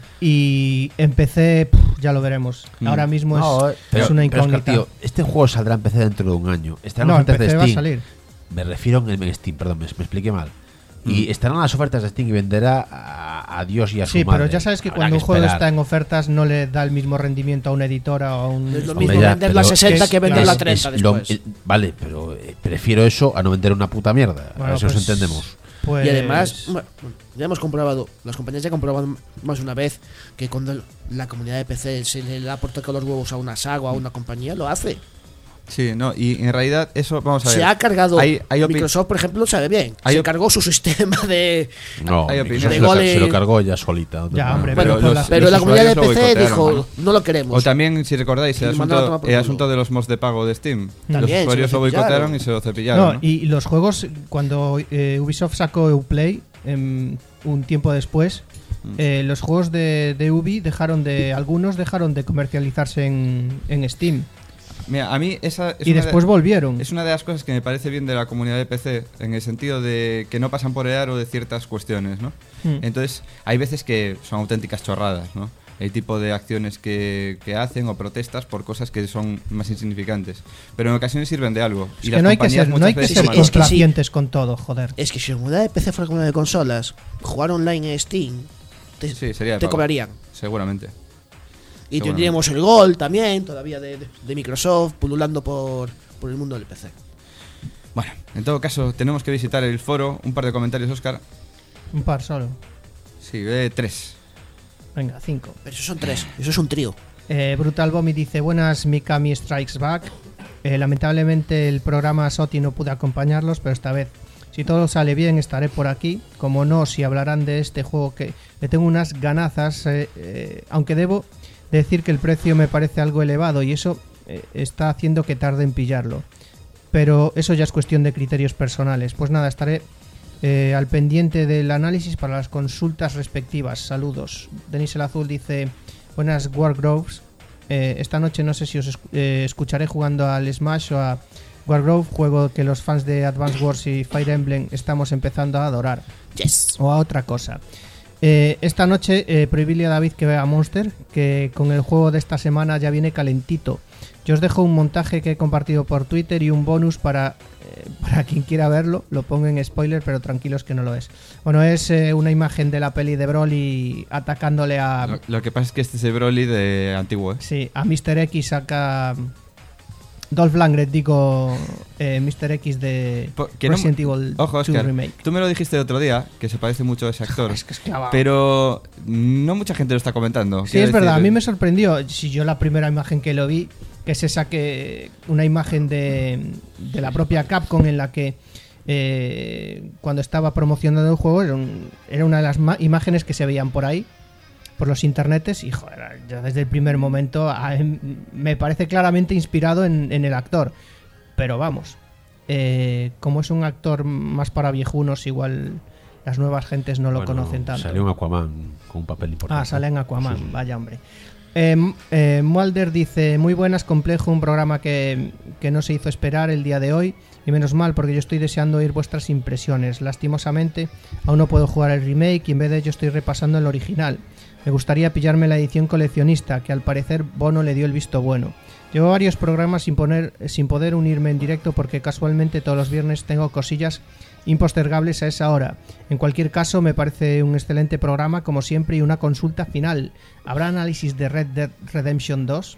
Y en P C, pff, ya lo veremos. Mm. Ahora mismo No, es, eh, pero- es una pero es que, incógnita. tío, este juego saldrá en P C dentro de un año. Estarán No, las en ofertas P C de va a Steam. salir. Me refiero en en Steam, perdón, me, me expliqué mal. Y estarán las ofertas de Steam y venderá a, a Dios y a su Sí, madre. pero ya sabes que Habrá cuando un juego esperar. está en ofertas no le da el mismo rendimiento a una editora o a un... Es lo Hombre, mismo ya, venderla a pero sesenta es- que venderla a es- treinta es lo- después. el- vale, pero eh, prefiero eso a no vender una puta mierda. Bueno, a ver si nos pues- entendemos. Pues- Y además, bueno, ya hemos comprobado, las compañías ya comproban más una vez que cuando el- la comunidad de P C se le da por tocar los huevos a una saga o a una compañía, lo hace. Sí, no, y en realidad eso, vamos a ver. Se ha cargado, Hay, hay opi- Microsoft, por ejemplo, sabe bien. hay Se op- cargó su sistema de... No, hay Microsoft opiniones. se, lo, De ca- goles- se lo cargó ella solita. Ya, No, hombre, pero pero, por los- la- Pero la comunidad de usuarios lo P C boicotearon, dijo, no lo queremos. O también, si recordáis, el Y mandaron a asunto, tomar por el culo. asunto de los mods de pago de Steam. También, los se usuarios lo lo boicotearon cepillaron. y se lo cepillaron. No, ¿no? y los juegos, cuando eh, Ubisoft sacó Uplay, em, un tiempo después, Mm. eh, los juegos de, de Ubi dejaron de, algunos dejaron de comercializarse en, en Steam. Mira, a mí esa es Y una después de, volvieron. es una de las cosas que me parece bien de la comunidad de P C, en el sentido de que no pasan por el aro de ciertas cuestiones, ¿no? Mm. Entonces, hay veces que son auténticas chorradas, ¿no? El tipo de acciones que, que hacen o protestas por cosas que son más insignificantes. Pero en ocasiones sirven de algo. Es y que las no hay que compañías ser, no muchas hay que veces ser toman es que nota. sí. complacientes con todo, joder. Es que si la comunidad de P C fuera comunidad de consolas, jugar online en Steam, te, Sí, sería de te pago. cobrarían. Seguramente. Y Seguramente. tendríamos el Gol también, todavía de, de- de Microsoft, pululando por, por el mundo del P C. Bueno, en todo caso, tenemos que visitar el foro. Un par de comentarios, Oscar. Un par solo. Sí, eh, tres. Venga, cinco. Pero esos son tres, eso es un trío. Eh, Brutal Bommy dice: Buenas, Mikami Strikes Back. Eh, lamentablemente el programa SOTI no pude acompañarlos, pero esta vez, si todo sale bien, estaré por aquí. Como no, si hablarán de este juego que le tengo unas ganazas, eh, eh, aunque debo decir que el precio me parece algo elevado y eso eh, está haciendo que tarde en pillarlo. Pero eso ya es cuestión de criterios personales. Pues nada, estaré eh, al pendiente del análisis para las consultas respectivas. Saludos. Denis el Azul dice: Buenas, Wargroves. Eh, esta noche no sé si os esc- eh, escucharé jugando al Smash o a Wargrove, juego que los fans de Advance Wars y Fire Emblem estamos empezando a adorar. Yes. O a otra cosa. Eh, esta noche eh, prohibíle a David que vea Monster, que con el juego de esta semana ya viene calentito. Yo os dejo un montaje que he compartido por Twitter y un bonus para, eh, para quien quiera verlo, lo pongo en spoiler, pero tranquilos que no lo es. Bueno, es eh, una imagen de la peli de Broly atacándole a... Lo, lo que pasa es que este es el Broly de antiguo, ¿eh? Sí, a míster X saca... Dolph Lundgren, digo, eh, míster X de Po- que no- Resident Evil Ojo, dos Oscar, Remake. tú me lo dijiste el otro día, que se parece mucho a ese actor. Es que es clavado. Pero no mucha gente lo está comentando. Sí, Quiero es verdad, a decir, mí me sorprendió. Si yo la primera imagen que lo vi, que se saque una imagen de, de la propia Capcom en la que eh, cuando estaba promocionando el juego era, un- era una de las ma- imágenes que se veían por ahí, por los internetes, y joder, ya desde el primer momento a- me parece claramente inspirado en, en el actor. Pero vamos, eh, como es un actor más para viejunos, igual las nuevas gentes no lo Bueno, conocen tanto. Salió en Aquaman con un papel importante. Ah, sale en Aquaman, Sí, sí. vaya hombre. Eh, M- eh, Mulder dice, muy buenas, complejo, un programa que, que no se hizo esperar el día de hoy, y menos mal porque yo estoy deseando oír vuestras impresiones. Lastimosamente, aún no puedo jugar el remake y en vez de ello estoy repasando el original. Me gustaría pillarme la edición coleccionista, que al parecer Bono le dio el visto bueno. Llevo varios programas sin, poner, sin poder unirme en directo porque casualmente todos los viernes tengo cosillas impostergables a esa hora. En cualquier caso, me parece un excelente programa, como siempre, y una consulta final. ¿Habrá análisis de Red Dead Redemption dos?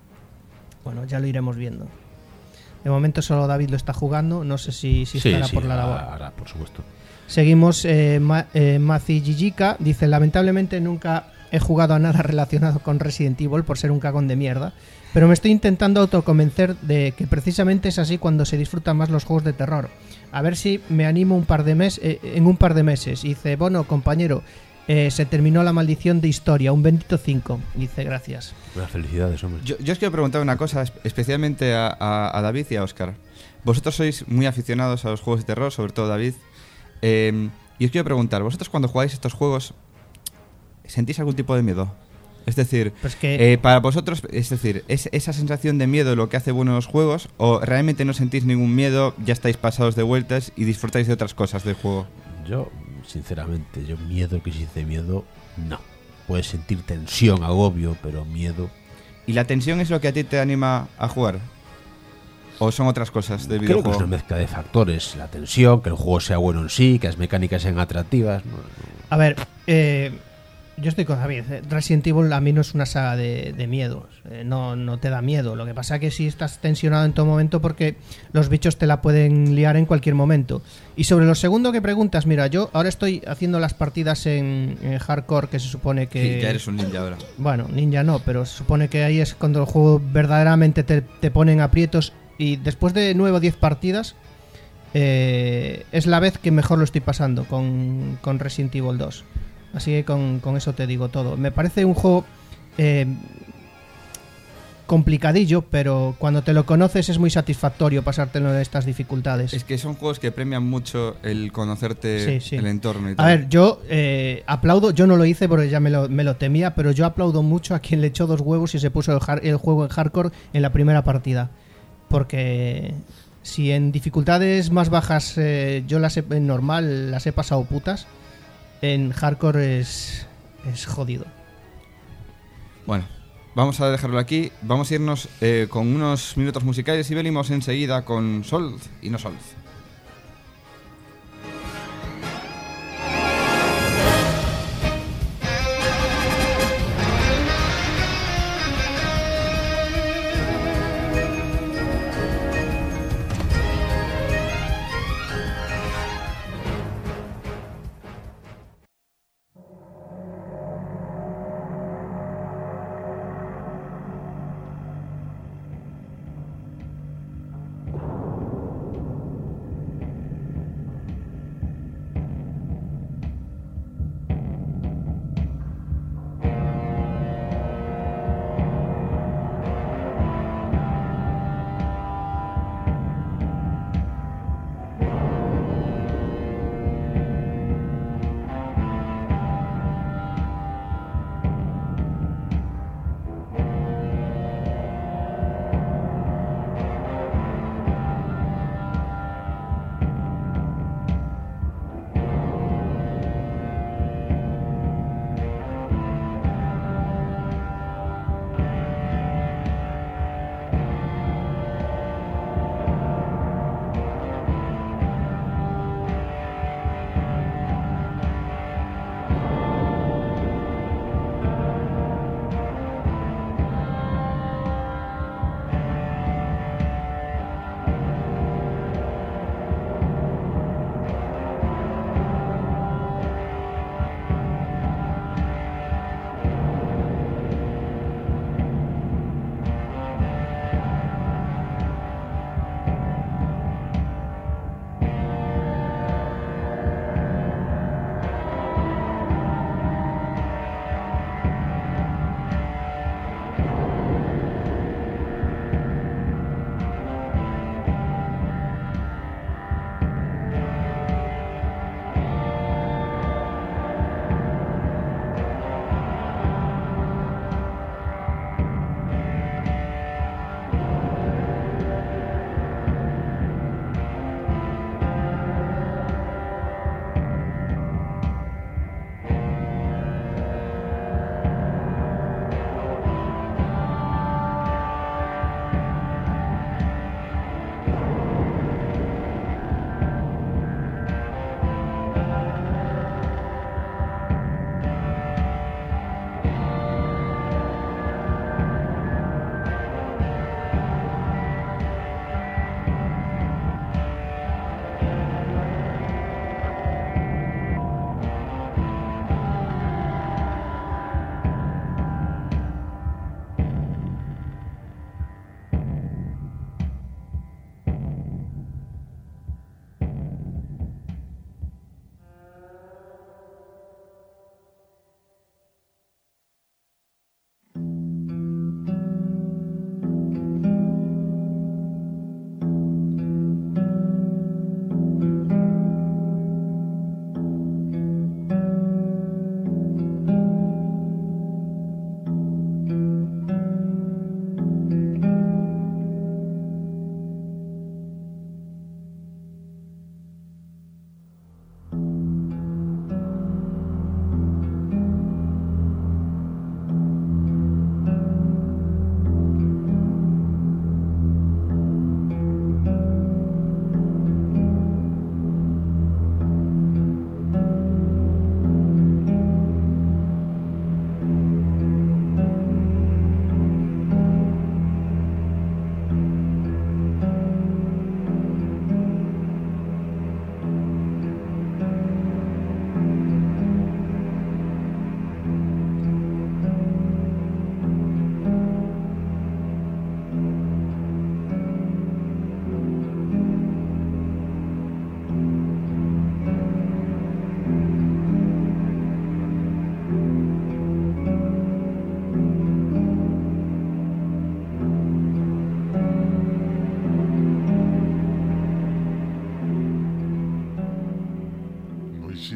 Bueno, ya lo iremos viendo. De momento solo David lo está jugando, no sé si, si Sí, estará sí, por la labor. ahora, ahora, por supuesto. Seguimos, eh, Ma- eh, Mazi Gijika dice, lamentablemente nunca he jugado a nada relacionado con Resident Evil por ser un cagón de mierda, pero me estoy intentando autoconvencer de que precisamente es así cuando se disfrutan más los juegos de terror. A ver si me animo un par de mes, eh, en un par de meses. Dice, bueno, compañero, eh, se terminó la maldición de historia, un bendito cinco. Dice, gracias. Buenas felicidades, hombre. Yo, yo os quiero preguntar una cosa, es- especialmente a, a- a David y a Oscar. Vosotros sois muy aficionados a los juegos de terror, sobre todo David. Eh, y os quiero preguntar, ¿vosotros cuando jugáis estos juegos sentís algún tipo de miedo? Es decir, Pues que... eh, para vosotros, es decir, ¿es esa sensación de miedo lo que hace buenos los juegos? ¿O realmente no sentís ningún miedo, ya estáis pasados de vueltas y disfrutáis de otras cosas del juego? Yo, sinceramente, yo miedo, que si dice miedo, no. Puedes sentir tensión, agobio, pero miedo... ¿Y la tensión es lo que a ti te anima a jugar? ¿O son otras cosas del Creo que es videojuego? una mezcla de factores. La tensión, que el juego sea bueno en sí, que las mecánicas sean atractivas. No, no. A ver, eh, yo estoy con David. eh, Resident Evil a mí no es una saga de, de miedos. eh, no, no te da miedo. Lo que pasa es que sí estás tensionado en todo momento porque los bichos te la pueden liar en cualquier momento. Y sobre lo segundo que preguntas, mira, yo ahora estoy haciendo las partidas en, en hardcore, que se supone que... Sí, ya eres un ninja ahora. Bueno, ninja no, pero se supone que ahí es cuando el juego verdaderamente te, te ponen aprietos. Y después de nueve o diez partidas, eh, es la vez que mejor lo estoy pasando con, con Resident Evil dos. Así que con, con eso te digo todo. Me parece un juego eh, complicadillo, pero cuando te lo conoces es muy satisfactorio pasártelo en estas dificultades. Es que son juegos que premian mucho el conocerte Sí, sí. el entorno y A tal. ver, yo eh, aplaudo, yo no lo hice porque ya me lo, me lo temía, pero yo aplaudo mucho a quien le echó dos huevos y se puso el, har- el juego en hardcore en la primera partida. Porque si en dificultades más bajas eh, yo las he, en normal las he pasado putas, en hardcore es, es jodido. Bueno, vamos a dejarlo aquí. Vamos a irnos eh, con unos minutos musicales y venimos enseguida con Sol y no Sol.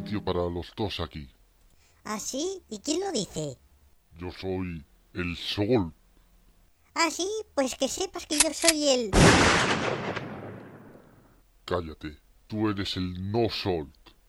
sitio para los dos aquí. ¿Ah, sí? ¿Y quién lo dice? Yo soy el sol. ¿Ah, sí? Pues que sepas que yo soy el... Cállate, tú eres el no sol.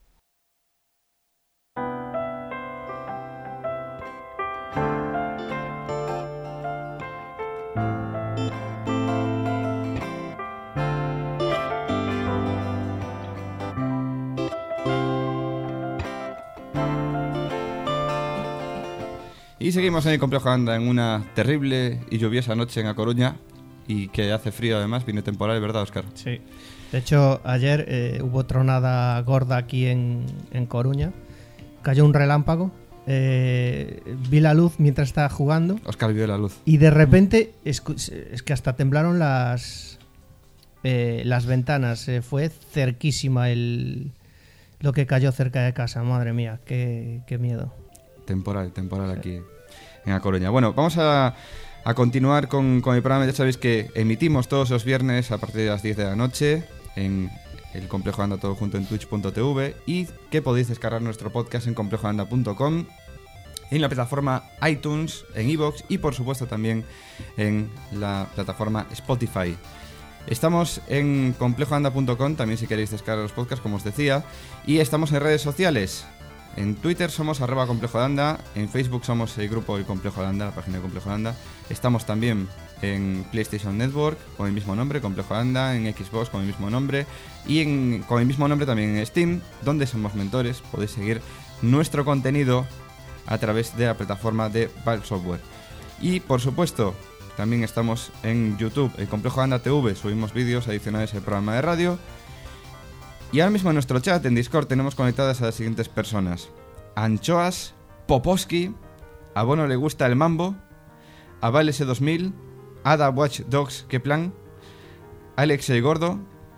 Y seguimos en el complejo Anda en una terrible y lluviosa noche en A Coruña. Y que hace frío además, viene temporal, ¿verdad, Óscar? Sí. De hecho, ayer eh, hubo tronada gorda aquí en, en Coruña. Cayó un relámpago. Eh, vi la luz mientras estaba jugando. Óscar vio la luz. Y de repente, es, es que hasta temblaron las, eh, las ventanas. Eh, fue cerquísima el, lo que cayó cerca de casa. Madre mía, qué, qué miedo. Temporal, temporal aquí en A Coruña. Bueno, vamos a, a continuar con, con el programa. Ya sabéis que emitimos todos los viernes a partir de las diez de la noche en el Complejo Anda todo junto en twitch punto tv y que podéis descargar nuestro podcast en complejo anda punto com, en la plataforma iTunes, en iVoox y por supuesto también en la plataforma Spotify. Estamos en complejo anda punto com también si queréis descargar los podcasts, como os decía, y estamos en redes sociales. En Twitter somos arroba complejo de anda, en Facebook somos el grupo El Complejo de Anda, la página de Complejo de Anda. Estamos también en PlayStation Network con el mismo nombre, Complejo de Anda, en Xbox con el mismo nombre y en, con el mismo nombre también en Steam, donde somos mentores. Podéis seguir nuestro contenido a través de la plataforma de Valve Software. Y por supuesto, también estamos en YouTube, El Complejo de Anda T V, subimos vídeos adicionales al programa de radio. Y ahora mismo en nuestro chat, en Discord, tenemos conectadas a las siguientes personas. Anchoas, Poposki, a Bono le gusta el mambo, a Val S dos mil, Ada Watch Dogs, qué plan, Alex el Gordo,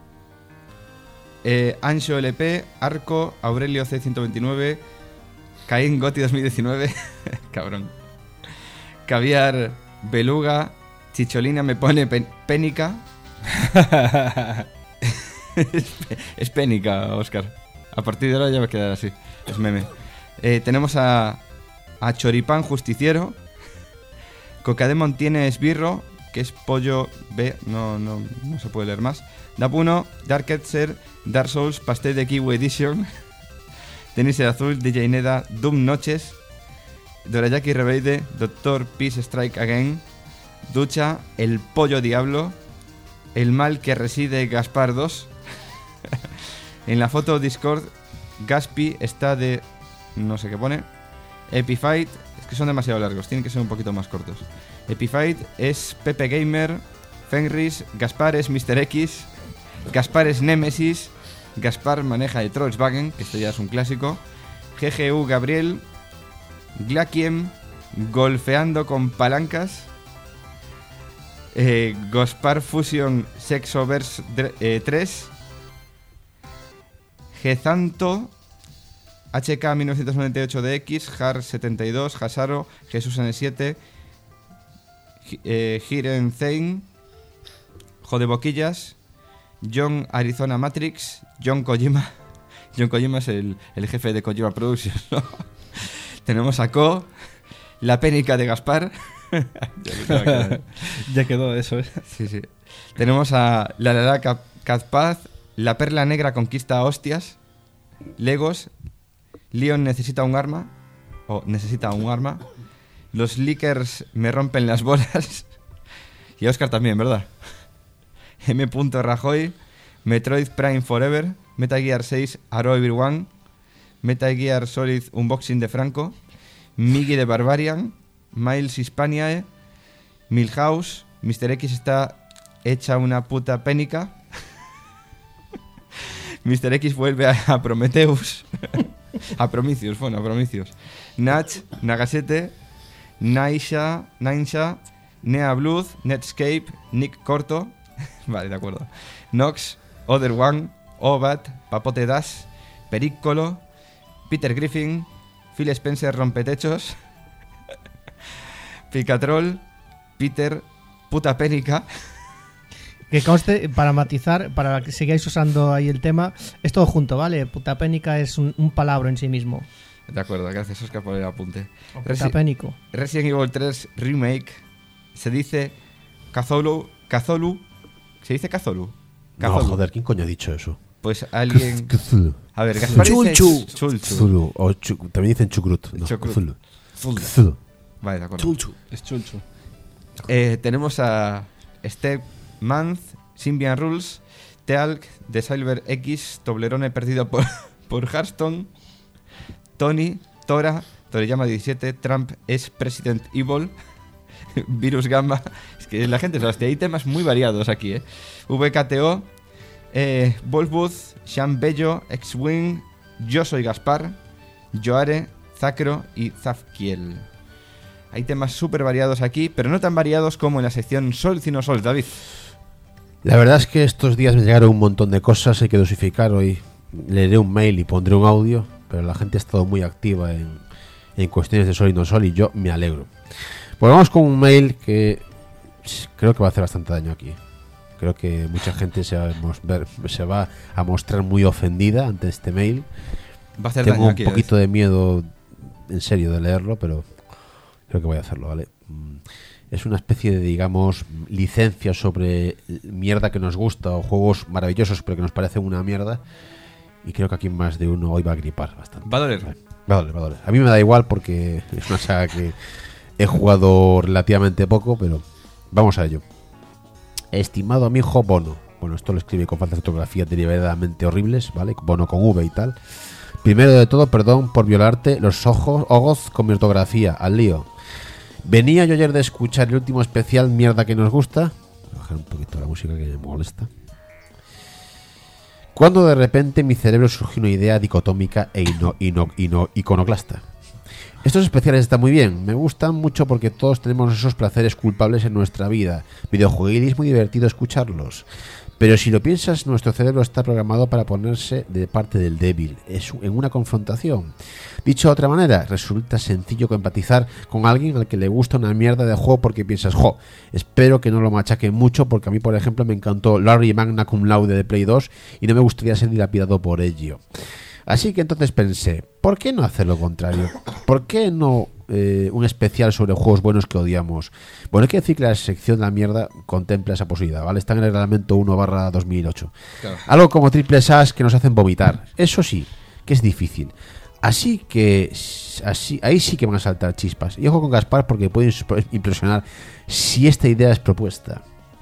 eh, Ancho L P, Arco, Aurelio C ciento veintinueve, Caín Goti dos mil diecinueve, cabrón, Caviar, Beluga, Chicholina me pone pen- pénica. es, es pénica, Óscar. A partir de ahora ya va a quedar así. Es meme. Eh, tenemos a, a Choripán Justiciero. Cocademon tiene esbirro, que es pollo B. No, no, no se puede leer más. Dapuno, Dark Etzer, Dark Souls, Pastel de Kiwi Edition. Tenis el Azul, D J Neda, Doom Noches, Dorayaki Rebeide, Doctor Peace Strike Again, Ducha, El Pollo Diablo, El Mal que reside Gaspar dos. En la foto Discord, Gaspi está de... no sé qué pone. Epifight, es que son demasiado largos, tienen que ser un poquito más cortos. Epifight es Pepe Gamer, Fenris, Gaspar es mister X, Gaspar es Nemesis, Gaspar maneja el Trollswagen, que esto ya es un clásico. G G U Gabriel, Glackiem, Golfeando con palancas, eh, Gaspar Fusion Sexoverse eh, tres, Gezanto, H K mil novecientos noventa y ocho D X, Har setenta y dos, Hasaro, Jesús N siete, eh, Hiren Zain, Jodeboquillas, John Arizona Matrix, John Kojima. John Kojima es el, el jefe de Kojima Productions, ¿no? Tenemos a Ko, la pénica de Gaspar. ya, ya quedó eso, ¿eh? Sí, sí. Tenemos a la Lala Cazpaz, la perla negra conquista hostias, Legos, Leon necesita un arma, o necesita un arma, los Lickers me rompen las bolas, y Oscar también, ¿verdad? M. Rajoy, Metroid Prime Forever, Metal Gear seis Aro Everyone, Metal Gear Solid Unboxing de Franco, Miggy de Barbarian, Miles Hispaniae, Milhouse, mister X está hecha una puta pénica, mister X vuelve a, a Prometheus, a Prometheus, bueno, a Prometheus, Natch, Nagasete, Naisha, Naisha, Nea Blood, Netscape, Nick Corto, vale, de acuerdo, Nox, Other One, Obat, Papote Dash, Pericolo, Peter Griffin, Phil Spencer Rompetechos, Picatrol, Peter, Puta Pénica, Que conste, para matizar, para que sigáis usando ahí el tema, es todo junto, ¿vale? Putapénica es un, un palabra en sí mismo. De acuerdo, gracias Oscar por el apunte. Resi- Putapénico. Resident Evil tres Remake se dice Cthulhu, Cthulhu, ¿se dice Cthulhu? No, joder, ¿quién coño ha dicho eso? Pues alguien... Cthulhu. A ver, Gaspar dice Chulchu. Chulchu. Cthulhu. O chu- también dicen chucrut. No, Chucrut. Cthulhu. Cthulhu. Cthulhu. Vale, de acuerdo. Chulchu. Es chulcho. Eh, tenemos a Step Month, Symbian Rules, Teal'c, The Silver X, Toblerone perdido por, por Hearthstone, Tony, Tora, Toriyama diecisiete, Trump es President Evil, Virus Gamma. Es que la gente, hostia, hay temas muy variados aquí, ¿eh? V K T O, eh, Wolfbooth, Sean Bello, X-Wing, Yo soy Gaspar, Joare, Zacro y Zafkiel. Hay temas súper variados aquí, pero no tan variados como en la sección Sol Cino Sol, David. La verdad es que estos días me llegaron un montón de cosas, hay que dosificar. Hoy leeré un mail y pondré un audio, pero la gente ha estado muy activa en, en cuestiones de sol y no sol y yo me alegro. Pues vamos con un mail que creo que va a hacer bastante daño aquí. Creo que mucha gente se va a, mos- ver- se va a mostrar muy ofendida ante este mail. Va a hacer Tengo daño un aquí, poquito de miedo, en serio, de leerlo, pero creo que voy a hacerlo, ¿vale? Mm, Es una especie de, digamos, licencia sobre mierda que nos gusta o juegos maravillosos pero que nos parecen una mierda. Y creo que aquí más de uno hoy va a gripar bastante. Va a doler. Va a doler, va a doler. A mí me da igual porque es una saga que he jugado relativamente poco, pero vamos a ello. Estimado amigo Bono. Bueno, esto lo escribe con faltas de ortografía deliberadamente horribles, ¿vale? Bono con V y tal. Primero de todo, perdón por violarte los ojos, ojos con mi ortografía, al lío. Venía yo ayer de escuchar el último especial Mierda que nos gusta. Voy a bajar un poquito la música que me molesta. Cuando de repente en mi cerebro surgió una idea dicotómica e ino, ino, ino, iconoclasta. Estos especiales están muy bien, me gustan mucho porque todos tenemos esos placeres culpables en nuestra vida. Videojueguil es muy divertido escucharlos. Pero si lo piensas, nuestro cerebro está programado para ponerse de parte del débil, es en una confrontación. Dicho de otra manera, resulta sencillo empatizar con alguien al que le gusta una mierda de juego porque piensas, jo, espero que no lo machaquen mucho porque a mí, por ejemplo, me encantó Larry Magna Cum Laude de Play dos y no me gustaría ser dilapidado por ello. Así que entonces pensé, ¿por qué no hacer lo contrario? ¿Por qué no eh, un especial sobre juegos buenos que odiamos? Bueno, hay que decir que la sección de la mierda contempla esa posibilidad, ¿vale? Está en el reglamento uno barra dos mil ocho. Claro. Algo como triples As que nos hacen vomitar. Eso sí, que es difícil. Así que así, ahí sí que van a saltar chispas. Y ojo con Gaspar porque puede impresionar si esta idea es propuesta.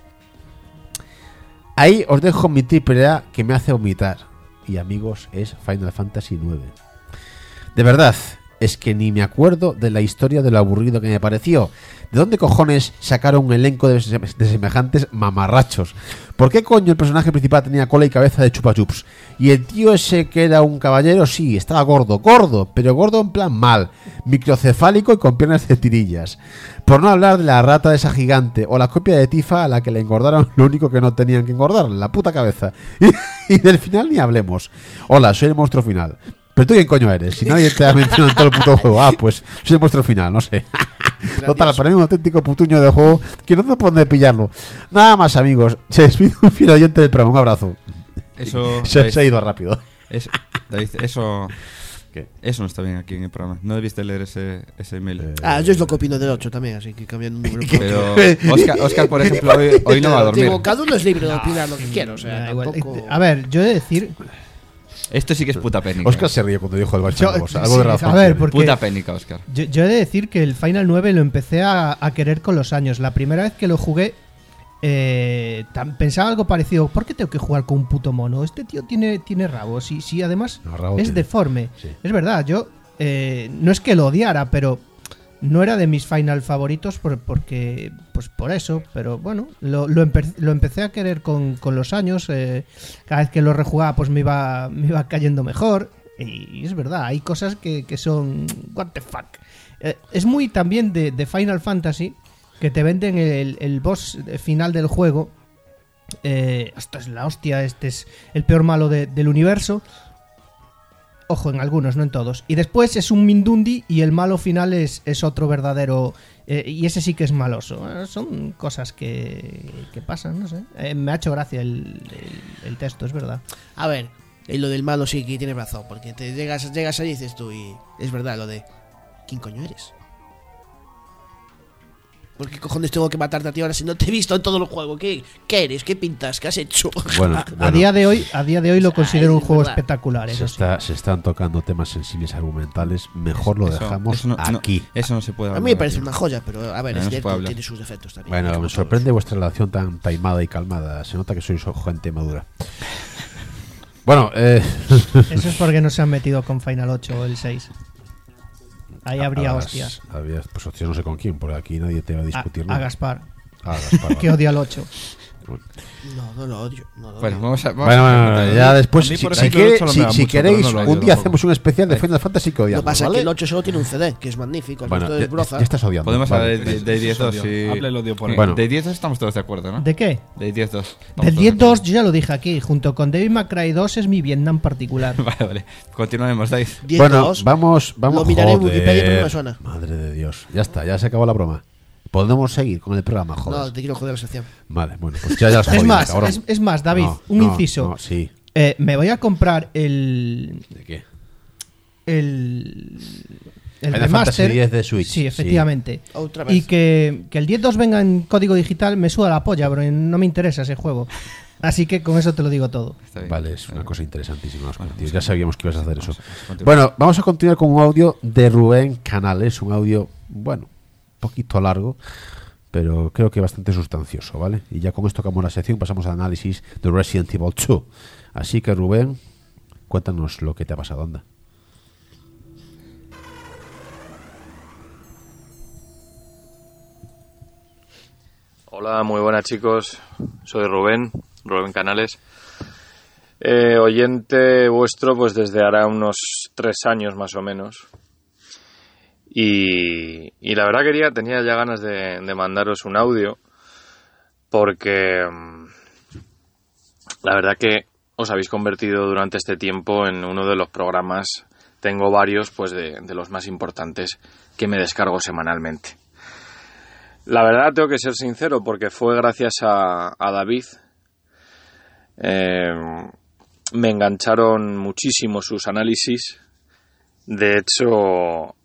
Ahí os dejo mi triple A que me hace vomitar. Y amigos, es Final Fantasy nueve. De verdad, es que ni me acuerdo de la historia de lo aburrido que me pareció. ¿De dónde cojones sacaron un elenco de, de semejantes mamarrachos? ¿Por qué coño el personaje principal tenía cola y cabeza de chupa chups? Y el tío ese que era un caballero, sí, estaba gordo, gordo, pero gordo en plan mal, microcefálico y con piernas de tirillas. Por no hablar de la rata de esa gigante o la copia de Tifa a la que le engordaron lo único que no tenían que engordar, la puta cabeza. Y, y del final ni hablemos. Hola, soy el monstruo final. ¿Pero tú quién coño eres? Si nadie te ha mencionado en todo el puto juego. Ah, pues soy el monstruo final, no sé. Total, para mí un auténtico putuño de juego que no te puedo pillarlo. Nada más, amigos. Se despide un fiel oyente del programa. Un abrazo. Eso, se, David, se ha ido rápido. Es, David, eso... ¿Qué? Eso no está bien aquí en el programa. No debiste leer ese, ese email. Eh, Ah, yo es lo que opino del ocho también, así que cambian un número. Pero Oscar, Oscar, por ejemplo, hoy, hoy no va a dormir. Digo, cada uno es libre de opinar lo que quiera, o sea, Da igual. tampoco... A ver, yo he de decir... Esto sí que es puta pénica. Oscar se ríe cuando dijo el bache. Yo- Algo sí, de razón. a ver, porque- Puta pénica, Oscar. Yo, yo he de decir que el Final nueve lo empecé a, a querer con los años. La primera vez que lo jugué, eh, tam- pensaba algo parecido. ¿Por qué tengo que jugar con un puto mono? Este tío tiene, tiene rabo. Sí, sí, además No, rabo es tiene. deforme. Sí. Es verdad, yo eh, no es que lo odiara, pero no era de mis Final favoritos por, porque, pues por eso. Pero bueno, lo, lo, empe- lo empecé a querer con, con los años. eh, cada vez que lo rejugaba, pues me iba, me iba cayendo mejor. Y es verdad, hay cosas que, que son... What the fuck. Eh, es muy también de, de Final Fantasy que te venden el, el boss final del juego. Eh, esta es la hostia, este es el peor malo de- del universo. Ojo, en algunos, no en todos. Y después es un Mindundi y el malo final es, es otro verdadero... Eh, y ese sí que es maloso. Eh, son cosas que, que pasan, no sé. Eh, me ha hecho gracia el, el, el texto, es verdad. A ver, en lo del malo sí que tienes razón, porque te llegas, llegas ahí y dices tú, y es verdad lo de ¿quién coño eres? ¿Por qué cojones tengo que matarte a ti ahora si no te he visto en todo el juego? ¿Qué, qué eres? ¿Qué pintas? ¿Qué has hecho? Bueno, A, bueno, a día de hoy, a día de hoy lo O sea, considero un es juego verdad. espectacular. se, Eso sí. está, se están tocando temas sensibles argumentales. Mejor lo Eso- dejamos eso no- no- aquí. eso no se puede A hablar mí me parece aquí. una joya, pero a ver, No, es no se puede cierto, hablar. tiene sus defectos también. Bueno, como me todos. sorprende vuestra relación tan taimada y calmada. Se nota que sois gente madura. Bueno, eh, Eso es porque no se han metido con Final ocho o el seis. Ahí habría habrás- hostias. habría- pues hostias no sé con quién, porque aquí nadie te va a A, discutir a nada. Gaspar, Ah, Gaspar, que vale. odia al ocho. No, no lo odio. No lo Bueno, odio. vamos a. Vamos Bueno, a bueno, bueno, ya después, a mí, si, por si ejemplo, el quiere- ocho no me si- da si mucho, queréis, pero no lo odio un día tampoco. hacemos un especial de Final Fantasy que Lo odiamos, que pasa es ¿vale? que el ocho solo tiene un C D, que es magnífico. El Bueno, resto ya, es broza. ya estás odiando. Podemos vale. hablar de, de diez dos. Sí. Hable el odio por ahí. Bueno. De diez dos estamos todos de acuerdo, ¿no? ¿De qué? De diez dos. Del diez dos yo ya lo dije aquí, junto con Devil May Cry dos es mi Vietnam particular. Vale, vale. Continuemos, Dave. diez Bueno, dos. vamos, vamos. Lo miraré en joder. Wikipedia, pero no me suena. Madre de Dios. Ya está, ya se acabó la broma. Podemos seguir con el programa, joder. No, te quiero joder la sección. Vale, bueno, pues ya, ya las Es jodido, más, cabrón. es, es más, David, No, un no, inciso. no, sí. Eh, me voy a comprar el. ¿De qué? El. El Final remaster. Fantasy diez de Switch, Sí, efectivamente. Otra vez. Y que, que el diez dos venga en código digital me suda la polla, bro. No me interesa ese juego. Así que con eso te lo digo todo. Está bien. Vale, es Está una bien. cosa interesantísima. Los Bueno, comentarios. vamos Ya a- sabíamos que ibas a hacer eso. vamos a- vamos a continuar. Bueno, vamos a continuar con un audio de Rubén Canales. Un audio, bueno, un poquito largo, pero creo que bastante sustancioso, ¿vale? Y ya con esto acabamos la sección, pasamos al análisis de Resident Evil dos. Así que, Rubén, cuéntanos lo que te ha pasado, anda. Hola, muy buenas chicos, soy Rubén, Rubén Canales, eh, oyente vuestro pues desde hará unos tres años más o menos y, y la verdad quería, tenía ya ganas de, de mandaros un audio porque mm, la verdad que os habéis convertido durante este tiempo en uno de los programas, tengo varios pues de, de los más importantes que me descargo semanalmente. La verdad tengo que ser sincero porque fue gracias a, a David. Eh, me engancharon muchísimo sus análisis. De hecho,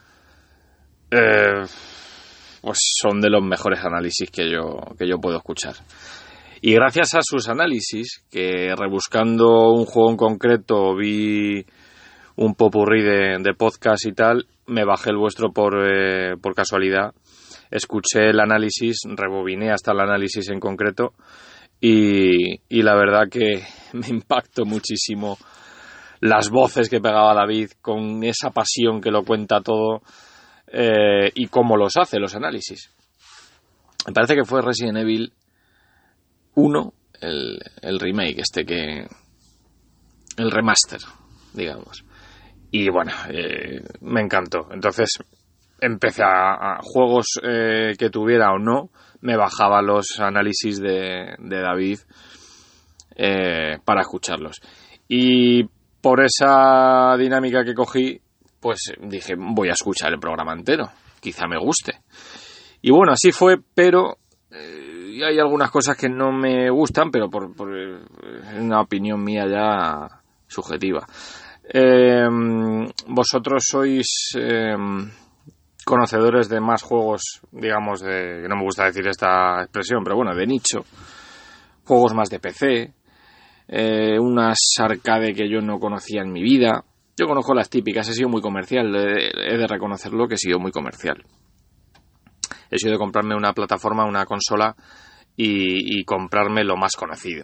eh, pues son de los mejores análisis que yo, que yo puedo escuchar. Y gracias a sus análisis, que rebuscando un juego en concreto vi un popurrí de, de podcast y tal, me bajé el vuestro por, eh, por casualidad. Escuché el análisis, rebobiné hasta el análisis en concreto y, y la verdad que me impactó muchísimo las voces que pegaba David con esa pasión que lo cuenta todo eh, y cómo los hace los análisis. Me parece que fue Resident Evil uno, el, el remake este que... el remaster, digamos. Y bueno, eh, me encantó. Entonces empecé a, a juegos eh, que tuviera o no, me bajaba los análisis de, de David eh, para escucharlos. Y por esa dinámica que cogí, pues dije, voy a escuchar el programa entero, quizá me guste. Y bueno, así fue, pero eh, hay algunas cosas que no me gustan, pero por, por eh, una opinión mía ya subjetiva. Eh, vosotros sois... Eh, conocedores de más juegos, digamos, de, no me gusta decir esta expresión, pero bueno, de nicho, juegos más de P C, eh, unas arcade que yo no conocía en mi vida. Yo conozco las típicas, he sido muy comercial, he, he de reconocerlo que he sido muy comercial. He sido de comprarme una plataforma, una consola y, y comprarme lo más conocido.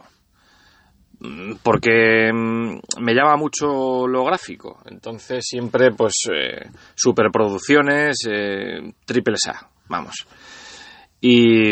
Porque me llama mucho lo gráfico, entonces siempre pues eh, superproducciones, eh, triple A, vamos. Y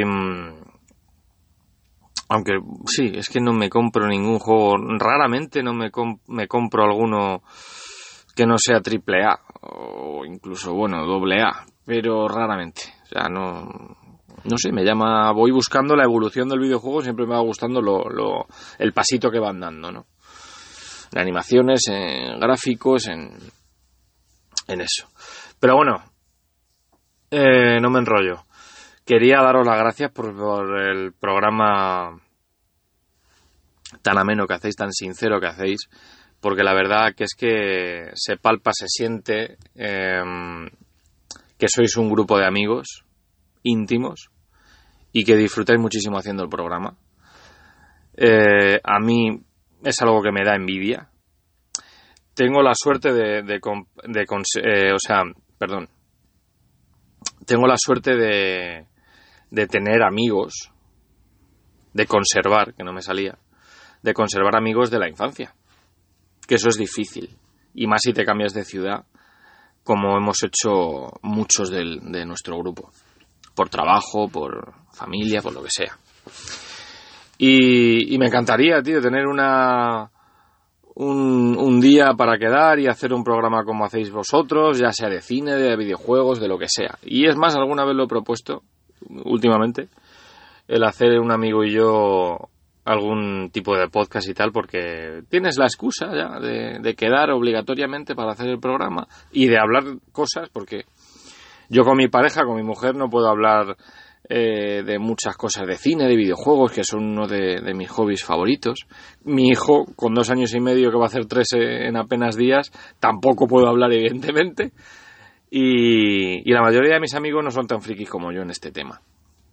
aunque sí, es que no me compro ningún juego, raramente no me, comp- me compro alguno que no sea triple A o incluso, bueno, doble A, pero raramente, o sea, no... No sé, me llama, voy buscando la evolución del videojuego, siempre me va gustando lo, lo, el pasito que van dando, ¿no? en animaciones, en gráficos, en, en eso. Pero bueno, eh, no me enrollo. Quería daros las gracias por, por el programa tan ameno que hacéis, tan sincero que hacéis, porque la verdad que es que se palpa, se siente eh, que sois un grupo de amigos íntimos y que disfrutáis muchísimo haciendo el programa. Eh, a mí es algo que me da envidia. Tengo la suerte de, de, de, de eh, o sea, perdón, tengo la suerte de de tener amigos, de conservar, que no me salía, de conservar amigos de la infancia, que eso es difícil, y más si te cambias de ciudad, como hemos hecho muchos del, de nuestro grupo, por trabajo, por familia, por lo que sea. Y, y me encantaría, tío, tener una un, un día para quedar y hacer un programa como hacéis vosotros, ya sea de cine, de videojuegos, de lo que sea. Y es más, alguna vez lo he propuesto, últimamente, el hacer un amigo y yo algún tipo de podcast y tal, porque tienes la excusa ya de, de quedar obligatoriamente para hacer el programa y de hablar cosas, porque yo con mi pareja, con mi mujer, no puedo hablar eh, de muchas cosas de cine, de videojuegos, que son uno de, de mis hobbies favoritos. Mi hijo, con dos años y medio, que va a hacer tres en apenas días, tampoco puedo hablar, evidentemente. Y, y la mayoría de mis amigos no son tan frikis como yo en este tema.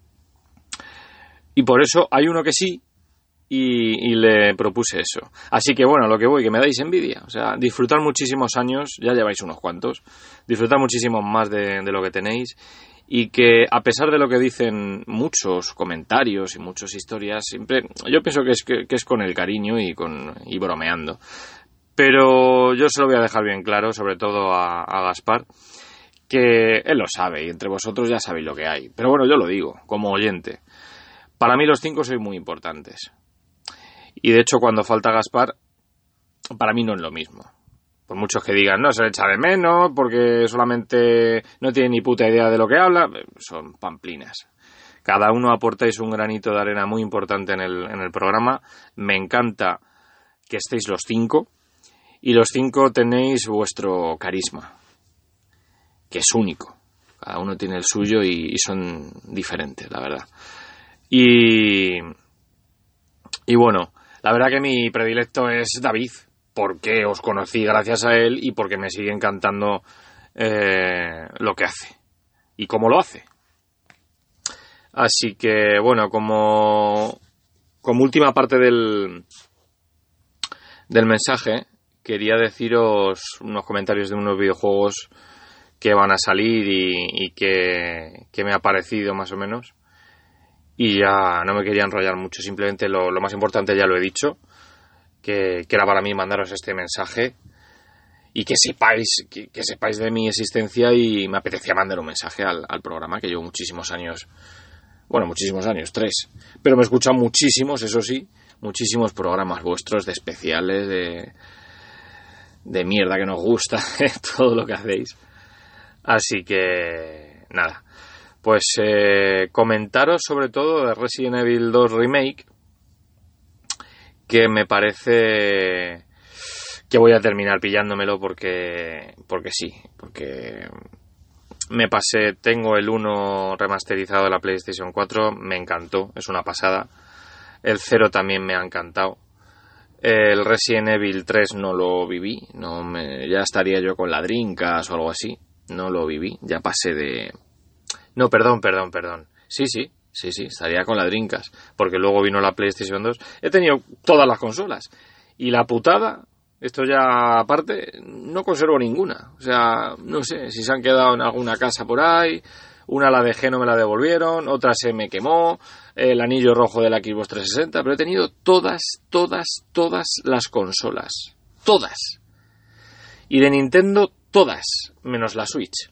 Y por eso hay uno que sí, y, y le propuse eso. Así que bueno, a lo que voy, que me dais envidia. O sea, disfrutar muchísimos años, ya lleváis unos cuantos, disfrutar muchísimo más de, de lo que tenéis, y que a pesar de lo que dicen muchos comentarios y muchas historias, siempre yo pienso que es, que, que es con el cariño y, con, y bromeando. Pero yo se lo voy a dejar bien claro, sobre todo a, a Gaspar, que él lo sabe y entre vosotros ya sabéis lo que hay. Pero bueno, yo lo digo, como oyente. Para mí los cinco sois muy importantes. Y de hecho, cuando falta Gaspar, para mí no es lo mismo. Por muchos que digan, no, se le echa de menos, porque solamente no tiene ni puta idea de lo que habla, son pamplinas. Cada uno aportáis un granito de arena muy importante en el, en el programa. Me encanta que estéis los cinco, y los cinco tenéis vuestro carisma, que es único. Cada uno tiene el suyo y, y son diferentes, la verdad. Y, y bueno, la verdad que mi predilecto es David, porque os conocí gracias a él y porque me sigue encantando eh, lo que hace y cómo lo hace. Así que bueno, como, como última parte del, del mensaje, quería deciros unos comentarios de unos videojuegos que van a salir y, y que, que me ha parecido más o menos. Y ya no me quería enrollar mucho, simplemente lo, lo más importante ya lo he dicho, que, que era para mí mandaros este mensaje y que sepáis, que, que sepáis de mi existencia, y me apetecía mandar un mensaje al, al programa, que llevo muchísimos años, bueno, muchísimos años, tres, pero me escuchan muchísimos, eso sí, muchísimos programas vuestros de especiales, de, de mierda que nos gusta, todo lo que hacéis. Así que, nada, pues eh, comentaros sobre todo de Resident Evil dos Remake, que me parece que voy a terminar pillándomelo porque, porque sí, porque me pasé, tengo el uno remasterizado de la PlayStation cuatro, me encantó, es una pasada. El cero también me ha encantado. El Resident Evil tres no lo viví, no me, ya estaría yo con la Dreamcast o algo así. No lo viví, ya pasé de... No, perdón, perdón, perdón. Sí, sí, sí, sí, estaría con la Dreamcast, porque luego vino la PlayStation dos. He tenido todas las consolas. Y la putada, esto ya aparte, no conservo ninguna. O sea, no sé, si se han quedado en alguna casa por ahí, una la dejé, no me la devolvieron, otra se me quemó, el anillo rojo de la Xbox trescientos sesenta, pero he tenido todas, todas, todas las consolas. Todas. Y de Nintendo, todas, menos la Switch.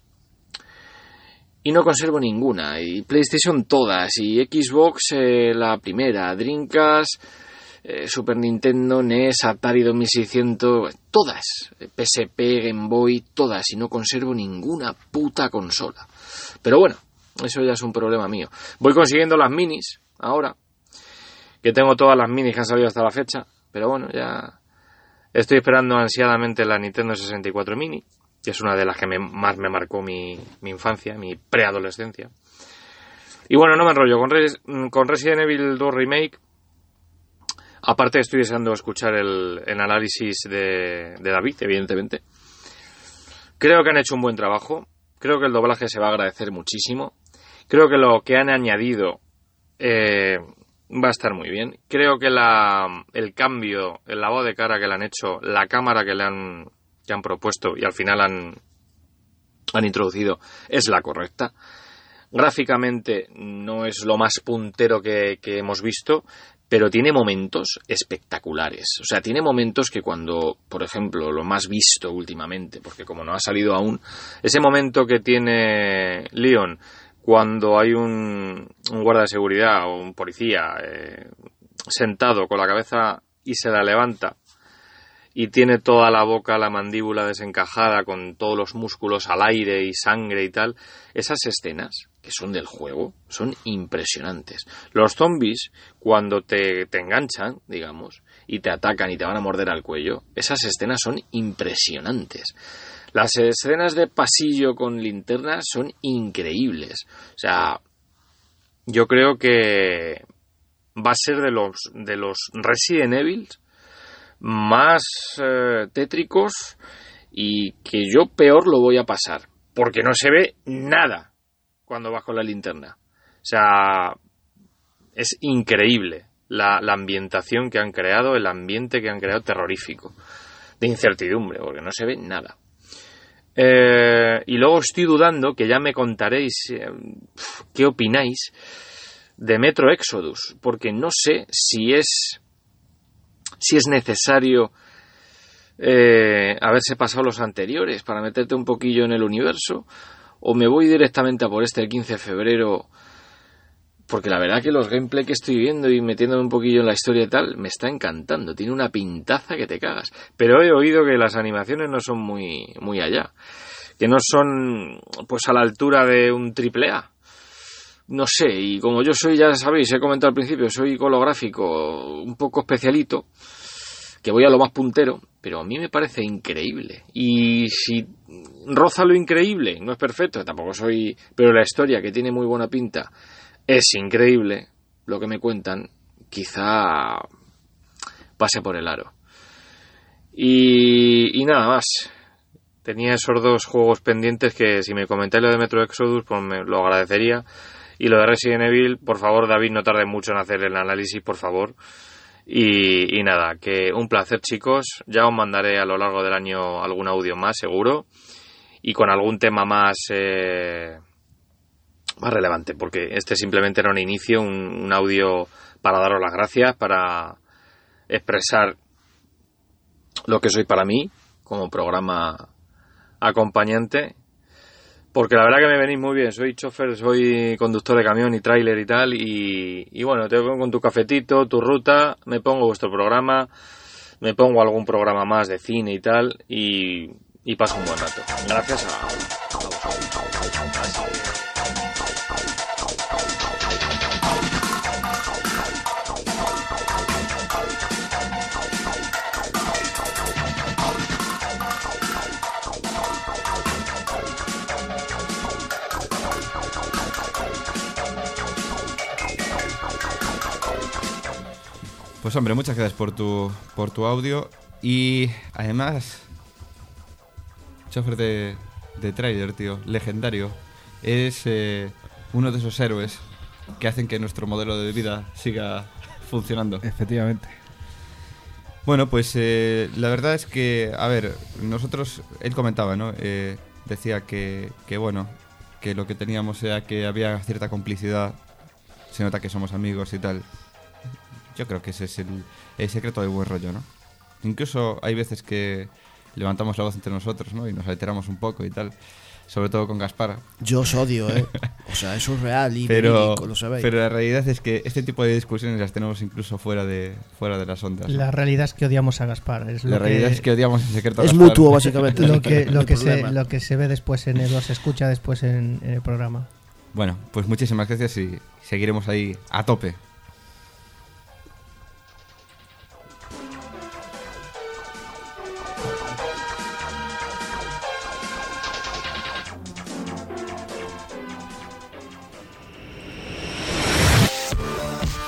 Y no conservo ninguna. Y PlayStation todas. Y Xbox eh, la primera. Dreamcast, eh, Super Nintendo, N E S, Atari dos mil seiscientos. Todas. P S P, Game Boy, todas. Y no conservo ninguna puta consola. Pero bueno, eso ya es un problema mío. Voy consiguiendo las minis ahora. Que tengo todas las minis que han salido hasta la fecha. Pero bueno, ya... Estoy esperando ansiadamente la Nintendo sesenta y cuatro Mini, que es una de las que me, más me marcó mi, mi infancia, mi preadolescencia. Y bueno, no me enrollo. Con, Res, con Resident Evil dos Remake, aparte estoy deseando escuchar el, el análisis de, de David, evidentemente. Creo que han hecho un buen trabajo. Creo que el doblaje se va a agradecer muchísimo. Creo que lo que han añadido eh, va a estar muy bien. Creo que la, el cambio, el lavado de cara que le han hecho, la cámara que le han, que han propuesto y al final han, han introducido es la correcta. Gráficamente no es lo más puntero que, que hemos visto, pero tiene momentos espectaculares. O sea, tiene momentos que cuando, por ejemplo, lo más visto últimamente, porque como no ha salido aún, ese momento que tiene Leon cuando hay un, un guarda de seguridad o un policía eh, sentado con la cabeza y se la levanta y tiene toda la boca, la mandíbula desencajada con todos los músculos al aire y sangre y tal, esas escenas que son del juego son impresionantes. Los zombies, cuando te, te enganchan, digamos, y te atacan y te van a morder al cuello, esas escenas son impresionantes. Las escenas de pasillo con linternas son increíbles. O sea, yo creo que va a ser de los, de los Resident Evil más eh, tétricos y que yo peor lo voy a pasar, porque no se ve nada cuando vas con la linterna. O sea, es increíble la, la ambientación que han creado, el ambiente que han creado terrorífico, de incertidumbre, porque no se ve nada. Eh, y luego estoy dudando, que ya me contaréis eh, qué opináis de Metro Exodus, porque no sé si es si es necesario eh, haberse pasado los anteriores para meterte un poquillo en el universo, o me voy directamente a por este el quince de febrero, porque la verdad que los gameplay que estoy viendo y metiéndome un poquillo en la historia y tal, me está encantando, tiene una pintaza que te cagas, pero he oído que las animaciones no son muy, muy allá, que no son pues a la altura de un triple A. No sé, y como yo soy, ya sabéis, he comentado al principio, soy iconográfico un poco especialito, que voy a lo más puntero, pero a mí me parece increíble. Y si roza lo increíble, no es perfecto, tampoco soy, pero la historia, que tiene muy buena pinta, es increíble, lo que me cuentan, quizá pase por el aro. Y, y nada más. Tenía esos dos juegos pendientes que si me comentáis lo de Metro Exodus, pues me lo agradecería. Y lo de Resident Evil, por favor, David, no tarde mucho en hacer el análisis, por favor. Y, y nada, que un placer, chicos. Ya os mandaré a lo largo del año algún audio más, seguro. Y con algún tema más, eh, más relevante, porque este simplemente era un inicio, un, un audio para daros las gracias, para expresar lo que soy para mí como programa acompañante. Porque la verdad que me venís muy bien, soy chofer, soy conductor de camión y tráiler y tal, y, y bueno, te pongo con tu cafetito, tu ruta, me pongo vuestro programa, me pongo algún programa más de cine y tal, y, y paso un buen rato. Gracias a, a vosotros. Pues hombre, muchas gracias por tu por tu audio. Y además, chofer de, de trailer, tío, legendario. Es eh, uno de esos héroes que hacen que nuestro modelo de vida siga funcionando. Efectivamente. Bueno, pues eh, la verdad es que, a ver, nosotros, él comentaba, ¿no? Eh, decía que, que, bueno, que lo que teníamos era que había cierta complicidad. Se nota que somos amigos y tal. Yo creo que ese es el, el secreto del buen rollo, ¿no? Incluso hay veces que levantamos la voz entre nosotros, ¿no? Y nos alteramos un poco y tal. Sobre todo con Gaspar. Yo os odio, ¿eh? O sea, eso es real y pero, verídico, lo sabéis. Pero la realidad es que este tipo de discusiones las tenemos incluso fuera de fuera de las ondas, ¿no? La realidad es que odiamos a Gaspar. Es la lo realidad que, es que odiamos en secreto a es Gaspar. mutuo, básicamente. Lo que, lo, El que se, problema. lo que se ve después, en el, lo se escucha después en, en el programa. Bueno, pues muchísimas gracias y seguiremos ahí a tope.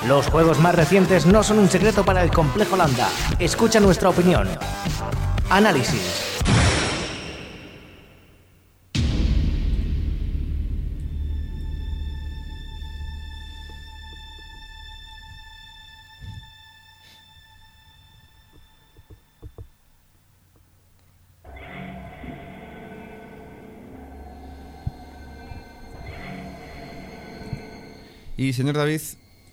Los juegos más recientes no son un secreto para el Complejo Landa. Escucha nuestra opinión. Análisis. Y señor David,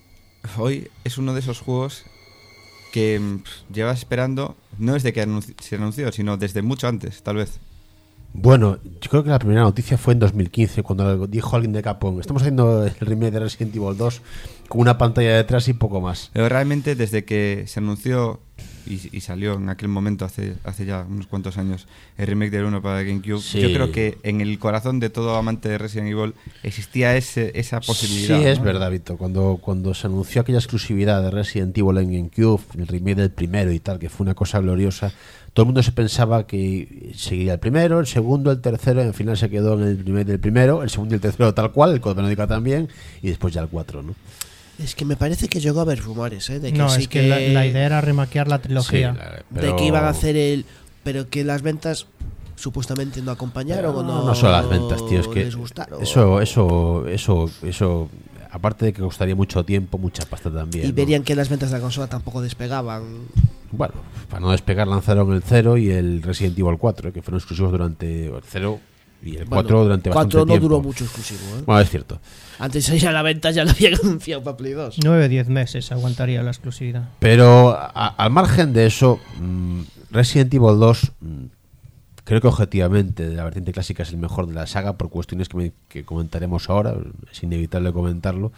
hoy es uno de esos juegos que pff, llevas esperando, no desde que anunci- se anunció, sino desde mucho antes, tal vez. Bueno, yo creo que la primera noticia fue en dos mil quince, cuando dijo alguien de Capcom: estamos haciendo el remake de Resident Evil dos con una pantalla detrás y poco más. Pero realmente desde que se anunció y, y salió en aquel momento, hace, hace ya unos cuantos años, el remake del uno para GameCube, Sí. yo creo que en el corazón de todo amante de Resident Evil existía ese, esa posibilidad. Sí, es ¿no? verdad, Vito. Cuando, cuando se anunció aquella exclusividad de Resident Evil en GameCube, el remake del primero y tal, que fue una cosa gloriosa, todo el mundo se pensaba que seguiría el primero, el segundo, el tercero, y al final se quedó en el remake del primero, el segundo y el tercero tal cual, el Code Verónica también, y después ya el cuatro, ¿no? Es que me parece que llegó a haber rumores, ¿eh? De que No, sí es que, la, la idea era remaquear la trilogía. Sí, la- pero- De que iban a hacer el... Pero que las ventas supuestamente no acompañaron o no... No, no son las ventas, tío, es que les gustaron. eso, eso, eso, eso, aparte de que costaría mucho tiempo, mucha pasta también. Y ¿no? verían que las ventas de la consola tampoco despegaban. Bueno, para no despegar lanzaron el cero y el Resident Evil cuatro, que fueron exclusivos durante el cero y el cuatro Bueno, durante bastante cuatro no tiempo. duró mucho exclusivo, ¿eh? Bueno, es cierto. Antes de ir a la venta ya lo habían anunciado para Play dos. nueve o diez meses aguantaría la exclusividad. Pero a- al margen de eso, mmm, Resident Evil dos, mmm, creo que objetivamente de la vertiente clásica es el mejor de la saga por cuestiones que, me- que comentaremos ahora, es inevitable comentarlo.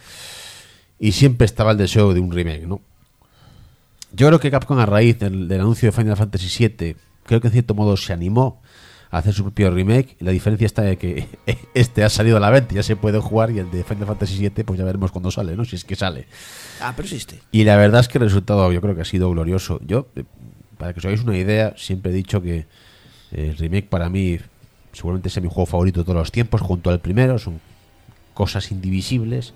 Y siempre estaba el deseo de un remake, ¿no? Yo creo que Capcom, a raíz del, del anuncio de Final Fantasy siete, creo que en cierto modo se animó a hacer su propio remake. Y la diferencia está de que este ha salido a la venta, ya se puede jugar, y el de Final Fantasy siete pues ya veremos cuándo sale, ¿no? Si es que sale. Ah, pero existe. Y la verdad es que el resultado yo creo que ha sido glorioso. Yo, eh, para que os hagáis una idea, siempre he dicho que el remake para mí seguramente es mi juego favorito de todos los tiempos, junto al primero. Son cosas indivisibles.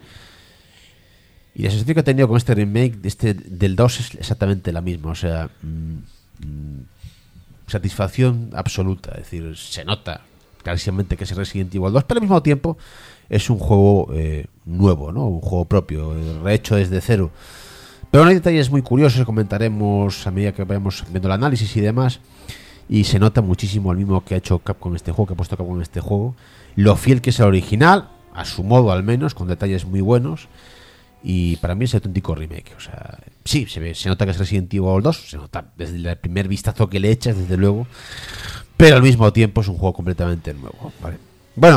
Y la sensación que he tenido con este remake de este, del dos es exactamente la misma. O sea, mmm, mmm, satisfacción absoluta. Es decir, se nota clarísimamente que es Resident Evil dos, pero al mismo tiempo es un juego eh, nuevo, ¿no? Un juego propio, eh, rehecho desde cero. Pero hay detalles muy curiosos que comentaremos a medida que vayamos viendo el análisis y demás. Y se nota muchísimo el mismo que ha hecho Capcom en este juego, que ha puesto Capcom en este juego. Lo fiel que es el original, a su modo al menos, con detalles muy buenos. Y para mí es el auténtico remake. O sea, sí, se ve, se nota que es Resident Evil dos, se nota desde el primer vistazo que le echas, desde luego. Pero al mismo tiempo es un juego completamente nuevo, ¿vale? Bueno,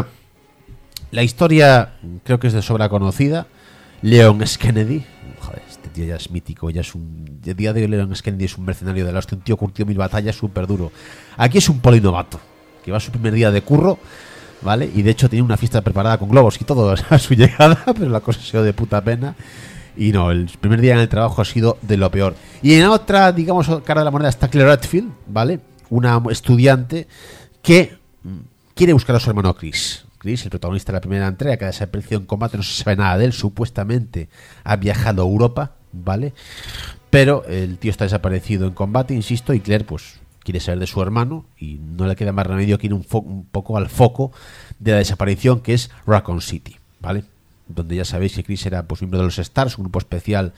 la historia creo que es de sobra conocida. Leon S. Kennedy, joder, este tío ya es mítico, ya es un... El día de hoy Leon S. Kennedy es un mercenario de la hostia, un tío curtido mil batallas, súper duro. Aquí es un polinovato, que va a su primer día de curro, ¿vale? Y de hecho tiene una fiesta preparada con globos y todo a su llegada, pero la cosa ha sido de puta pena. Y no, el primer día en el trabajo ha sido de lo peor. Y en otra, digamos, cara de la moneda está Claire Redfield, ¿vale? Una estudiante que mm, quiere buscar a su hermano Chris. Chris, el protagonista de la primera entrega, que ha desaparecido en combate, no se sabe nada de él, supuestamente ha viajado a Europa, ¿vale? Pero el tío está desaparecido en combate, insisto, y Claire, pues, quiere saber de su hermano y no le queda más remedio que ir un, fo- un poco al foco de la desaparición, que es Raccoon City, ¿vale? Donde ya sabéis que Chris era, pues, miembro de los Stars, un grupo especial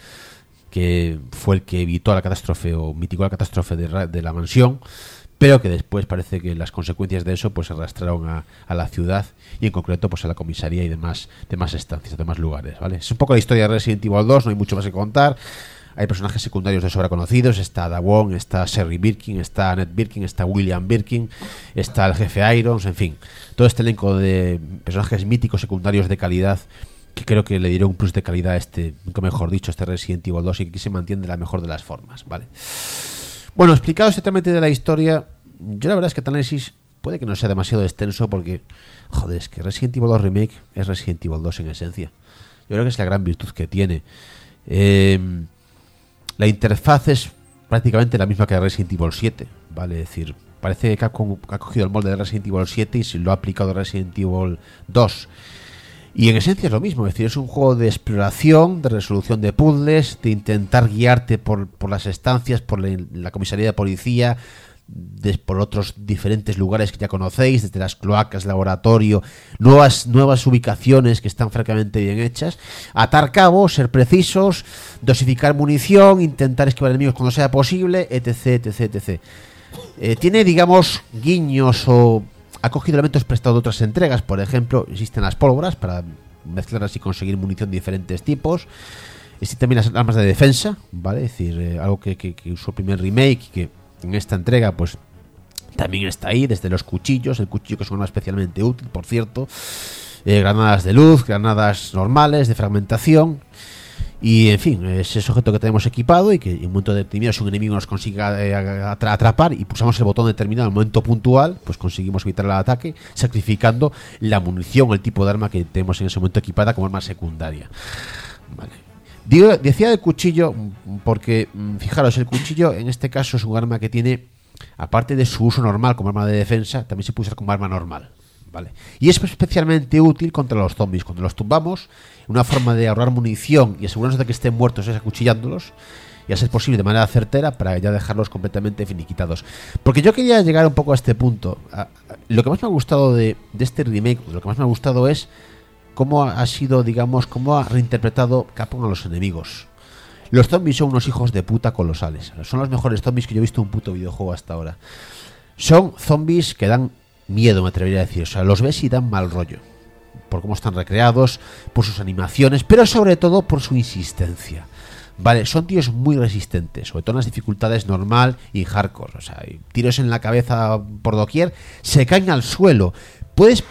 que fue el que evitó la catástrofe o mitigó la catástrofe de, Ra- de la mansión, pero que después parece que las consecuencias de eso pues se arrastraron a, a la ciudad y en concreto pues a la comisaría y demás, demás estancias, demás lugares, ¿vale? Es un poco la historia de Resident Evil dos, no hay mucho más que contar. Hay personajes secundarios de sobra conocidos, está Dawon, está Sherry Birkin, está Annette Birkin, está William Birkin, está el jefe Irons, en fin, todo este elenco de personajes míticos secundarios de calidad que creo que le dieron un plus de calidad a este, nunca mejor dicho, este Resident Evil dos, y que aquí se mantiene de la mejor de las formas, ¿vale? Bueno, explicado este trámite de la historia, yo la verdad es que el análisis puede que no sea demasiado extenso porque, joder, es que Resident Evil dos Remake es Resident Evil dos en esencia. Yo creo que es la gran virtud que tiene. Eh, la interfaz es prácticamente la misma que de Resident Evil siete, ¿vale? Es decir, parece que Capcom ha cogido el molde de Resident Evil siete y se lo ha aplicado a Resident Evil dos. Y en esencia es lo mismo, es decir, es un juego de exploración, de resolución de puzzles, de intentar guiarte por, por las estancias, por la, la comisaría de policía, de, por otros diferentes lugares que ya conocéis, desde las cloacas, laboratorio, nuevas, nuevas ubicaciones que están francamente bien hechas, atar cabos, ser precisos, dosificar munición, intentar esquivar enemigos cuando sea posible, etc, etc, etcétera. Eh, tiene, digamos, guiños o ha cogido elementos prestados de otras entregas. Por ejemplo, existen las pólvoras para mezclarlas y conseguir munición de diferentes tipos. Existen también las armas de defensa, ¿vale? Es decir, eh, algo que, que, que usó el primer remake y que en esta entrega pues también está ahí, desde los cuchillos, el cuchillo que es un arma especialmente útil, por cierto, eh, granadas de luz, granadas normales de fragmentación. Y en fin, es ese objeto que tenemos equipado y que en un momento determinado, si un enemigo nos consiga eh, atrapar y pulsamos el botón determinado en el momento puntual, pues conseguimos evitar el ataque, sacrificando la munición, el tipo de arma que tenemos en ese momento equipada como arma secundaria. Vale. Digo, decía del cuchillo porque, fijaros, el cuchillo en este caso es un arma que tiene, aparte de su uso normal como arma de defensa, también se puede usar como arma normal. Vale. Y es especialmente útil contra los zombies. Cuando los tumbamos, una forma de ahorrar munición y asegurarnos de que estén muertos es acuchillándolos, y a ser posible de manera certera para ya dejarlos completamente finiquitados. Porque yo quería llegar un poco a este punto. A, a, lo que más me ha gustado de, de este remake, lo que más me ha gustado es cómo ha sido, digamos, cómo ha reinterpretado Capcom a los enemigos. Los zombies son unos hijos de puta colosales. Son los mejores zombies que yo he visto en un puto videojuego hasta ahora. Son zombies que dan miedo, me atrevería a decir. O sea, los ves y dan mal rollo por cómo están recreados, por sus animaciones, pero sobre todo por su insistencia. Vale, son tíos muy resistentes, sobre todo en las dificultades normal y hardcore. O sea, tiros en la cabeza por doquier, se caen al suelo. Puedes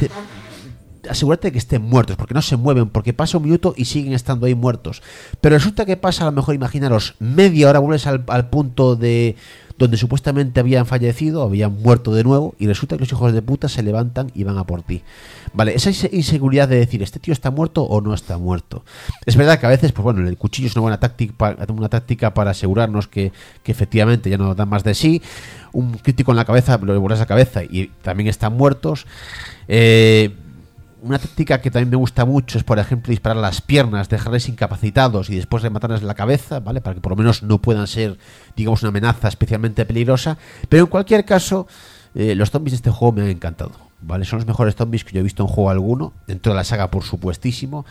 asegúrate de que estén muertos, porque no se mueven, porque pasa un minuto y siguen estando ahí muertos. Pero resulta que pasa, a lo mejor, imaginaros, media hora, vuelves al, al punto de donde supuestamente habían fallecido, habían muerto de nuevo, y resulta que los hijos de puta se levantan y van a por ti. Vale, esa inseguridad de decir, ¿este tío está muerto o no está muerto? Es verdad que a veces, pues bueno, el cuchillo es una buena táctica, una táctica para asegurarnos que, que efectivamente ya no dan más de sí. Un crítico en la cabeza, lo borras la cabeza y también están muertos. Eh... Una táctica que también me gusta mucho es, por ejemplo, disparar las piernas, dejarles incapacitados y después rematarles la cabeza, ¿vale? Para que por lo menos no puedan ser, digamos, una amenaza especialmente peligrosa. Pero en cualquier caso, eh, los zombies de este juego me han encantado, ¿vale? Son los mejores zombies que yo he visto en juego alguno, dentro de la saga, por supuestísimo.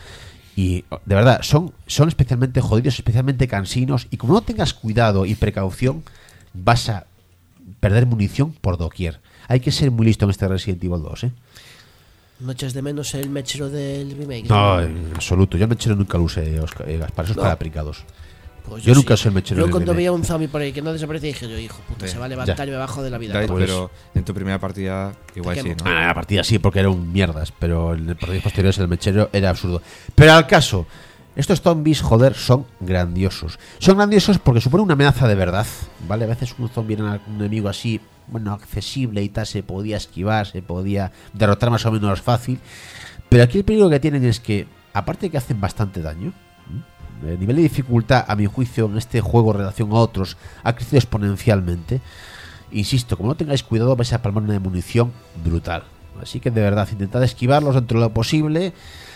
Y de verdad, son, son especialmente jodidos, especialmente cansinos. Y como no tengas cuidado y precaución, vas a perder munición por doquier. Hay que ser muy listo en este Resident Evil dos, ¿eh? ¿No echas de menos el mechero del remake? No, en absoluto. Yo el mechero nunca lo usé, Oscar, eh, Gaspar. Eso es no. para aplicados. Pues yo, yo nunca sí. usé el mechero Yo del cuando remake. veía un zombie por ahí que no desaparecía, dije yo, hijo, puta, Sí. se va a levantar Ya. y me bajo de la vida. David, Pues, pero en tu primera partida igual Te sí, quemo. ¿no? Ah, la partida sí, porque era un mierdas. Pero en partidas posteriores el mechero era absurdo. Pero al caso, estos zombies, joder, son grandiosos. Son grandiosos porque suponen una amenaza de verdad, ¿vale? A veces un zombie era un enemigo así, bueno, accesible y tal, se podía esquivar, se podía derrotar más o menos fácil. Pero aquí el peligro que tienen es que, aparte de que hacen bastante daño, el nivel de dificultad, a mi juicio, en este juego en relación a otros, ha crecido exponencialmente. Insisto, como no tengáis cuidado, vais a palmar una munición brutal. Así que, de verdad, intentad esquivarlos dentro de lo posible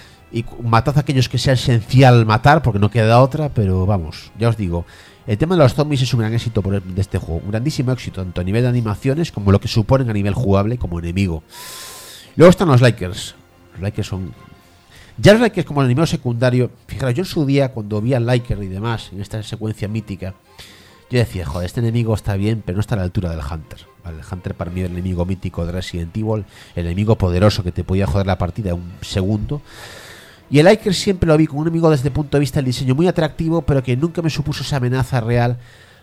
y matad a aquellos que sea esencial matar, porque no queda otra, pero vamos, ya os digo, el tema de los zombies es un gran éxito por el, de este juego, un grandísimo éxito, tanto a nivel de animaciones como lo que suponen a nivel jugable como enemigo. Luego están los likers. Los likers son... Ya los likers como el enemigo secundario, fijaros, yo en su día, cuando vi al liker y demás, en esta secuencia mítica, yo decía, joder, este enemigo está bien, pero no está a la altura del Hunter. ¿Vale? El Hunter para mí era el enemigo mítico de Resident Evil, el enemigo poderoso que te podía joder la partida en un segundo. Y el liker siempre lo vi como un enemigo desde el punto de vista del diseño muy atractivo, pero que nunca me supuso esa amenaza real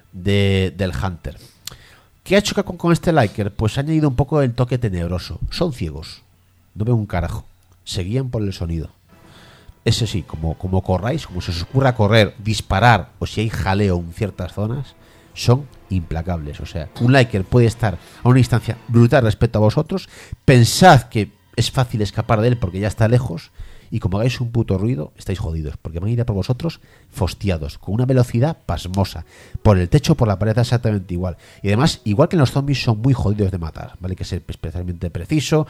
de, del Hunter. ¿Qué ha hecho con, con este liker? Pues ha añadido un poco el toque tenebroso. Son ciegos, no ven un carajo, se guían por el sonido. Eso sí, como, como corráis, como se os ocurra correr, disparar o si hay jaleo en ciertas zonas, son implacables. O sea, un liker puede estar a una distancia brutal respecto a vosotros, pensad que es fácil escapar de él porque ya está lejos, y como hagáis un puto ruido, estáis jodidos, porque van a ir a por vosotros fostiados, con una velocidad pasmosa, por el techo, por la pared, exactamente igual. Y además, igual que en los zombies, son muy jodidos de matar, ¿vale? Hay que ser especialmente preciso,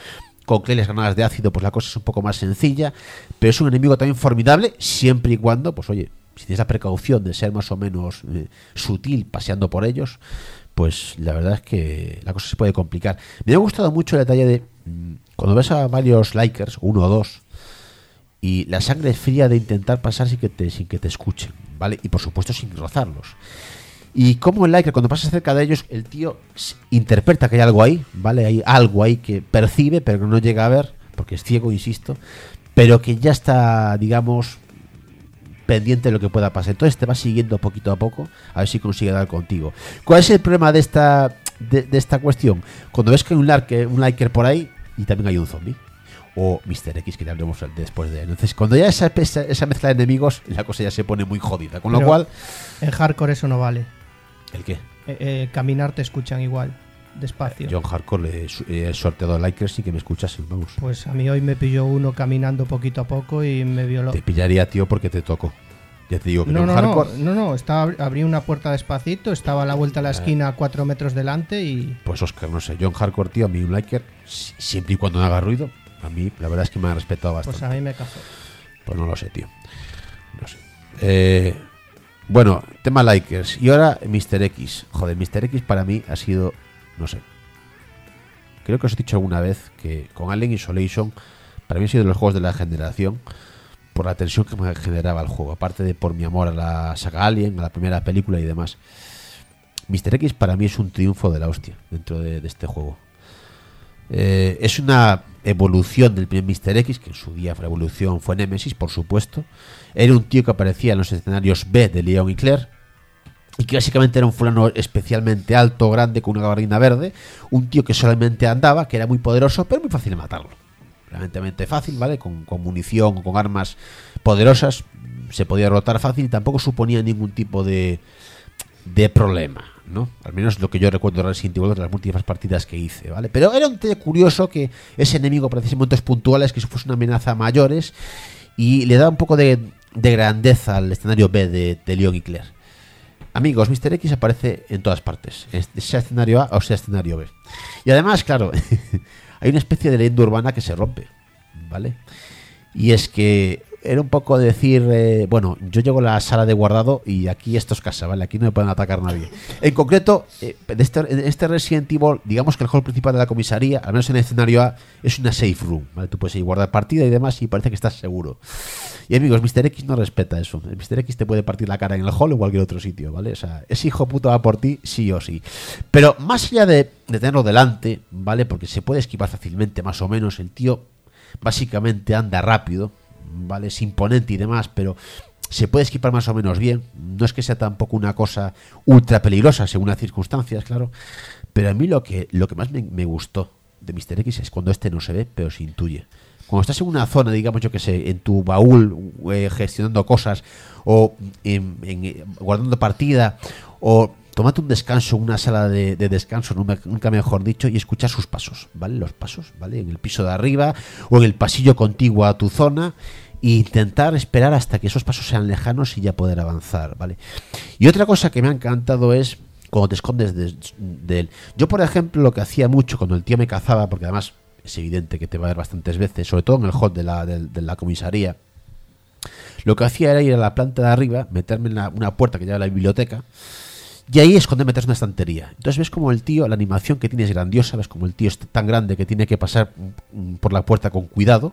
con Clay las granadas de ácido, pues la cosa es un poco más sencilla, pero es un enemigo también formidable, siempre y cuando, pues oye, si tienes la precaución de ser más o menos eh, sutil paseando por ellos, pues la verdad es que la cosa se puede complicar. Me ha gustado mucho el detalle de mmm, cuando ves a varios likers, uno o dos, y la sangre fría de intentar pasar sin que te, sin que te escuchen, ¿vale? Y por supuesto sin rozarlos. Y como el liker, cuando pasas cerca de ellos, el tío interpreta que hay algo ahí, ¿vale? Hay algo ahí que percibe, pero que no llega a ver, porque es ciego, insisto, pero que ya está, digamos, pendiente de lo que pueda pasar. Entonces te va siguiendo poquito a poco, a ver si consigue dar contigo. ¿Cuál es el problema de esta de, de esta cuestión? Cuando ves que hay un, like, un liker por ahí y también hay un zombie. O mister X, que ya hablemos después de él. Entonces, cuando ya esa, esa, esa mezcla de enemigos, la cosa ya se pone muy jodida. Con Pero lo cual... en hardcore eso no vale. ¿El qué? Eh, eh, caminar te escuchan igual, despacio. Yo en hardcore le he eh, sorteado likers y que me escuchasen, vamos. Pues a mí hoy me pilló uno caminando poquito a poco y me violó. Te pillaría, tío, porque te tocó. Ya te digo que no, en no, hardcore... no, no, no, estaba, abrí una puerta despacito, estaba a la vuelta a la esquina a cuatro metros delante y... Pues Oscar, no sé, yo en hardcore, tío, a mí un liker, siempre y cuando no haga ruido, a mí la verdad es que me ha respetado bastante. Pues a mí me cazó. Pues no lo sé, tío. No sé. Eh, bueno, tema likers. Y ahora mister X. Joder, mister X para mí ha sido... No sé. Creo que os he dicho alguna vez que con Alien Isolation para mí ha sido de los juegos de la generación por la tensión que me generaba el juego. Aparte de por mi amor a la saga Alien, a la primera película y demás. mister X para mí es un triunfo de la hostia dentro de, de este juego. Eh, es una evolución del primer mister X, que en su día fue evolución, fue Nemesis, por supuesto. Era un tío que aparecía en los escenarios B de Leon y Claire, y que básicamente era un fulano especialmente alto, grande, con una gabardina verde, un tío que solamente andaba, que era muy poderoso, pero muy fácil de matarlo. Realmente fácil, ¿vale? Con, con munición o con armas poderosas se podía derrotar fácil y tampoco suponía ningún tipo de, de problema, ¿no? Al menos lo que yo recuerdo de Resident Evil de las múltiples partidas que hice, ¿vale? Pero era un tío curioso que ese enemigo aparecía en momentos puntuales, que fuese una amenaza a mayores, y le daba un poco de, de grandeza al escenario B de, de Leon y Claire. Amigos, mister X aparece en todas partes, sea escenario A o sea escenario B. Y además, claro, hay una especie de leyenda urbana que se rompe, ¿vale? Y es que era un poco decir, eh, bueno, yo llego a la sala de guardado y aquí esto es casa, ¿vale? Aquí no me pueden atacar nadie. En concreto, eh, en, este, en este Resident Evil, digamos que el hall principal de la comisaría, al menos en el escenario A, es una safe room, ¿vale? Tú puedes ir guardar partida y demás y parece que estás seguro. Y amigos, mister X no respeta eso. El mister X te puede partir la cara en el hall o en cualquier otro sitio, ¿vale? O sea, ese hijo puto va por ti, sí o sí. Pero más allá de, de tenerlo delante, ¿vale? Porque se puede esquivar fácilmente, más o menos. El tío básicamente anda rápido, ¿vale? Es imponente y demás, pero se puede esquivar más o menos bien. No es que sea tampoco una cosa ultra peligrosa según las circunstancias, claro. Pero a mí lo que, lo que más me, me gustó de mister X es cuando este no se ve, pero se intuye. Cuando estás en una zona, digamos, yo que sé, en tu baúl, eh, gestionando cosas, o en, en, guardando partida, o tómate un descanso, una sala de, de descanso, nunca mejor dicho, y escuchar sus pasos, ¿vale? Los pasos, ¿vale? En el piso de arriba o en el pasillo contiguo a tu zona, e intentar esperar hasta que esos pasos sean lejanos y ya poder avanzar, ¿vale? Y otra cosa que me ha encantado es cuando te escondes de, de él. Yo, por ejemplo, lo que hacía mucho cuando el tío me cazaba, porque además es evidente que te va a ver bastantes veces, sobre todo en el hall de la, de, de la comisaría, lo que hacía era ir a la planta de arriba, meterme en la, una puerta que lleva a la biblioteca, y ahí esconderme detrás de una estantería. Entonces ves como el tío, la animación que tiene es grandiosa, ves como el tío es tan grande que tiene que pasar por la puerta con cuidado,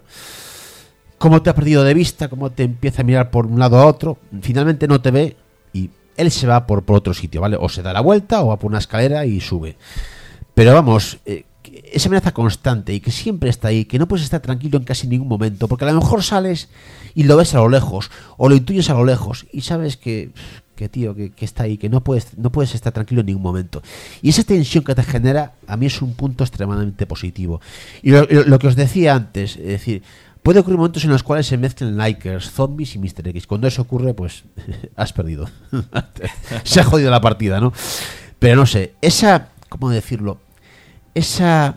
cómo te ha perdido de vista, cómo te empieza a mirar por un lado a otro, finalmente no te ve y él se va por, por otro sitio, ¿vale? O se da la vuelta o va por una escalera y sube. Pero vamos, eh, esa amenaza constante y que siempre está ahí, que no puedes estar tranquilo en casi ningún momento, porque a lo mejor sales y lo ves a lo lejos o lo intuyes a lo lejos y sabes que, que tío, que, que está ahí, que no puedes, no puedes estar tranquilo en ningún momento. Y esa tensión que te genera, a mí es un punto extremadamente positivo. Y lo, lo que os decía antes, es decir, puede ocurrir momentos en los cuales se mezclen likers, zombies y mister X. Cuando eso ocurre, pues has perdido. Se ha jodido la partida, ¿no? Pero no sé, esa, ¿cómo decirlo? Esa,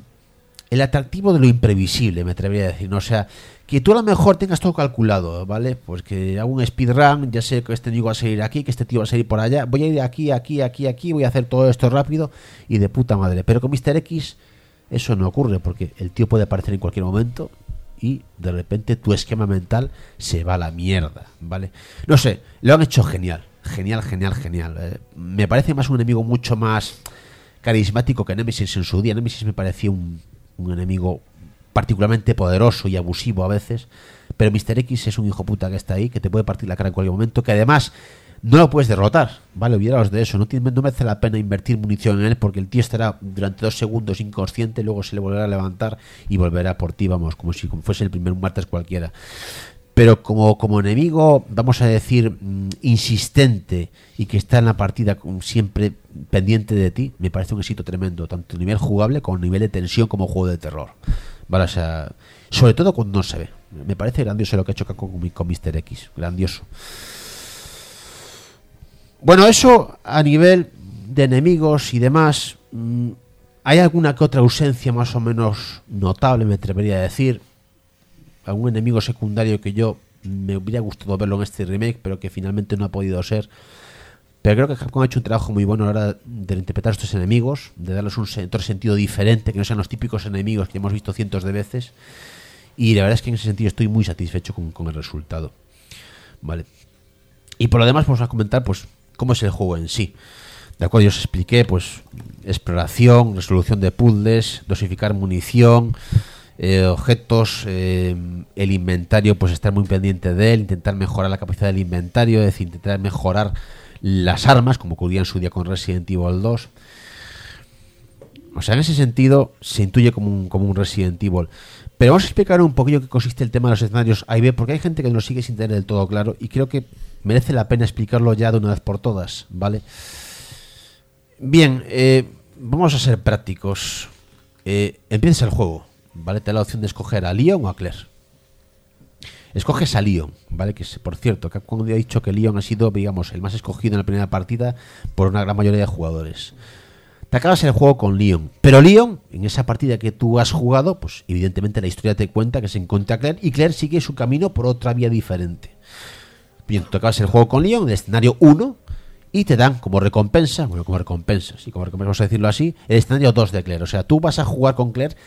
el atractivo de lo imprevisible, me atrevería a decir, ¿no? O sea, que tú a lo mejor tengas todo calculado, ¿vale? Pues que hago un speedrun, ya sé que este tío va a salir aquí, que este tío va a salir por allá, voy a ir aquí, aquí, aquí, aquí, voy a hacer todo esto rápido y de puta madre. Pero con mister X eso no ocurre porque el tío puede aparecer en cualquier momento y de repente tu esquema mental se va a la mierda, ¿vale? No sé, lo han hecho genial, genial, genial, genial. Eh, me parece más un enemigo mucho más carismático que Nemesis en su día. Nemesis me parecía un, un enemigo particularmente poderoso y abusivo a veces, pero mister X es un hijo puta que está ahí, que te puede partir la cara en cualquier momento, que además no lo puedes derrotar, ¿vale? Olvidaos de eso, no, tiene, no merece la pena invertir munición en él porque el tío estará durante dos segundos inconsciente, luego se le volverá a levantar y volverá por ti, vamos, como si fuese el primer martes cualquiera. Pero como, como enemigo, vamos a decir, mmm, insistente y que está en la partida siempre pendiente de ti, me parece un éxito tremendo, tanto a nivel jugable como a nivel de tensión como juego de terror, ¿vale? O sea, sobre todo cuando no se ve. Me parece grandioso lo que ha hecho Capcom con, con mister X, grandioso. Bueno, eso a nivel de enemigos y demás. Mmm, hay alguna que otra ausencia más o menos notable, me atrevería a decir. Algún enemigo secundario que yo me hubiera gustado verlo en este remake, pero que finalmente no ha podido ser. Pero creo que Capcom ha hecho un trabajo muy bueno a la hora de interpretar estos enemigos, de darles un otro sentido diferente, que no sean los típicos enemigos que hemos visto cientos de veces. Y la verdad es que en ese sentido estoy muy satisfecho con, con el resultado. Vale. Y por lo demás vamos a comentar pues cómo es el juego en sí. De acuerdo, yo os expliqué pues exploración, resolución de puzzles, dosificar munición, eh, objetos, eh, el inventario, pues estar muy pendiente de él, intentar mejorar la capacidad del inventario, es decir, intentar mejorar las armas, como ocurría en su día con Resident Evil dos. O sea, en ese sentido se intuye como un, como un Resident Evil. Pero vamos a explicar un poquillo qué consiste el tema de los escenarios A y B, porque hay gente que no lo sigue sin tener del todo claro y creo que merece la pena explicarlo ya de una vez por todas, ¿vale? Bien, eh, vamos a ser prácticos. Eh, empieza el juego, ¿vale? Te da la opción de escoger a Leon o a Claire. Escoges a Leon, ¿vale? Que por cierto, Capcom ha dicho que Leon ha sido, digamos, el más escogido en la primera partida por una gran mayoría de jugadores. Te acabas el juego con Leon, pero Leon, en esa partida que tú has jugado, pues evidentemente la historia te cuenta que se encuentra Claire y Claire sigue su camino por otra vía diferente. Bien, tú acabas el juego con Leon, en el escenario uno, y te dan como recompensa, bueno, como recompensa, sí, como recompensa, vamos a decirlo así, el escenario dos de Claire. O sea, tú vas a jugar con Claire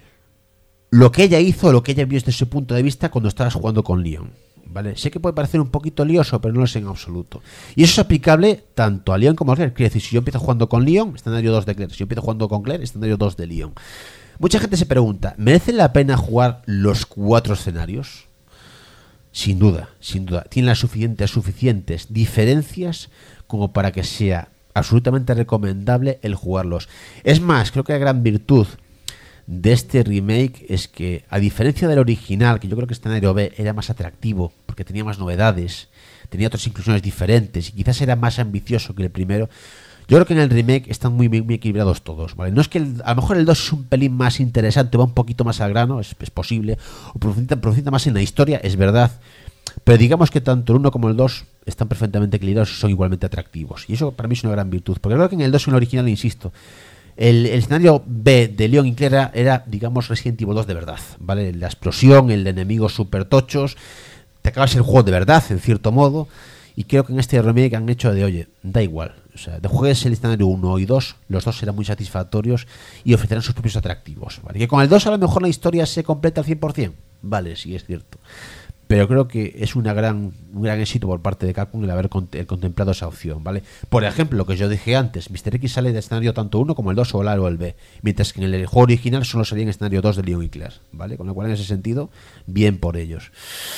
lo que ella hizo, lo que ella vio desde su punto de vista cuando estabas jugando con Leon, ¿vale? Sé que puede parecer un poquito lioso, pero no lo es en absoluto. Y eso es aplicable tanto a Leon como a Claire. Quiere decir, si yo empiezo jugando con Leon, escenario dos de Claire. Si yo empiezo jugando con Claire, escenario dos de Leon. Mucha gente se pregunta, ¿merece la pena jugar los cuatro escenarios? Sin duda, sin duda. Tienen las suficientes, suficientes diferencias como para que sea absolutamente recomendable el jugarlos. Es más, creo que la gran virtud de este remake es que, a diferencia del original, que yo creo que escenario B era más atractivo porque tenía más novedades, tenía otras inclusiones diferentes y quizás era más ambicioso que el primero, yo creo que en el remake están muy, muy, muy equilibrados todos, ¿vale? No es que el, a lo mejor el dos es un pelín más interesante, va un poquito más al grano, es, es posible, o profundiza, profundiza más en la historia, es verdad, pero digamos que tanto el uno como el dos están perfectamente equilibrados y son igualmente atractivos, y eso para mí es una gran virtud, porque creo que en el dos, en el original, insisto, El, el escenario B de Leon y Claire era, digamos, Resident Evil dos de verdad, ¿vale? La explosión, el de enemigos super tochos, te acabas el juego de verdad, en cierto modo, y creo que en este remake han hecho de, oye, da igual, o sea, de juegues el escenario uno y dos, los dos serán muy satisfactorios y ofrecerán sus propios atractivos, ¿vale? Que con el dos a lo mejor la historia se completa al cien por ciento, vale, sí, es cierto. Pero creo que es una gran, un gran éxito por parte de Capcom el haber cont el contemplado esa opción, ¿vale? Por ejemplo, lo que yo dije antes, mister X sale de escenario tanto uno como el dos o el A o el B, mientras que en el juego original solo salía en escenario dos de Leon y Claire, ¿vale? Con lo cual, en ese sentido, bien por ellos.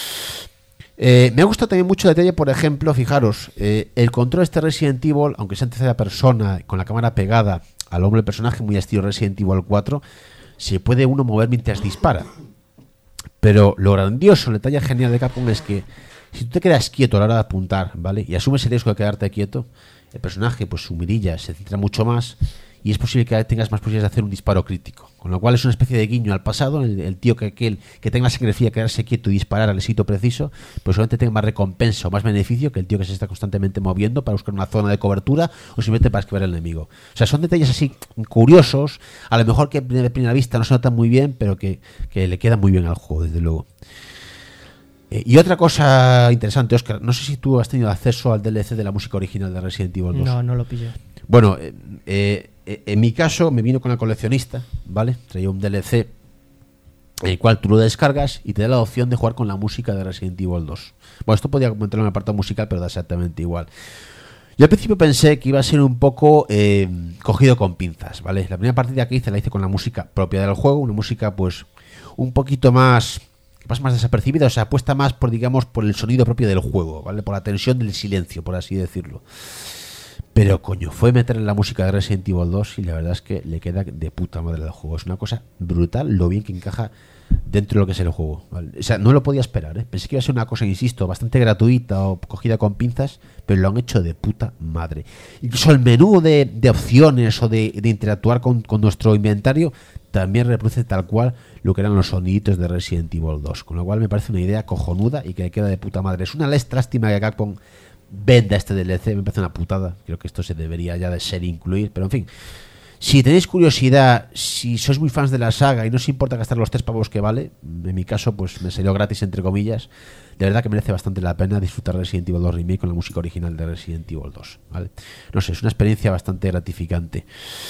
Eh, me ha gustado también mucho el detalle, por ejemplo, fijaros, eh, el control de este Resident Evil, aunque sea en tercera persona, con la cámara pegada al hombro del personaje, muy estilo Resident Evil cuatro, se puede uno mover mientras dispara. Pero lo grandioso, el detalle genial de Capcom es que si tú te quedas quieto a la hora de apuntar, ¿vale? Y asumes el riesgo de quedarte quieto, el personaje, pues su mirilla se centra mucho más y es posible que tengas más posibilidades de hacer un disparo crítico. Con lo cual es una especie de guiño al pasado, el, el tío que aquel que tenga la sangre fría, quedarse quieto y disparar al sitio preciso, pues solamente tenga más recompensa o más beneficio que el tío que se está constantemente moviendo para buscar una zona de cobertura o simplemente para esquivar al enemigo. O sea, son detalles así curiosos, a lo mejor que de primera vista no se notan muy bien, pero que, que le quedan muy bien al juego, desde luego. Eh, y otra cosa interesante, Óscar, no sé si tú has tenido acceso al D L C de la música original de Resident Evil dos. No, no lo pillé. Bueno, eh, eh, en mi caso me vino con el coleccionista, ¿vale? Traía un D L C en el cual tú lo descargas y te da la opción de jugar con la música de Resident Evil dos. Bueno, esto podía comentarlo en el apartado musical, pero da exactamente igual. Yo al principio pensé que iba a ser un poco eh, cogido con pinzas, ¿vale? La primera partida que hice la hice con la música propia del juego, una música pues un poquito más, que pasa más desapercibida, o sea, apuesta más por, digamos, por el sonido propio del juego, ¿vale? Por la tensión del silencio, por así decirlo. Pero coño, fue meter la música de Resident Evil dos y la verdad es que le queda de puta madre al juego. Es una cosa brutal lo bien que encaja dentro de lo que es el juego, ¿vale? O sea, no lo podía esperar, ¿eh? Pensé que iba a ser una cosa, insisto, bastante gratuita o cogida con pinzas, pero lo han hecho de puta madre. Incluso el menú de, de opciones o de, de interactuar con, con nuestro inventario también reproduce tal cual lo que eran los soniditos de Resident Evil dos, con lo cual me parece una idea cojonuda y que le queda de puta madre. Es una lástima que Capcom venda este D L C, me parece una putada. Creo que esto se debería ya de ser incluir, pero en fin, si tenéis curiosidad, si sois muy fans de la saga y no os importa gastar los tres pavos que vale, en mi caso pues me salió gratis entre comillas, de verdad que merece bastante la pena disfrutar de Resident Evil dos Remake con la música original de Resident Evil dos, ¿vale? No sé, es una experiencia bastante gratificante.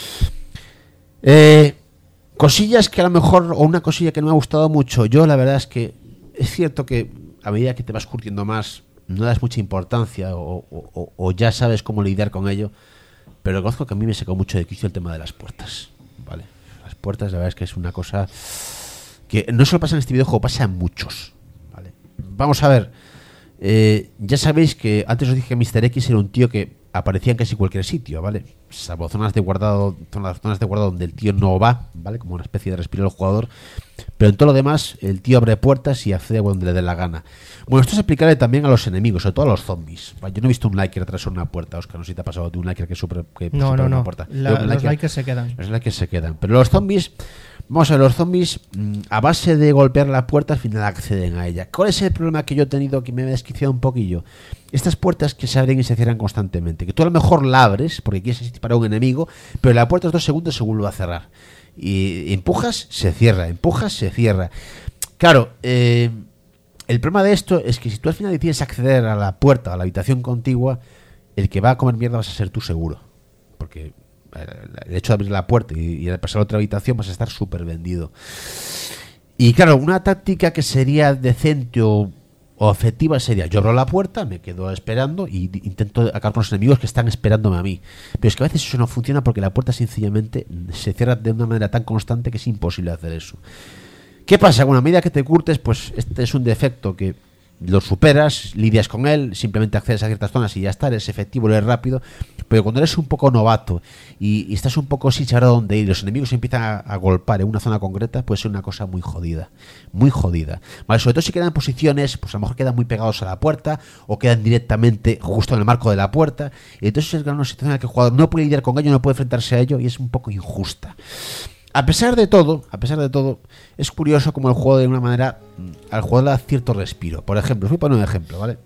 Eh, cosillas que a lo mejor, o una cosilla que no me ha gustado mucho, yo la verdad es que es cierto que a medida que te vas curtiendo más no das mucha importancia o, o, o ya sabes cómo lidiar con ello, pero reconozco que a mí me sacó mucho de quicio el tema de las puertas, ¿vale? Las puertas la verdad es que es una cosa que no solo pasa en este videojuego, pasa en muchos, ¿vale? Vamos a ver, eh, ya sabéis que antes os dije que míster X era un tío que aparecía en casi cualquier sitio, ¿vale? Salvo zonas de guardado, zonas, zonas de guardado donde el tío no va, ¿vale? Como una especie de respiro del jugador. Pero en todo lo demás, el tío abre puertas y accede a donde le dé la gana. Bueno, esto es aplicable también a los enemigos, sobre todo a los zombies. Yo no he visto un Liker atravesar una puerta, Oscar, no sé si te ha pasado de un Liker que, super, que no, supera no, una no. puerta. La, Luego, los Liker, Likers se quedan. Los Likers se quedan. Pero los zombies, vamos a ver, los zombies, a base de golpear la puerta, al final acceden a ella. ¿Cuál es el problema que yo he tenido que me he desquiciado un poquillo? Estas puertas que se abren y se cierran constantemente. Que tú a lo mejor la abres porque quieres disparar a un enemigo, pero la puerta es dos segundos se vuelve a cerrar. Y empujas, se cierra, empujas, se cierra. Claro, eh, el problema de esto es que si tú al final decides acceder a la puerta, a la habitación contigua, el que va a comer mierda vas a ser tú seguro. Porque el hecho de abrir la puerta y, y pasar a otra habitación vas a estar súper vendido. Y claro, una táctica que sería decente o, o efectiva sería: yo abro la puerta, me quedo esperando y intento acabar con los enemigos que están esperándome a mí. Pero es que a veces eso no funciona porque la puerta sencillamente se cierra de una manera tan constante que es imposible hacer eso. ¿Qué pasa? Bueno, a medida que te curtes, pues este es un defecto que lo superas, lidias con él, simplemente accedes a ciertas zonas y ya está, eres efectivo, eres rápido. Pero cuando eres un poco novato y, y estás un poco sin saber a dónde ir, los enemigos empiezan a, a golpear en una zona concreta, puede ser una cosa muy jodida, muy jodida. Vale, sobre todo si quedan en posiciones, pues a lo mejor quedan muy pegados a la puerta o quedan directamente justo en el marco de la puerta. Y entonces es una situación en la que el jugador no puede lidiar con ello, no puede enfrentarse a ello y es un poco injusta. A pesar de todo, a pesar de todo, es curioso como el juego de una manera al jugador le da cierto respiro. Por ejemplo, os voy a poner un ejemplo, ¿vale?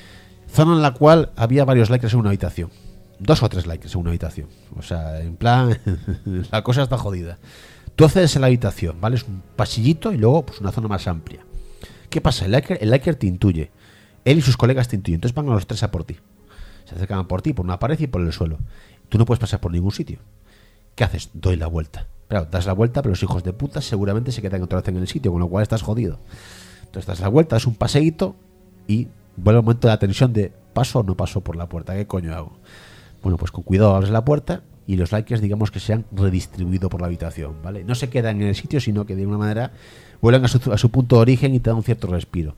Zona en la cual había varios Likers en una habitación. Dos o tres Likers en una habitación. O sea, en plan, la cosa está jodida. Tú accedes a la habitación, ¿vale? Es un pasillito y luego pues una zona más amplia. ¿Qué pasa? El Liker, el Liker te intuye. Él y sus colegas te intuyen. Entonces van a los tres a por ti. Se acercan por ti, por una pared y por el suelo. Tú no puedes pasar por ningún sitio. ¿Qué haces? Doy la vuelta. Claro, das la vuelta, pero los hijos de puta seguramente se quedan otra vez en el sitio, con lo cual estás jodido. Entonces das la vuelta, das un paseíto y vuelve el momento de la tensión de ¿paso o no paso por la puerta? ¿Qué coño hago? Bueno, pues con cuidado abres la puerta y los Likers, digamos que se han redistribuido por la habitación, ¿vale? No se quedan en el sitio, sino que de alguna manera vuelven a su, a su punto de origen y te dan un cierto respiro.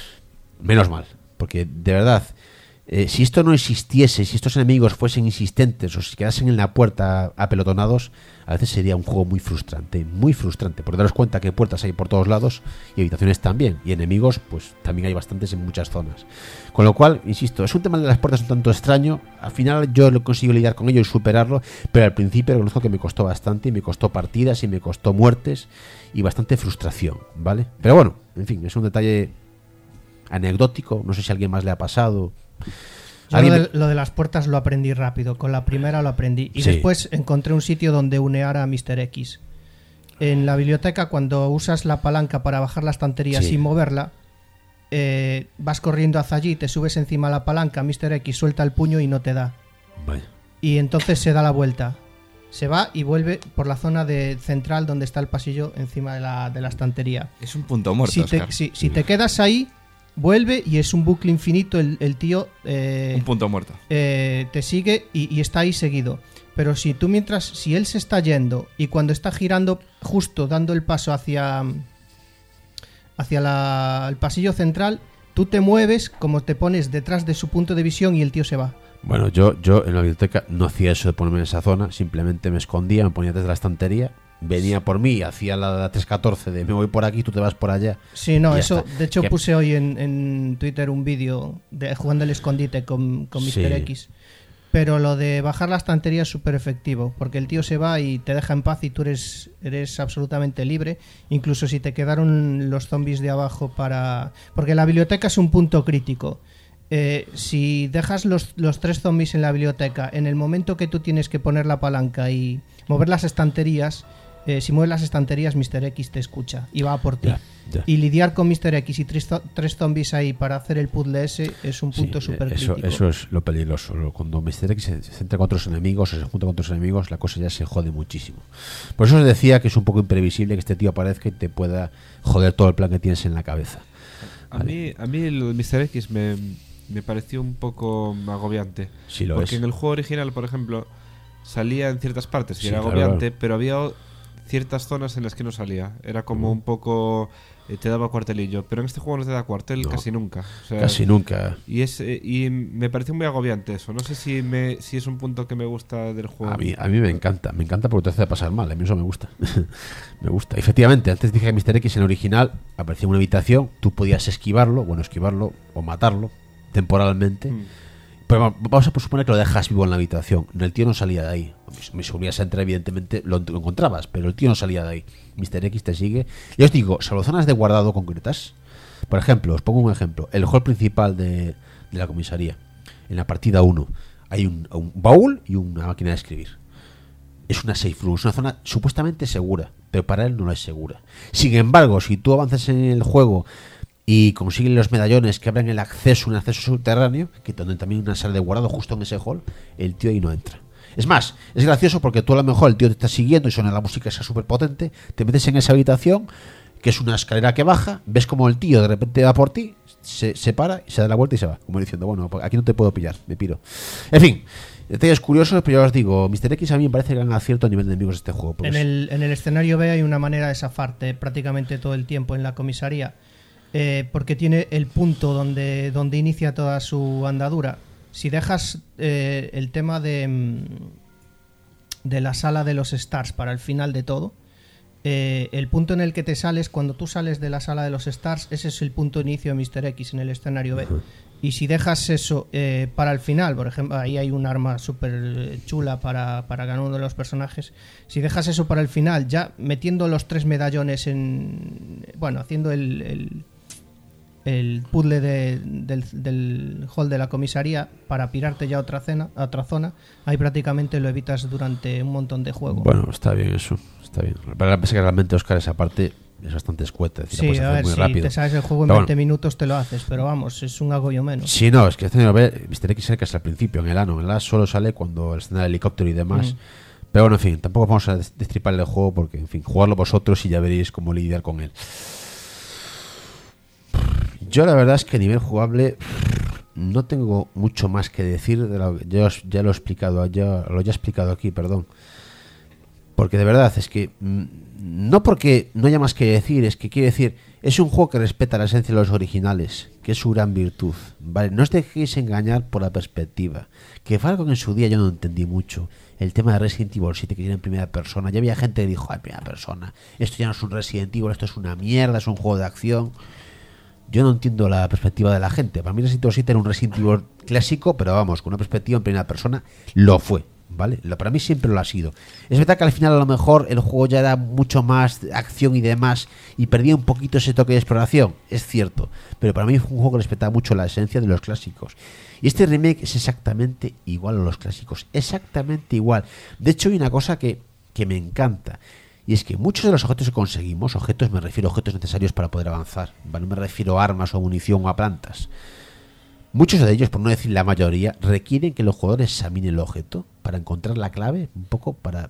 Menos mal, porque de verdad, eh, si esto no existiese, si estos enemigos fuesen insistentes o si quedasen en la puerta apelotonados, a veces sería un juego muy frustrante, muy frustrante, por daros cuenta que puertas hay por todos lados y habitaciones también, y enemigos pues también hay bastantes en muchas zonas. Con lo cual, insisto, es un tema de las puertas un tanto extraño. Al final yo lo consigo lidiar con ello y superarlo, pero al principio reconozco que me costó bastante, y me costó partidas y me costó muertes y bastante frustración, ¿vale? Pero bueno, en fin, es un detalle anecdótico, no sé si a alguien más le ha pasado. Yo lo de, lo de las puertas lo aprendí rápido, con la primera lo aprendí y sí. Después encontré un sitio donde unear a míster X. En la biblioteca, cuando usas la palanca para bajar la estantería sí. sin moverla, eh, vas corriendo hacia allí, te subes encima de la palanca, míster X suelta el puño y no te da. Vaya. Y entonces se da la vuelta. se va y vuelve por la zona de central donde está el pasillo encima de la, de la estantería. Es un punto muerto, Si te, Oscar. si, si te quedas ahí, vuelve y es un bucle infinito. El, el tío eh, Un punto muerto. eh, te sigue y, y está ahí seguido. Pero si tú mientras, si él se está yendo y cuando está girando, justo dando el paso hacia hacia la, el pasillo central, tú te mueves como te pones detrás de su punto de visión y el tío se va. Bueno, yo, yo en la biblioteca no hacía eso de ponerme en esa zona, simplemente me escondía, me ponía desde la estantería, venía por mí, hacía la, la tres catorce de me voy por aquí, tú te vas por allá. Sí, no, Ya eso, está. de hecho Que- puse hoy en, en Twitter un vídeo de jugando al escondite con, con Sí. míster X. Pero lo de bajar la estantería es súper efectivo, porque el tío se va y te deja en paz y tú eres, eres absolutamente libre. Incluso si te quedaron los zombies de abajo para... Porque la biblioteca es un punto crítico. Eh, si dejas los, los tres zombies en la biblioteca, en el momento que tú tienes que poner la palanca y mover las estanterías, eh, si mueves las estanterías, míster X te escucha y va a por ti. Ya, ya. Y lidiar con míster X y tres, zo- tres zombies ahí para hacer el puzzle ese es un punto Sí, súper eso, crítico. eso es lo peligroso. Lo- Cuando míster X se se centra con otros enemigos o se junta con otros enemigos, la cosa ya se jode muchísimo. Por eso os decía que es un poco imprevisible que este tío aparezca y te pueda joder todo el plan que tienes en la cabeza. A Vale. mí, a mí lo de míster X me, me pareció un poco agobiante. Sí lo Porque es. en el juego original, por ejemplo, salía en ciertas partes y Sí, era claro, agobiante, claro. pero había o- ciertas zonas en las que no salía. Era como un poco... eh, te daba cuartelillo. Pero en este juego no te da cuartel No, casi nunca. O sea, Casi nunca. Y, es, eh, y me pareció muy agobiante eso. No sé si, me, si es un punto que me gusta del juego. A mí, a mí me encanta, me encanta porque te hace pasar mal, a mí eso me gusta. Me gusta. Efectivamente, antes dije que míster X en el original aparecía en una habitación, tú podías esquivarlo, bueno, esquivarlo o matarlo temporalmente. Mm. Pero va- vamos a suponer que lo dejas vivo en la habitación. El tío no salía de ahí. Si volvías a entrar, evidentemente lo, lo encontrabas, pero el tío no salía de ahí. míster X te sigue. Ya os digo, salvo zonas de guardado concretas. Por ejemplo, os pongo un ejemplo. El hall principal de, de la comisaría. En la partida uno hay un, un baúl y una máquina de escribir. Es una safe room, es una zona supuestamente segura, pero para él no lo es segura. Sin embargo, si tú avanzas en el juego y consigues los medallones que abren el acceso, un acceso subterráneo, que donde también hay una sala de guardado justo en ese hall, el tío ahí no entra. Es más, es gracioso porque tú a lo mejor el tío te está siguiendo y suena la música esa súper potente, te metes en esa habitación, que es una escalera que baja, ves como el tío de repente va por ti, se, se para, y se da la vuelta y se va, como diciendo, bueno, pues aquí no te puedo pillar, me piro. En fin, detalles curiosos, pero ya os digo, míster X a mí me parece gran acierto a nivel de enemigos de este juego. porque En es- el, en el escenario B hay una manera de zafarte prácticamente todo el tiempo en la comisaría, eh, porque tiene el punto donde, donde inicia toda su andadura. Si dejas eh, el tema de, mm, de la sala de los stars para el final de todo, eh, el punto en el que te sales, cuando tú sales de la sala de los stars, ese es el punto de inicio de míster X en el escenario B. Y si dejas eso eh, para el final, por ejemplo, ahí hay un arma súper chula para, para cada uno de los personajes. Si dejas eso para el final, ya metiendo los tres medallones en. Bueno, haciendo el, el, el puzzle de- del, del hall de la comisaría para pirarte ya a otra, cena, a otra zona, ahí prácticamente lo evitas durante un montón de juego. Bueno, está bien eso, está bien. Pero pasa que realmente, Oscar, esa parte es bastante escueta, es decir, la Sí, puedes a hacer ver, muy si rápido. te sabes el juego en Pero veinte bueno, minutos te lo haces, pero vamos, es un agollo menos. sí, no, es que este a ver, míster X sale casi al principio, en el ano, en el A solo sale cuando escena del helicóptero y demás. Mm. Pero bueno, en fin, tampoco vamos a des- destripar el juego porque, en fin, jugarlo vosotros y ya veréis cómo lidiar con él. Yo la verdad es que a nivel jugable no tengo mucho más que decir de lo, ya, os- ya lo he explicado, ya lo ya he explicado aquí, perdón. Porque de verdad es que mm, no porque no haya más que decir, es que quiere decir, es un juego que respeta la esencia de los originales, que es su gran virtud. Vale, no os dejéis engañar por la perspectiva, que fue algo que en su día yo no entendí mucho. El tema de Resident Evil siete que era en primera persona, ya había gente que dijo, ay, primera persona, esto ya no es un Resident Evil, esto es una mierda, es un juego de acción. Yo no entiendo la perspectiva de la gente. Para mí Resident Evil siete era un Resident Evil clásico, pero vamos, con una perspectiva en primera persona, lo fue, ¿vale? Lo, para mí siempre lo ha sido. Es verdad que al final a lo mejor el juego ya era mucho más acción y demás, y perdía un poquito ese toque de exploración, es cierto. Pero para mí fue un juego que respetaba mucho la esencia de los clásicos. Y este remake es exactamente igual a los clásicos, exactamente igual. De hecho hay una cosa que, que me encanta. Y es que muchos de los objetos que conseguimos, objetos me refiero a objetos necesarios para poder avanzar, ¿vale? No me refiero a armas o munición o a plantas. Muchos de ellos, por no decir la mayoría, requieren que el jugador examine el objeto para encontrar la clave, un poco para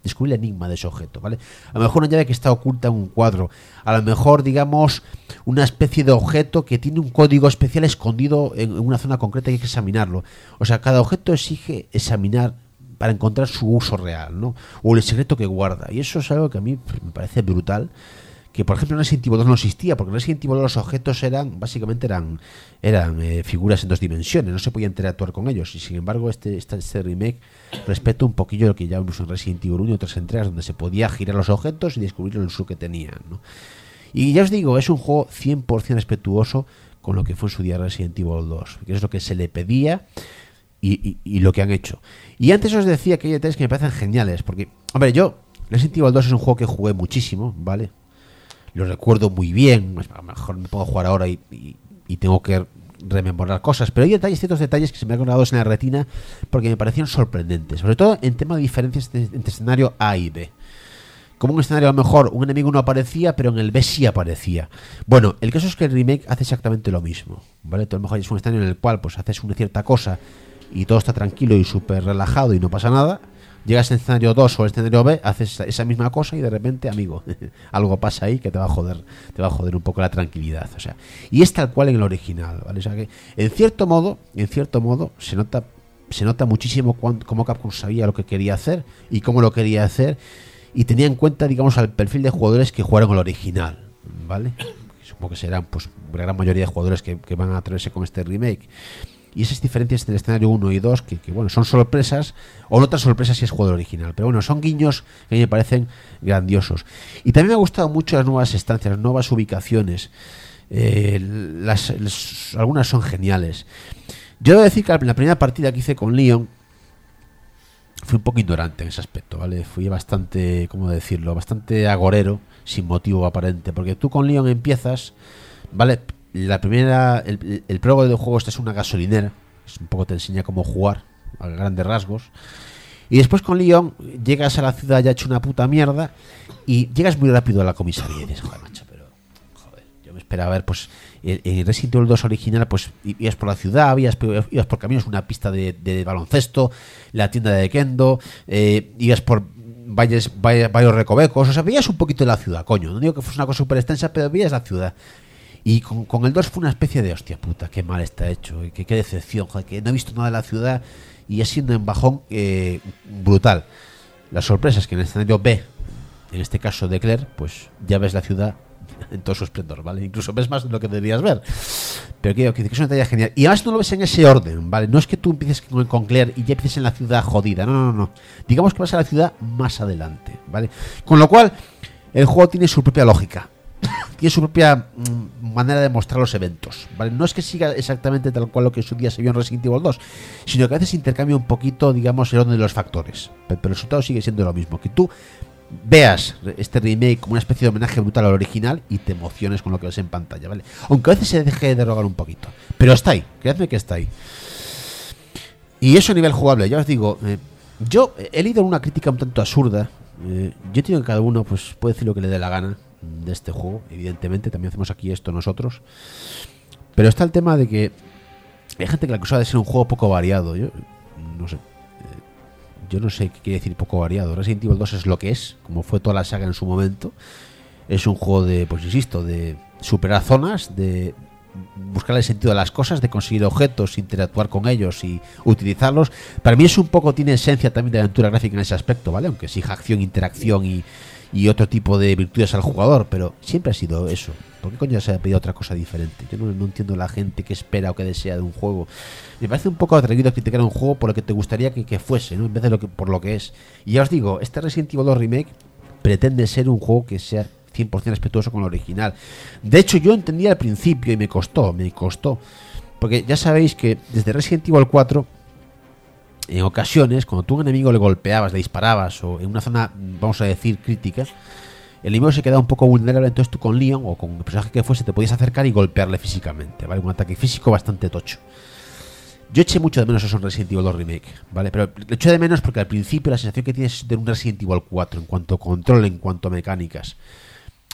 descubrir el enigma de ese objeto, ¿vale? A lo mejor una llave que está oculta en un cuadro, a lo mejor, digamos, una especie de objeto que tiene un código especial escondido en una zona concreta y hay que examinarlo. O sea, cada objeto exige examinar para encontrar su uso real, ¿no? O el secreto que guarda. Y eso es algo que a mí me parece brutal, que por ejemplo en Resident Evil dos no existía, porque en Resident Evil dos los objetos eran, básicamente eran eran eh, figuras en dos dimensiones, no se podía interactuar con ellos, y sin embargo este, este, este remake respeta un poquillo lo que ya vimos en Resident Evil uno y otras entregas, donde se podía girar los objetos y descubrir el uso que tenían, ¿no? Y ya os digo, es un juego cien por ciento respetuoso con lo que fue en su día Resident Evil dos, que es lo que se le pedía y, y, y lo que han hecho. Y antes os decía que hay detalles que me parecen geniales, porque, hombre, yo, Resident Evil dos es un juego que jugué muchísimo, ¿vale? Lo recuerdo muy bien, a lo mejor me pongo a jugar ahora y, y, y tengo que rememorar cosas, pero hay detalles, ciertos detalles que se me han grabado en la retina porque me parecían sorprendentes, sobre todo en tema de diferencias entre escenario A y B. Como un escenario a lo mejor un enemigo no aparecía, pero en el B sí aparecía. Bueno, el caso es que el remake hace exactamente lo mismo, ¿vale? Tú a lo mejor es un escenario en el cual pues haces una cierta cosa y todo está tranquilo y súper relajado y no pasa nada. Llegas al escenario dos o al escenario B, haces esa misma cosa y de repente, amigo, algo pasa ahí que te va a joder, te va a joder un poco la tranquilidad, o sea, y es tal cual en el original, ¿vale? O sea que en cierto modo, en cierto modo se nota se nota muchísimo cuánto, cómo Capcom sabía lo que quería hacer y cómo lo quería hacer y tenía en cuenta, digamos, al perfil de jugadores que jugaron el original, ¿vale? Supongo que serán pues la gran mayoría de jugadores que, que van a atreverse con este remake. Y esas diferencias entre el escenario uno y dos, que, que bueno, son sorpresas, o no otras sorpresas si es juego original, pero bueno, son guiños que a mí me parecen grandiosos. Y también me ha gustado mucho las nuevas estancias, las nuevas ubicaciones, eh, las, las, algunas son geniales. Yo debo decir que la primera partida que hice con Leon fui un poco ignorante en ese aspecto, ¿vale? Fui bastante, ¿cómo decirlo? Bastante agorero, sin motivo aparente, porque tú con Leon empiezas, ¿vale? La primera, el, el prólogo del juego, esta es una gasolinera, es un poco te enseña cómo jugar a grandes rasgos, y después con Leon llegas a la ciudad ya hecho una puta mierda y llegas muy rápido a la comisaría y dices, joder, macho, pero joder, yo me esperaba ver, pues en Resident Evil dos original, pues ibas por la ciudad, ibas, ibas por caminos, una pista de, de baloncesto, la tienda de Kendo, eh, ibas por valles, valles, varios recovecos, o sea, veías un poquito de la ciudad, coño, no digo que fuese una cosa súper extensa, pero veías la ciudad. Y con, con el dos fue una especie de hostia puta, qué mal está hecho, qué, qué decepción, joder, que no he visto nada de la ciudad y ha sido un bajón eh, brutal. La sorpresa es que en el escenario B, en este caso de Claire, pues ya ves la ciudad en todo su esplendor, ¿vale? Incluso ves más de lo que deberías ver. Pero quiero que es una talla genial. Y además no lo ves en ese orden, ¿vale? No es que tú empieces con, con Claire y ya empieces en la ciudad jodida, no, no, no. Digamos que vas a la ciudad más adelante, ¿vale? Con lo cual, el juego tiene su propia lógica. Tiene su propia mm, manera de mostrar los eventos, ¿vale? No es que siga exactamente tal cual lo que en su día se vio en Resident Evil dos, sino que a veces intercambia un poquito, digamos, el orden de los factores, pero el resultado sigue siendo lo mismo, que tú veas este remake como una especie de homenaje brutal al original y te emociones con lo que ves en pantalla, ¿vale? Aunque a veces se deje de rogar un poquito, pero está ahí, créanme que está ahí. Y eso a nivel jugable, ya os digo, eh, yo he leído una crítica un tanto absurda, eh, yo entiendo que cada uno pues puede decir lo que le dé la gana de este juego, evidentemente también hacemos aquí esto nosotros, pero está el tema de que hay gente que la acusa de ser un juego poco variado. Yo no sé, eh, yo no sé qué quiere decir poco variado. Resident Evil dos es lo que es, como fue toda la saga en su momento. Es un juego de, pues insisto, de superar zonas, de buscar el sentido de las cosas, de conseguir objetos, interactuar con ellos y utilizarlos. Para mí es un poco, tiene esencia también de aventura gráfica en ese aspecto, ¿vale? Aunque sí acción, interacción y y otro tipo de virtudes al jugador, pero siempre ha sido eso. ¿Por qué coño se ha pedido otra cosa diferente? Yo no, no entiendo la gente que espera o que desea de un juego. Me parece un poco atrevido a criticar un juego por lo que te gustaría que, que fuese, ¿no? En vez de lo que por lo que es. Y ya os digo, este Resident Evil dos Remake pretende ser un juego que sea cien por ciento respetuoso con el original. De hecho, yo entendía al principio y me costó, me costó. Porque ya sabéis que desde Resident Evil cuatro, en ocasiones, cuando tú a un enemigo le golpeabas, le disparabas, o en una zona, vamos a decir, crítica, el enemigo se quedaba un poco vulnerable, entonces tú con Leon, o con el personaje que fuese, te podías acercar y golpearle físicamente, ¿vale? Un ataque físico bastante tocho. Yo eché mucho de menos eso en Resident Evil dos Remake, ¿vale? Pero lo eché de menos porque al principio la sensación que tienes es de un Resident Evil cuatro, en cuanto a control, en cuanto a mecánicas.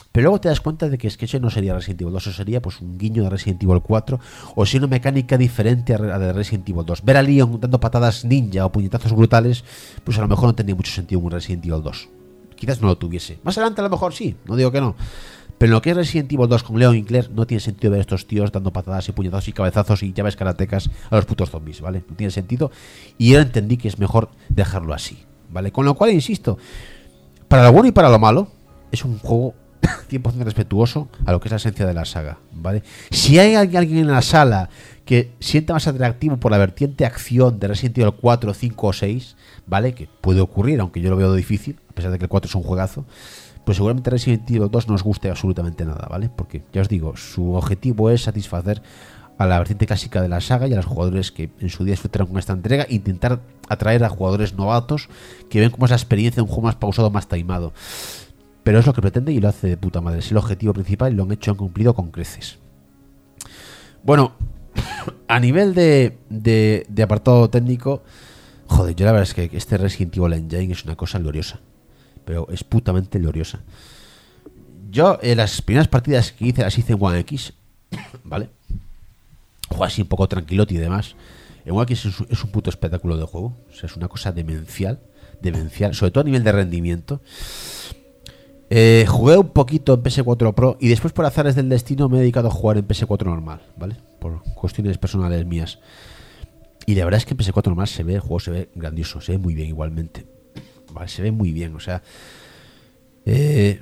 Pero luego te das cuenta de que es que eso no sería Resident Evil dos, eso sería pues un guiño de Resident Evil cuatro, o si una mecánica diferente a la de Resident Evil dos. Ver a Leon dando patadas ninja o puñetazos brutales, pues a lo mejor no tenía mucho sentido un Resident Evil dos. Quizás no lo tuviese. Más adelante a lo mejor sí, no digo que no. Pero en lo que es Resident Evil dos con Leon y Claire, no tiene sentido ver a estos tíos dando patadas y puñetazos y cabezazos y llaves karatecas a los putos zombies, ¿vale? No tiene sentido. Y yo entendí que es mejor dejarlo así, ¿vale? Con lo cual, insisto, para lo bueno y para lo malo, es un juego cien por ciento respetuoso a lo que es la esencia de la saga, ¿vale? Si hay alguien en la sala que sienta más atractivo por la vertiente acción de Resident Evil cuatro, cinco o seis, ¿vale? Que puede ocurrir, aunque yo lo veo difícil, a pesar de que el cuatro es un juegazo, pues seguramente Resident Evil dos no os guste absolutamente nada, ¿vale? Porque, ya os digo, su objetivo es satisfacer a la vertiente clásica de la saga y a los jugadores que en su día disfrutaron con esta entrega, e intentar atraer a jugadores novatos que ven cómo es la experiencia de un juego más pausado, más taimado. Pero es lo que pretende y lo hace de puta madre. Es el objetivo principal y lo han hecho, han cumplido con creces. Bueno, a nivel de, de, de apartado técnico, joder, yo la verdad es que este Resident Evil Engine es una cosa gloriosa. Pero es putamente gloriosa. Yo, en las primeras partidas que hice, las hice en One X, ¿vale? Juego así un poco tranquilote y demás. En One X es un, es un puto espectáculo de juego. O sea, es una cosa demencial. Demencial, sobre todo a nivel de rendimiento. Eh, jugué un poquito en P S cuatro Pro y después, por azares del destino, me he dedicado a jugar en P S cuatro normal, ¿vale? Por cuestiones personales mías. Y la verdad es que en P S cuatro normal se ve, el juego se ve grandioso, se ve muy bien igualmente. Vale, se ve muy bien, o sea, eh,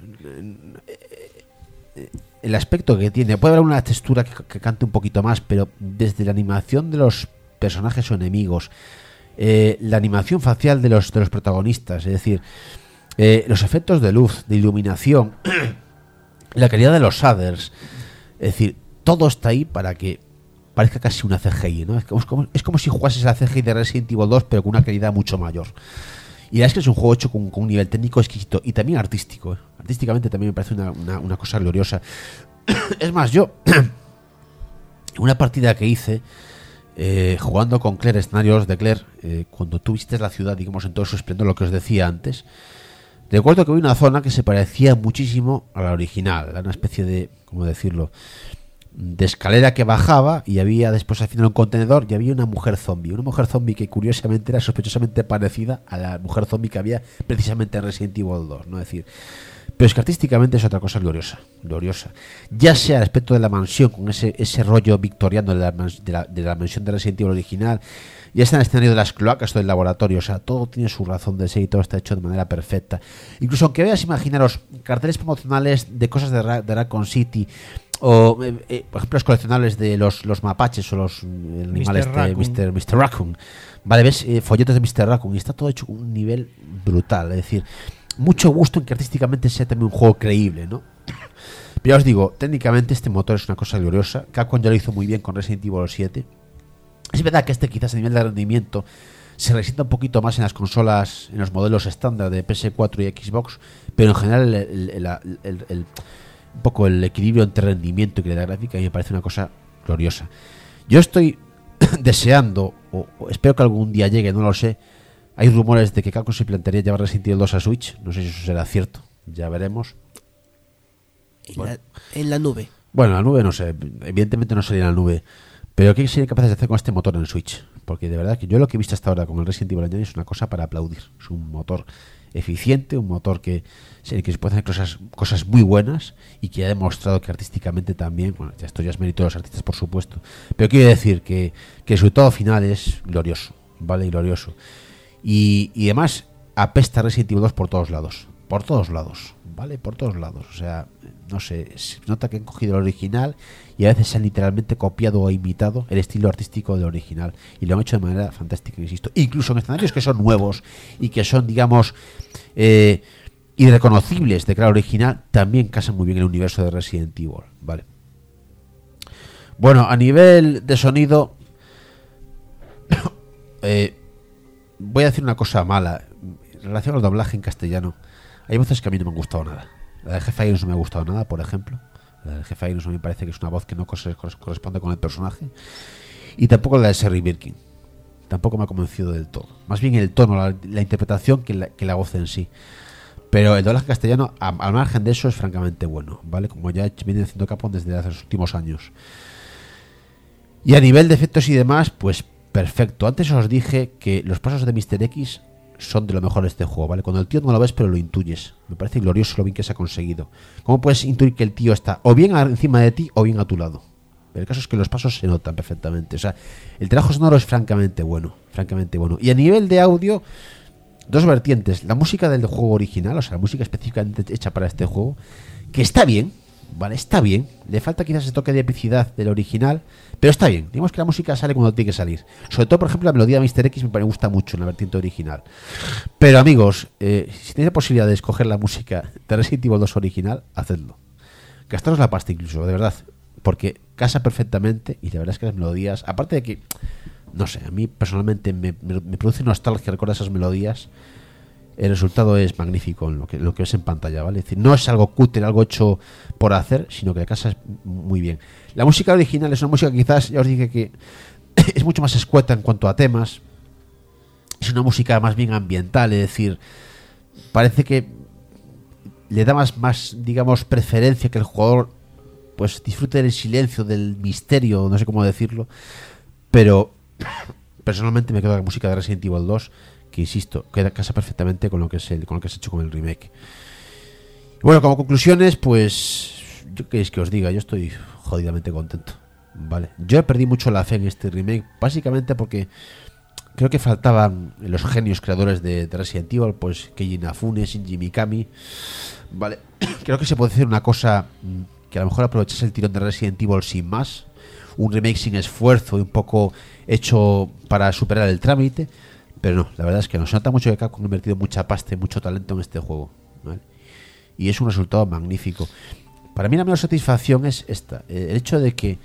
el aspecto que tiene, puede haber una textura que, que cante un poquito más, pero desde la animación de los personajes o enemigos, eh, la animación facial de los de los protagonistas, es decir, eh, los efectos de luz, de iluminación, la calidad de los shaders, es decir, todo está ahí para que parezca casi una C G I, ¿no? Es como, es como, es como si jugases la C G I de Resident Evil dos, pero con una calidad mucho mayor. Y la verdad es que es un juego hecho con, con un nivel técnico exquisito y también artístico, ¿eh? Artísticamente también me parece una, una, una cosa gloriosa. Es más, yo una partida que hice eh, jugando con Claire, escenarios de Claire, eh, cuando tú visites la ciudad, digamos, en todo su esplendor, lo que os decía antes, recuerdo que había una zona que se parecía muchísimo a la original. Era una especie de, ¿cómo decirlo?, de escalera que bajaba y había después al final un contenedor y había una mujer zombie. Una mujer zombie que curiosamente era sospechosamente parecida a la mujer zombie que había precisamente en Resident Evil dos, ¿no? Es decir, pero es que artísticamente es otra cosa gloriosa, gloriosa. Ya sea el aspecto de la mansión, con ese, ese rollo victoriano de la, de, la, de la mansión de Resident Evil original, ya está en el escenario de las cloacas o del laboratorio, o sea, todo tiene su razón de ser y todo está hecho de manera perfecta. Incluso aunque veas, imaginaros, carteles promocionales de cosas de, Ra- de Raccoon City, o eh, eh, por ejemplo los coleccionables de los, los mapaches o los eh, animales de mister mister Raccoon, vale, ves eh, folletos de mister Raccoon y está todo hecho con un nivel brutal, es decir, mucho gusto en que artísticamente sea también un juego creíble, ¿no? Pero ya os digo, técnicamente este motor es una cosa gloriosa. Capcom ya lo hizo muy bien con Resident Evil siete. Es verdad que este quizás a nivel de rendimiento se resienta un poquito más en las consolas, en los modelos estándar de P S cuatro y Xbox, pero en general el, el, el, el, el un poco el equilibrio entre rendimiento y calidad gráfica, y me parece una cosa gloriosa. Yo estoy deseando, o, o espero que algún día llegue, no lo sé. Hay rumores de que Capcom se plantearía llevar Resident Evil dos a Switch. No sé si eso será cierto, ya veremos. En, Bueno. la, en la nube. Bueno, la nube no sé, evidentemente no sería la nube. Pero ¿qué serían capaces de hacer con este motor en Switch? Porque de verdad que yo lo que he visto hasta ahora con el Resident Evil Engine es una cosa para aplaudir. Es un motor eficiente, un motor que, que se puede hacer cosas, cosas muy buenas y que ha demostrado que artísticamente también, bueno, esto ya es mérito de los artistas por supuesto, pero quiero decir que, que el resultado final es glorioso, ¿vale? Glorioso. Y, y además apesta Resident Evil dos por todos lados, por todos lados, ¿vale? Por todos lados, o sea, no sé, se nota que han cogido el original y a veces se han literalmente copiado o imitado el estilo artístico del original y lo han hecho de manera fantástica, insisto, incluso en escenarios que son nuevos y que son, digamos, eh, irreconocibles de cara original, también casan muy bien el universo de Resident Evil, ¿vale? Bueno, a nivel de sonido eh, voy a decir una cosa mala en relación al doblaje en castellano. Hay voces que a mí no me han gustado nada. La de Jefe Irons no me ha gustado nada, por ejemplo. La de Jefe Irons a mí me parece que es una voz que no corresponde con el personaje. Y tampoco la de Sherry Birkin. Tampoco me ha convencido del todo. Más bien el tono, la, la interpretación que la, que la voz en sí. Pero el doblaje castellano, a- al margen de eso, es francamente bueno, ¿vale? Como ya viene haciendo Capcom desde hace los últimos años. Y a nivel de efectos y demás, pues perfecto. Antes os dije que los pasos de míster X son de lo mejor de este juego, ¿vale? Cuando el tío no lo ves, pero lo intuyes. Me parece glorioso lo bien que se ha conseguido. ¿Cómo puedes intuir que el tío está o bien encima de ti o bien a tu lado? Pero el caso es que los pasos se notan perfectamente. O sea, el trabajo sonoro es francamente bueno, francamente bueno. Y a nivel de audio, dos vertientes. La música del juego original, o sea, la música específicamente hecha para este juego, que está bien, ¿vale? Está bien. Le falta quizás ese toque de epicidad del original, pero está bien. Digamos que la música sale cuando tiene que salir. Sobre todo, por ejemplo, la melodía de míster X me gusta mucho en la vertiente original. Pero amigos, eh, si tenéis la posibilidad de escoger la música de Resident Evil dos original, hacedlo. Gastaros la pasta incluso, de verdad. Porque casa perfectamente y la verdad es que las melodías, aparte de que, no sé, a mí personalmente me, me, me produce nostalgia recordar esas melodías. El resultado es magnífico en lo que, lo que ves en pantalla, ¿vale? Es decir, no es algo cutre, algo hecho por hacer, sino que la casa es muy bien. La música original es una música que quizás, ya os dije que es mucho más escueta en cuanto a temas. Es una música más bien ambiental, es decir, parece que le da más, más digamos, preferencia que el jugador pues disfrute del silencio, del misterio, no sé cómo decirlo. Pero personalmente me quedo con la música de Resident Evil dos, que insisto, queda casa perfectamente con lo que es el, con lo que se ha hecho con el remake. Y bueno, como conclusiones, pues yo qué es que os diga, yo estoy jodidamente contento, vale. Yo perdí mucho la fe en este remake, básicamente porque creo que faltaban los genios creadores de, de Resident Evil, pues Keiji Inafune, Shinji Mikami, vale. Creo que se puede hacer una cosa que a lo mejor aprovechase el tirón de Resident Evil sin más, un remake sin esfuerzo y un poco hecho para superar el trámite. Pero no, la verdad es que no. Se nota mucho que Capcom ha invertido mucha pasta y mucho talento en este juego, ¿vale? Y es un resultado magnífico. Para mí la mayor satisfacción es esta, el hecho de que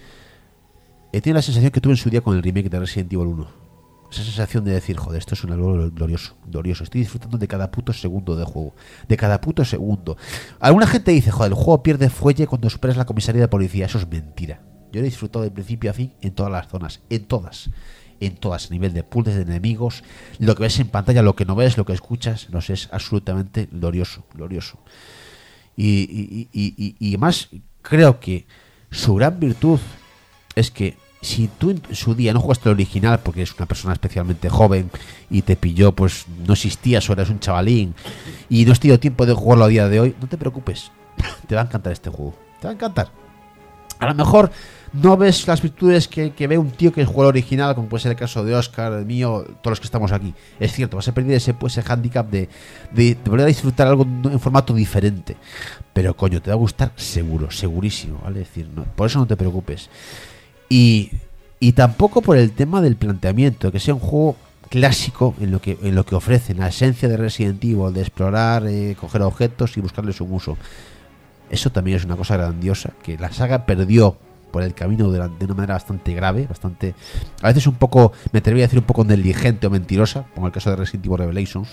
he tenido la sensación que tuve en su día con el remake de Resident Evil uno. Esa sensación de decir, joder, esto es un algo glorioso, glorioso. Estoy disfrutando de cada puto segundo de juego, de cada puto segundo. Alguna gente dice, joder, el juego pierde fuelle cuando superas la comisaría de policía. Eso es mentira. Yo he disfrutado de principio a fin en todas las zonas, en todas. En todas, a nivel de puzzles, de enemigos, lo que ves en pantalla, lo que no ves, lo que escuchas, no sé, es absolutamente glorioso, glorioso. Y, y, y, y, y además creo que su gran virtud es que si tú en su día no jugaste el original porque eres una persona especialmente joven y te pilló, pues no existías o eras un chavalín y no has tenido tiempo de jugarlo a día de hoy, no te preocupes, te va a encantar este juego, te va a encantar. A lo mejor no ves las virtudes que, que ve un tío que juega el original, como puede ser el caso de Oscar, el mío, todos los que estamos aquí. Es cierto, vas a perder ese, pues, ese handicap de, de, de volver a disfrutar algo en formato diferente. Pero coño, te va a gustar seguro, segurísimo, ¿vale? Es decir, no, por eso no te preocupes. Y, y tampoco por el tema del planteamiento, que sea un juego clásico en lo que, en lo que ofrece, en la esencia de Resident Evil, de explorar, eh, coger objetos y buscarles un uso. Eso también es una cosa grandiosa, que la saga perdió por el camino de, la, de una manera bastante grave, bastante, a veces un poco, me atrevería a decir un poco negligente o mentirosa, como el caso de Resident Evil Revelations.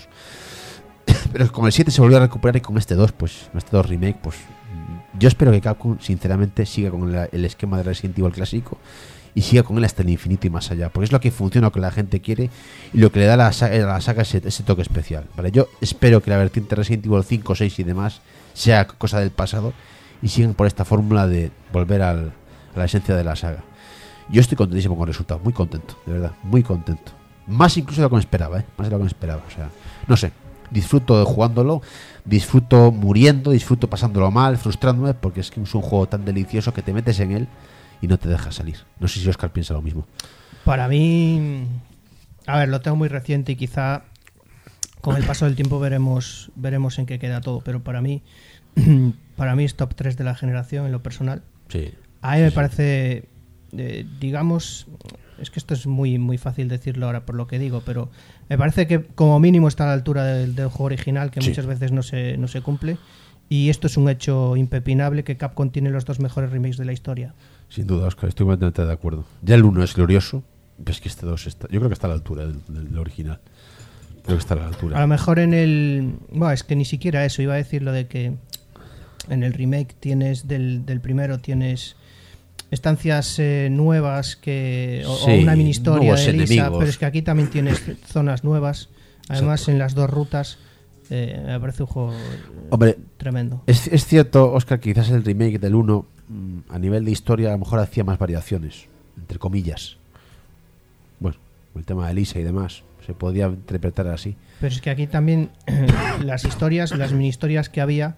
Pero con el siete se volvió a recuperar y con este dos, pues, con este dos remake, pues, yo espero que Capcom, sinceramente, siga con el, el esquema de Resident Evil clásico y siga con él hasta el infinito y más allá, porque es lo que funciona, lo que la gente quiere y lo que le da a la saga, a la saga ese, ese toque especial, ¿vale? Yo espero que la vertiente Resident Evil cinco, seis y demás sea cosa del pasado y sigan por esta fórmula de volver al, a la esencia de la saga. Yo estoy contentísimo con el resultado, muy contento, de verdad, muy contento. Más incluso de lo que me esperaba, ¿eh? Más de lo que me esperaba, o sea, no sé, disfruto jugándolo, disfruto muriendo, disfruto pasándolo mal, frustrándome, porque es que es un juego tan delicioso que te metes en él y no te deja salir. No sé si Oscar piensa lo mismo. Para mí, a ver, lo tengo muy reciente y quizá con el paso del tiempo veremos veremos en qué queda todo, pero para mí para mí es top tres de la generación en lo personal. Sí. A mí me parece, eh, digamos, es que esto es muy muy fácil decirlo ahora por lo que digo, pero me parece que como mínimo está a la altura del, del juego original, que sí, muchas veces no se, no se cumple. Y esto es un hecho impepinable, que Capcom tiene los dos mejores remakes de la historia. Sin duda, Oscar, estoy completamente de acuerdo. Ya el uno es glorioso, pero es que este dos está, yo creo que está a la altura del, del original. Creo que está a la altura. A lo mejor en el... Bueno, es que ni siquiera eso, iba a decir lo de que en el remake tienes del, del primero tienes estancias eh, nuevas que o, sí, o una mini historia de Elisa, pero es que aquí también tienes zonas nuevas, además. Exacto. En las dos rutas. Eh, me parece un juego Hombre, tremendo. Es, es cierto, Óscar, que quizás el remake del uno, mm, a nivel de historia, a lo mejor hacía más variaciones, entre comillas. Bueno, el tema de Elisa y demás, se podía interpretar así. Pero es que aquí también las historias, las mini historias que había,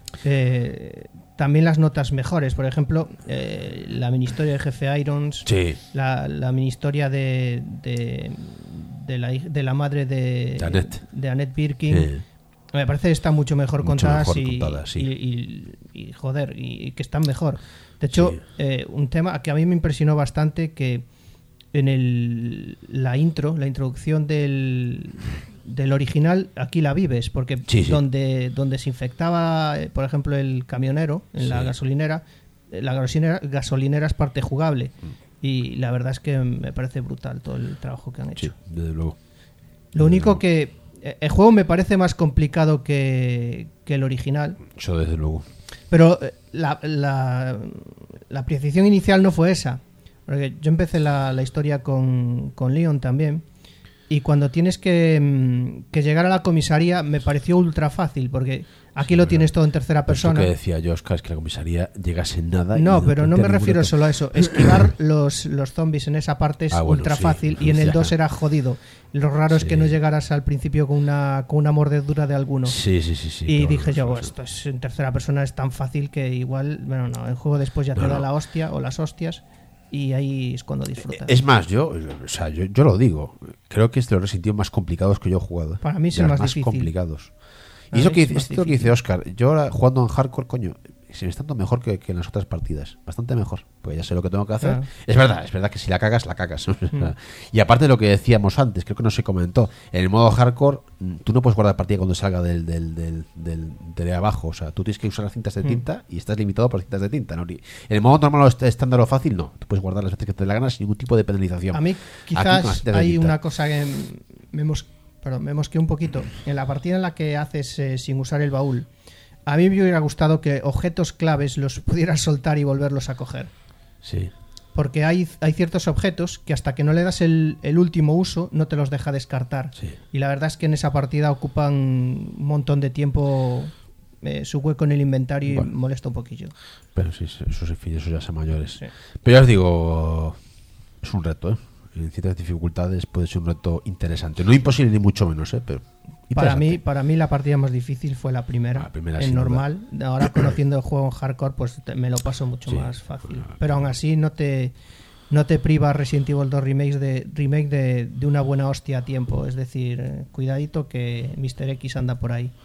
eh, también las notas mejores. Por ejemplo, eh, la mini historia de Jefe Irons, Sí. la, la mini historia de, de, de, la, hij- de la madre de, De Annette. de Annette Birkin. Eh, Me parece que están mucho mejor Mucho contadas, mejor y, contadas, sí. y, y- y, joder, y, y que están mejor. De hecho, Sí. eh, un tema que a mí me impresionó bastante, que en el, la intro, la introducción del, del original, aquí la vives, porque Sí, sí. donde donde se infectaba, eh, por ejemplo, el camionero en la Sí. gasolinera, eh, la gasolinera, gasolinera es parte jugable. Mm. Y la verdad es que me parece brutal todo el trabajo que han hecho. sí, desde luego. Lo único que eh, el juego me parece más complicado que, que el original, Eso desde luego. pero eh, la, la, la apreciación inicial no fue esa. Porque yo empecé la, la historia con, con Leon también, y cuando tienes que, mm, que llegar a la comisaría me pareció ultra fácil, porque aquí lo tienes todo en tercera Pero esto persona. que decía yo, Óscar, es que la comisaría llegase en nada. y No, pero no plantea me ningún refiero reto. solo a eso. Esquivar los, los zombies en esa parte es Ah, bueno, ultra sí. fácil, y en el Ya. dos era jodido. Lo raro es Sí. que no llegaras al principio con una, con una mordedura de alguno. Sí, sí, sí. sí Y pero dije no, yo, no, "Buah, esto es en tercera persona, es tan fácil que igual, bueno, no, el juego después ya te No, da no. la hostia o las hostias, y ahí es cuando disfrutas. Es más, yo, o sea, yo, yo lo digo, creo que es de los Resident Evil más complicados que yo he jugado. Para mí es De el los más difícil. complicados. Para Y eso mí que, es más esto que dice Óscar, yo ahora jugando en hardcore, coño, se me está dando mejor que, que en las otras partidas. Bastante mejor. Pues ya sé lo que tengo que hacer. Claro. Es verdad, es verdad que si la cagas, la cagas. Mm. Y aparte de lo que decíamos antes, creo que no se comentó, en el modo hardcore, mm, tú no puedes guardar partida cuando salga del, del, del, del- de abajo. O sea, tú tienes que usar las cintas de Mm. tinta y estás limitado por cintas de tinta. ¿no? En el modo normal o est- estándar o fácil, no. Tú puedes guardar las veces que te dé la gana sin ningún tipo de penalización. A mí Aquí con quizás las cintas de hay tinta. una cosa que me, mos- perdón, me mosqueé un poquito. En la partida en la que haces eh, sin usar el baúl, a mí me hubiera gustado que objetos claves los pudieras soltar y volverlos a coger. Sí. Porque hay, hay ciertos objetos que hasta que no le das el, el último uso no te los deja descartar. Sí. Y la verdad es que en esa partida ocupan un montón de tiempo eh, su hueco en el inventario, y Bueno. molesta un poquillo. Pero sí, sí, esos, en fin, esos ya son mayores. Sí. Pero ya os digo, es un reto, ¿eh? En ciertas dificultades puede ser un reto interesante. No imposible ni mucho menos, ¿eh? Pero Para interesante. mí, para mí la partida más difícil fue la primera, La primera, en sin normal. Ahora conociendo el juego en hardcore, pues te- me lo paso mucho Sí. más fácil. Pero aún así no te no te priva Resident Evil dos remakes de, remake de, de una buena hostia a tiempo. Es decir, eh, cuidadito que mister X anda por ahí.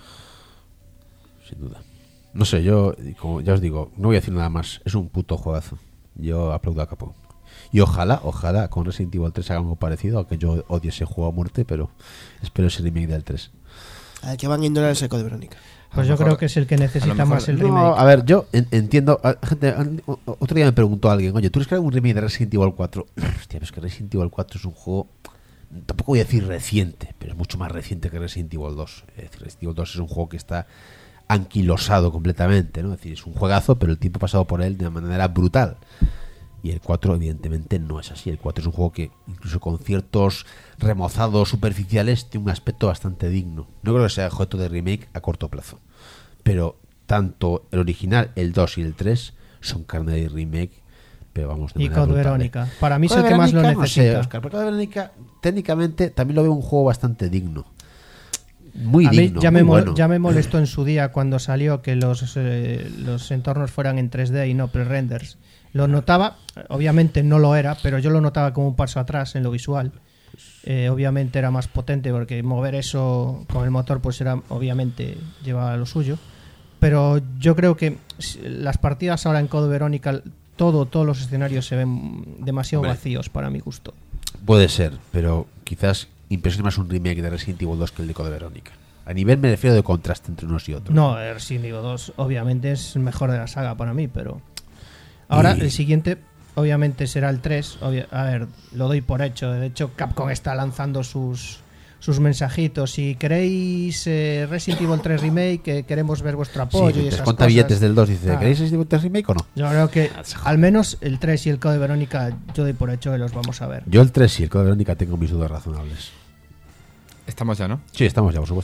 Sin duda. No sé, yo, como ya os digo, no voy a decir nada más. Es un puto juegazo. Yo aplaudo a Capcom. Y ojalá, ojalá con Resident Evil tres haga algo parecido, aunque yo odie ese juego a muerte, pero espero ese remake del tres. Al que van a ignorar el seco de Verónica. Pues yo mejor- creo que es el que a necesita lo mejor- más el No, remake. a ver, yo en- entiendo. a- gente, an- o- otro día me preguntó alguien, oye, ¿tú crees que haga un remake de Resident Evil cuatro? Hostia, pero es que Resident Evil cuatro es un juego, tampoco voy a decir reciente, pero es mucho más reciente que Resident Evil dos. Es decir, Resident Evil dos es un juego que está anquilosado completamente, ¿no? Es decir, es un juegazo, pero el tiempo pasado por él de una manera brutal. Y el cuatro evidentemente no es así. El cuatro es un juego que, incluso con ciertos remozados superficiales, tiene un aspecto bastante digno. No creo que sea objeto de remake a corto plazo. Pero tanto el original, el dos y el tres son carne de remake, pero vamos, de Y manera Code brutal, Verónica. ¿eh? Para mí es Code el que más lo Verónica, no sé, necesita. Óscar, pero Code Verónica, técnicamente, también lo veo un juego bastante digno. Muy A mí digno, ya muy me, mol- bueno. ya me molestó en su día cuando salió que los, eh, los entornos fueran en tres D y no pre-renders. Lo notaba, obviamente no lo era, pero yo lo notaba como un paso atrás en lo visual. Eh, obviamente era más potente porque mover eso con el motor pues era, obviamente llevaba lo suyo. Pero yo creo que s- las partidas ahora en Code Verónica, todo, todos los escenarios se ven demasiado Hombre. vacíos para mi gusto. Puede ser, pero quizás impresiona más un remake de Resident Evil dos que el de Code Verónica. A nivel me refiero de contraste entre unos y otros. No, el Resident Evil dos obviamente es el mejor de la saga para mí, pero... Ahora Y- el siguiente obviamente será el tres. Obvia- a ver, lo doy por hecho. De hecho, Capcom está lanzando sus sus mensajitos. Si queréis eh, Resident Evil tres Remake, que queremos ver vuestro apoyo Sí, y te esas cuenta cosas. billetes del dos, dice, Ah. ¿queréis Resident Evil tres remake o no? Yo creo que al menos el tres y el Code Verónica yo doy por hecho que los vamos a ver. Yo el tres y el Code Verónica tengo mis dudas razonables. Estamos ya, ¿no? Sí, estamos ya, por supuesto.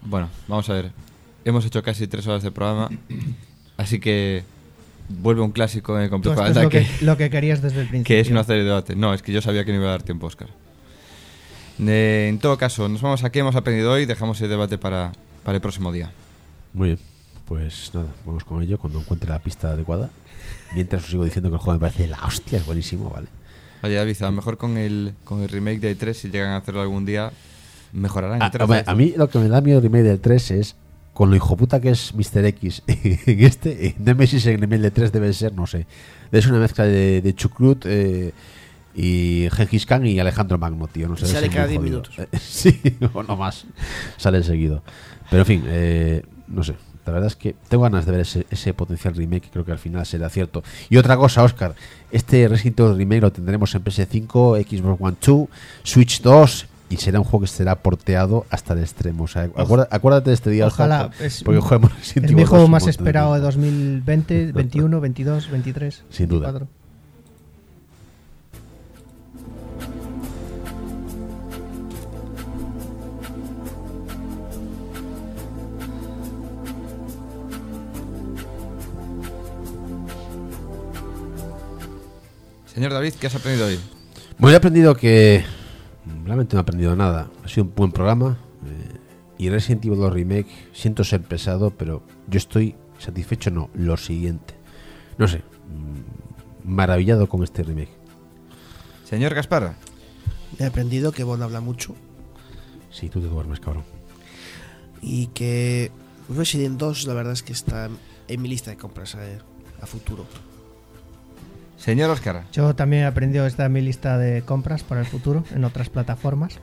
Bueno, vamos a ver. Hemos hecho casi tres horas de programa, así que vuelve un clásico en el complejo Esto es Landa lo que, que, lo que querías desde el principio. que es no hacer debate. No, es que yo sabía que no iba a dar tiempo, Óscar. Eh, en todo caso, nos vamos a qué hemos aprendido hoy y dejamos el debate para, para el próximo día. Muy bien, pues nada, vamos con ello cuando encuentre la pista adecuada. Mientras os sigo diciendo que el juego me parece la hostia, es buenísimo, ¿vale? Oye, David, a lo mejor con el, con el remake de tres, si llegan a hacerlo algún día, mejorarán. A, el tres, hombre, a mí lo que me da miedo el remake del tres es con lo hijoputa que es mister X en este, en Nemesis en el remake del tres debe ser, no sé, es una mezcla de, de Chukrut eh, y Gengis Khan y Alejandro Magno, tío, no sé. Sale debe ser cada muy diez jodido. minutos. Eh, sí, o no más, sale seguido. Pero en fin, eh, no sé. La verdad es que tengo ganas de ver ese, ese potencial remake, creo que al final será cierto. Y otra cosa, Óscar, este Resident Evil remake lo tendremos en P S cinco, Xbox One dos, Switch dos y será un juego que será porteado hasta el extremo. O sea, acuérdate, acuérdate de este día, Ojalá. Óscar, Es, porque juguemos Resident es Evil mi juego dos un más montón de esperado de tiempo. dos mil veinte, veintiuno, veintidós, veintitrés. Sin duda. veinticuatro. Señor David, ¿qué has aprendido hoy? Bueno, he aprendido que realmente no he aprendido nada. Ha sido un buen programa eh, y Resident Evil dos Remake, siento ser pesado, pero yo estoy satisfecho, no, lo siguiente. No sé, mm, maravillado con este remake. Señor Gaspar. He aprendido que Bon habla mucho Sí, tú te duermes, cabrón. y que Resident dos la verdad es que está en mi lista de compras a, a futuro. Señor Óscar. Yo también he aprendido, esta en mi lista de compras para el futuro en otras plataformas.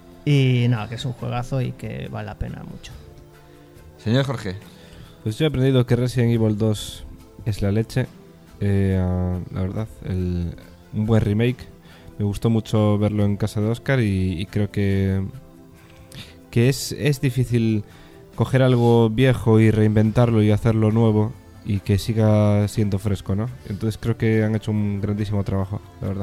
Y nada, que es un juegazo y que vale la pena mucho. Señor Jorge. Pues yo he aprendido que Resident Evil dos es la leche. Eh, ah, la verdad, el, un buen remake. Me gustó mucho verlo en casa de Óscar y, y creo que, que es, es difícil coger algo viejo y reinventarlo y hacerlo nuevo y que siga siendo fresco, ¿no? Entonces creo que han hecho un grandísimo trabajo, la verdad.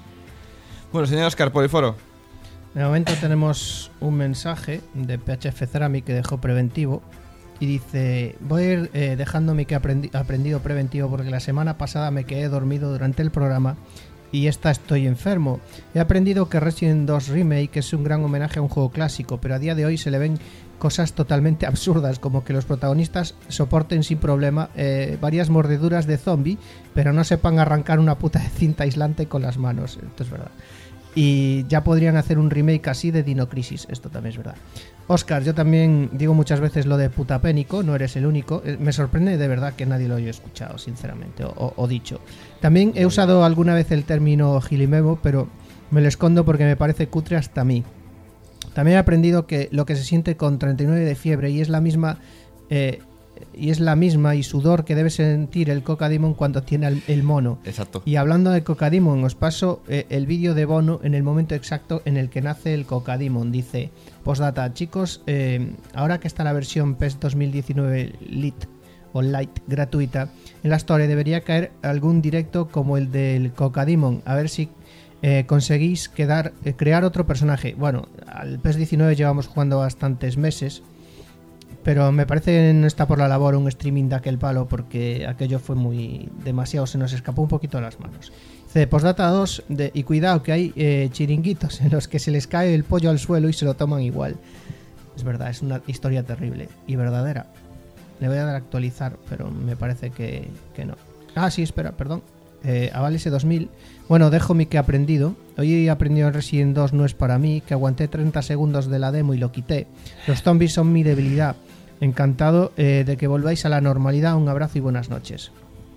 Bueno, señor Óscar, por el foro. De momento tenemos un mensaje de P H F Ceramic que dejó preventivo y dice: voy a ir eh, dejando mi que he aprendi- aprendido preventivo porque la semana pasada me quedé dormido durante el programa y esta estoy enfermo. He aprendido que Resident dos Remake es un gran homenaje a un juego clásico, pero a día de hoy se le ven cosas totalmente absurdas, como que los protagonistas soporten sin problema eh, varias mordeduras de zombie, pero no sepan arrancar una puta cinta aislante con las manos. Esto es verdad. Y ya podrían hacer un remake así de Dino Crisis. Esto también es verdad. Óscar, yo también digo muchas veces lo de putapénico, no eres el único. Eh, Me sorprende de verdad que nadie lo haya escuchado, sinceramente, o, o, o dicho. También he usado alguna vez el término gilimemo, pero me lo escondo porque me parece cutre hasta a mí. También he aprendido que lo que se siente con treinta y nueve de fiebre y es la misma... Eh, y es la misma y sudor que debe sentir el Cocademon cuando tiene el, el mono. Exacto. Y hablando de Cocademon, os paso eh, el vídeo de Bono en el momento exacto en el que nace el Cocademon. Dice: postdata, chicos, eh, ahora que está la versión P E S dos mil diecinueve Lite o Lite gratuita, en la Store debería caer algún directo como el del Cocademon, a ver si eh, conseguís quedar, eh, crear otro personaje. Bueno, al P E S diecinueve llevamos jugando bastantes meses, pero me parece que no está por la labor un streaming de aquel palo porque aquello fue muy demasiado, se nos escapó un poquito de las manos. Dice, postdata dos, de, y cuidado que hay eh, chiringuitos en los que se les cae el pollo al suelo y se lo toman igual. Es verdad, es una historia terrible y verdadera. Le voy a dar a actualizar, pero me parece que, que no. Ah, sí, espera, perdón. Eh, Avalese dos mil. Bueno, dejo mi que he aprendido. Hoy he aprendido en Resident dos no es para mí, que aguanté treinta segundos de la demo y lo quité. Los zombies son mi debilidad. Encantado eh, de que volváis a la normalidad. Un abrazo y buenas noches.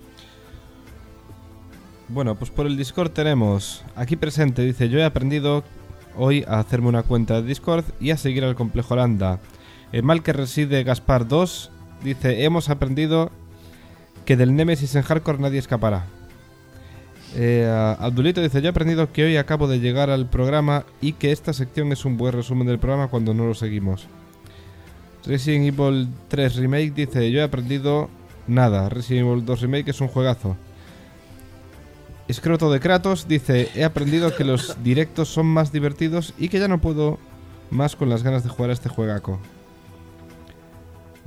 Bueno, pues por el Discord tenemos aquí presente, dice: yo he aprendido hoy a hacerme una cuenta de Discord y a seguir al complejo Landa. El mal que reside Gaspar dos dice: hemos aprendido que del Nemesis en hardcore nadie escapará. Eh, Abdulito dice: yo he aprendido que hoy acabo de llegar al programa y que esta sección es un buen resumen del programa cuando no lo seguimos. Resident Evil tres Remake dice: yo he aprendido nada, Resident Evil dos Remake es un juegazo. Escroto de Kratos dice: he aprendido que los directos son más divertidos y que ya no puedo más con las ganas de jugar a este juegaco.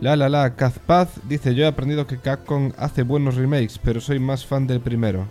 La la la, Kazpaz dice: yo he aprendido que Capcom hace buenos remakes, pero soy más fan del primero.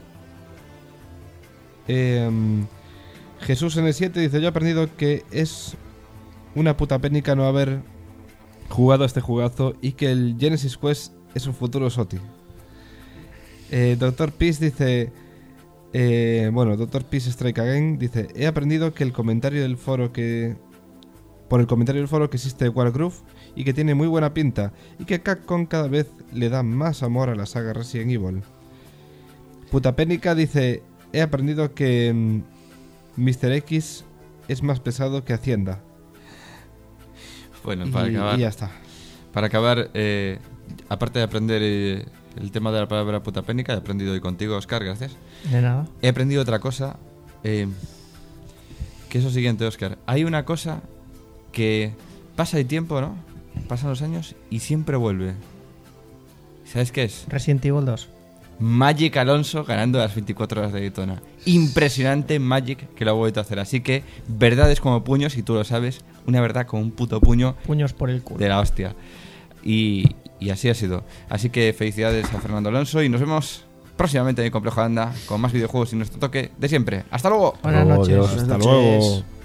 Eh, Jesús N siete dice: yo he aprendido que es una puta pénica no haber jugado a este jugazo y que el Genesis Quest es un futuro S O T I. Eh, Doctor Peace dice... Eh, bueno, Doctor Peace Strike Again dice: he aprendido que el comentario del foro que... por el comentario del foro que existe Wargroove y que tiene muy buena pinta y que Capcom cada vez le da más amor a la saga Resident Evil. Puta pénica dice: he aprendido que mmm, míster X es más pesado que Hacienda. Bueno, y, para acabar, y ya está. Para acabar, eh, aparte de aprender eh, el tema de la palabra puta pénica, he aprendido hoy contigo, Óscar, gracias. De nada. He aprendido otra cosa, eh, que es lo siguiente, Óscar. Hay una cosa que pasa el tiempo, ¿no? Pasan los años y siempre vuelve. ¿Sabes qué es? Resident Evil dos. Magic Alonso ganando las veinticuatro horas de Daytona. Impresionante Magic que lo ha vuelto a hacer. Así que verdades como puños, y tú lo sabes, una verdad como un puto puño. Puños por el culo. De la hostia. Y, y así ha sido. Así que felicidades a Fernando Alonso y nos vemos próximamente en el Complejo Anda con más videojuegos y nuestro toque de siempre. ¡Hasta luego! Buenas noches. Hasta luego.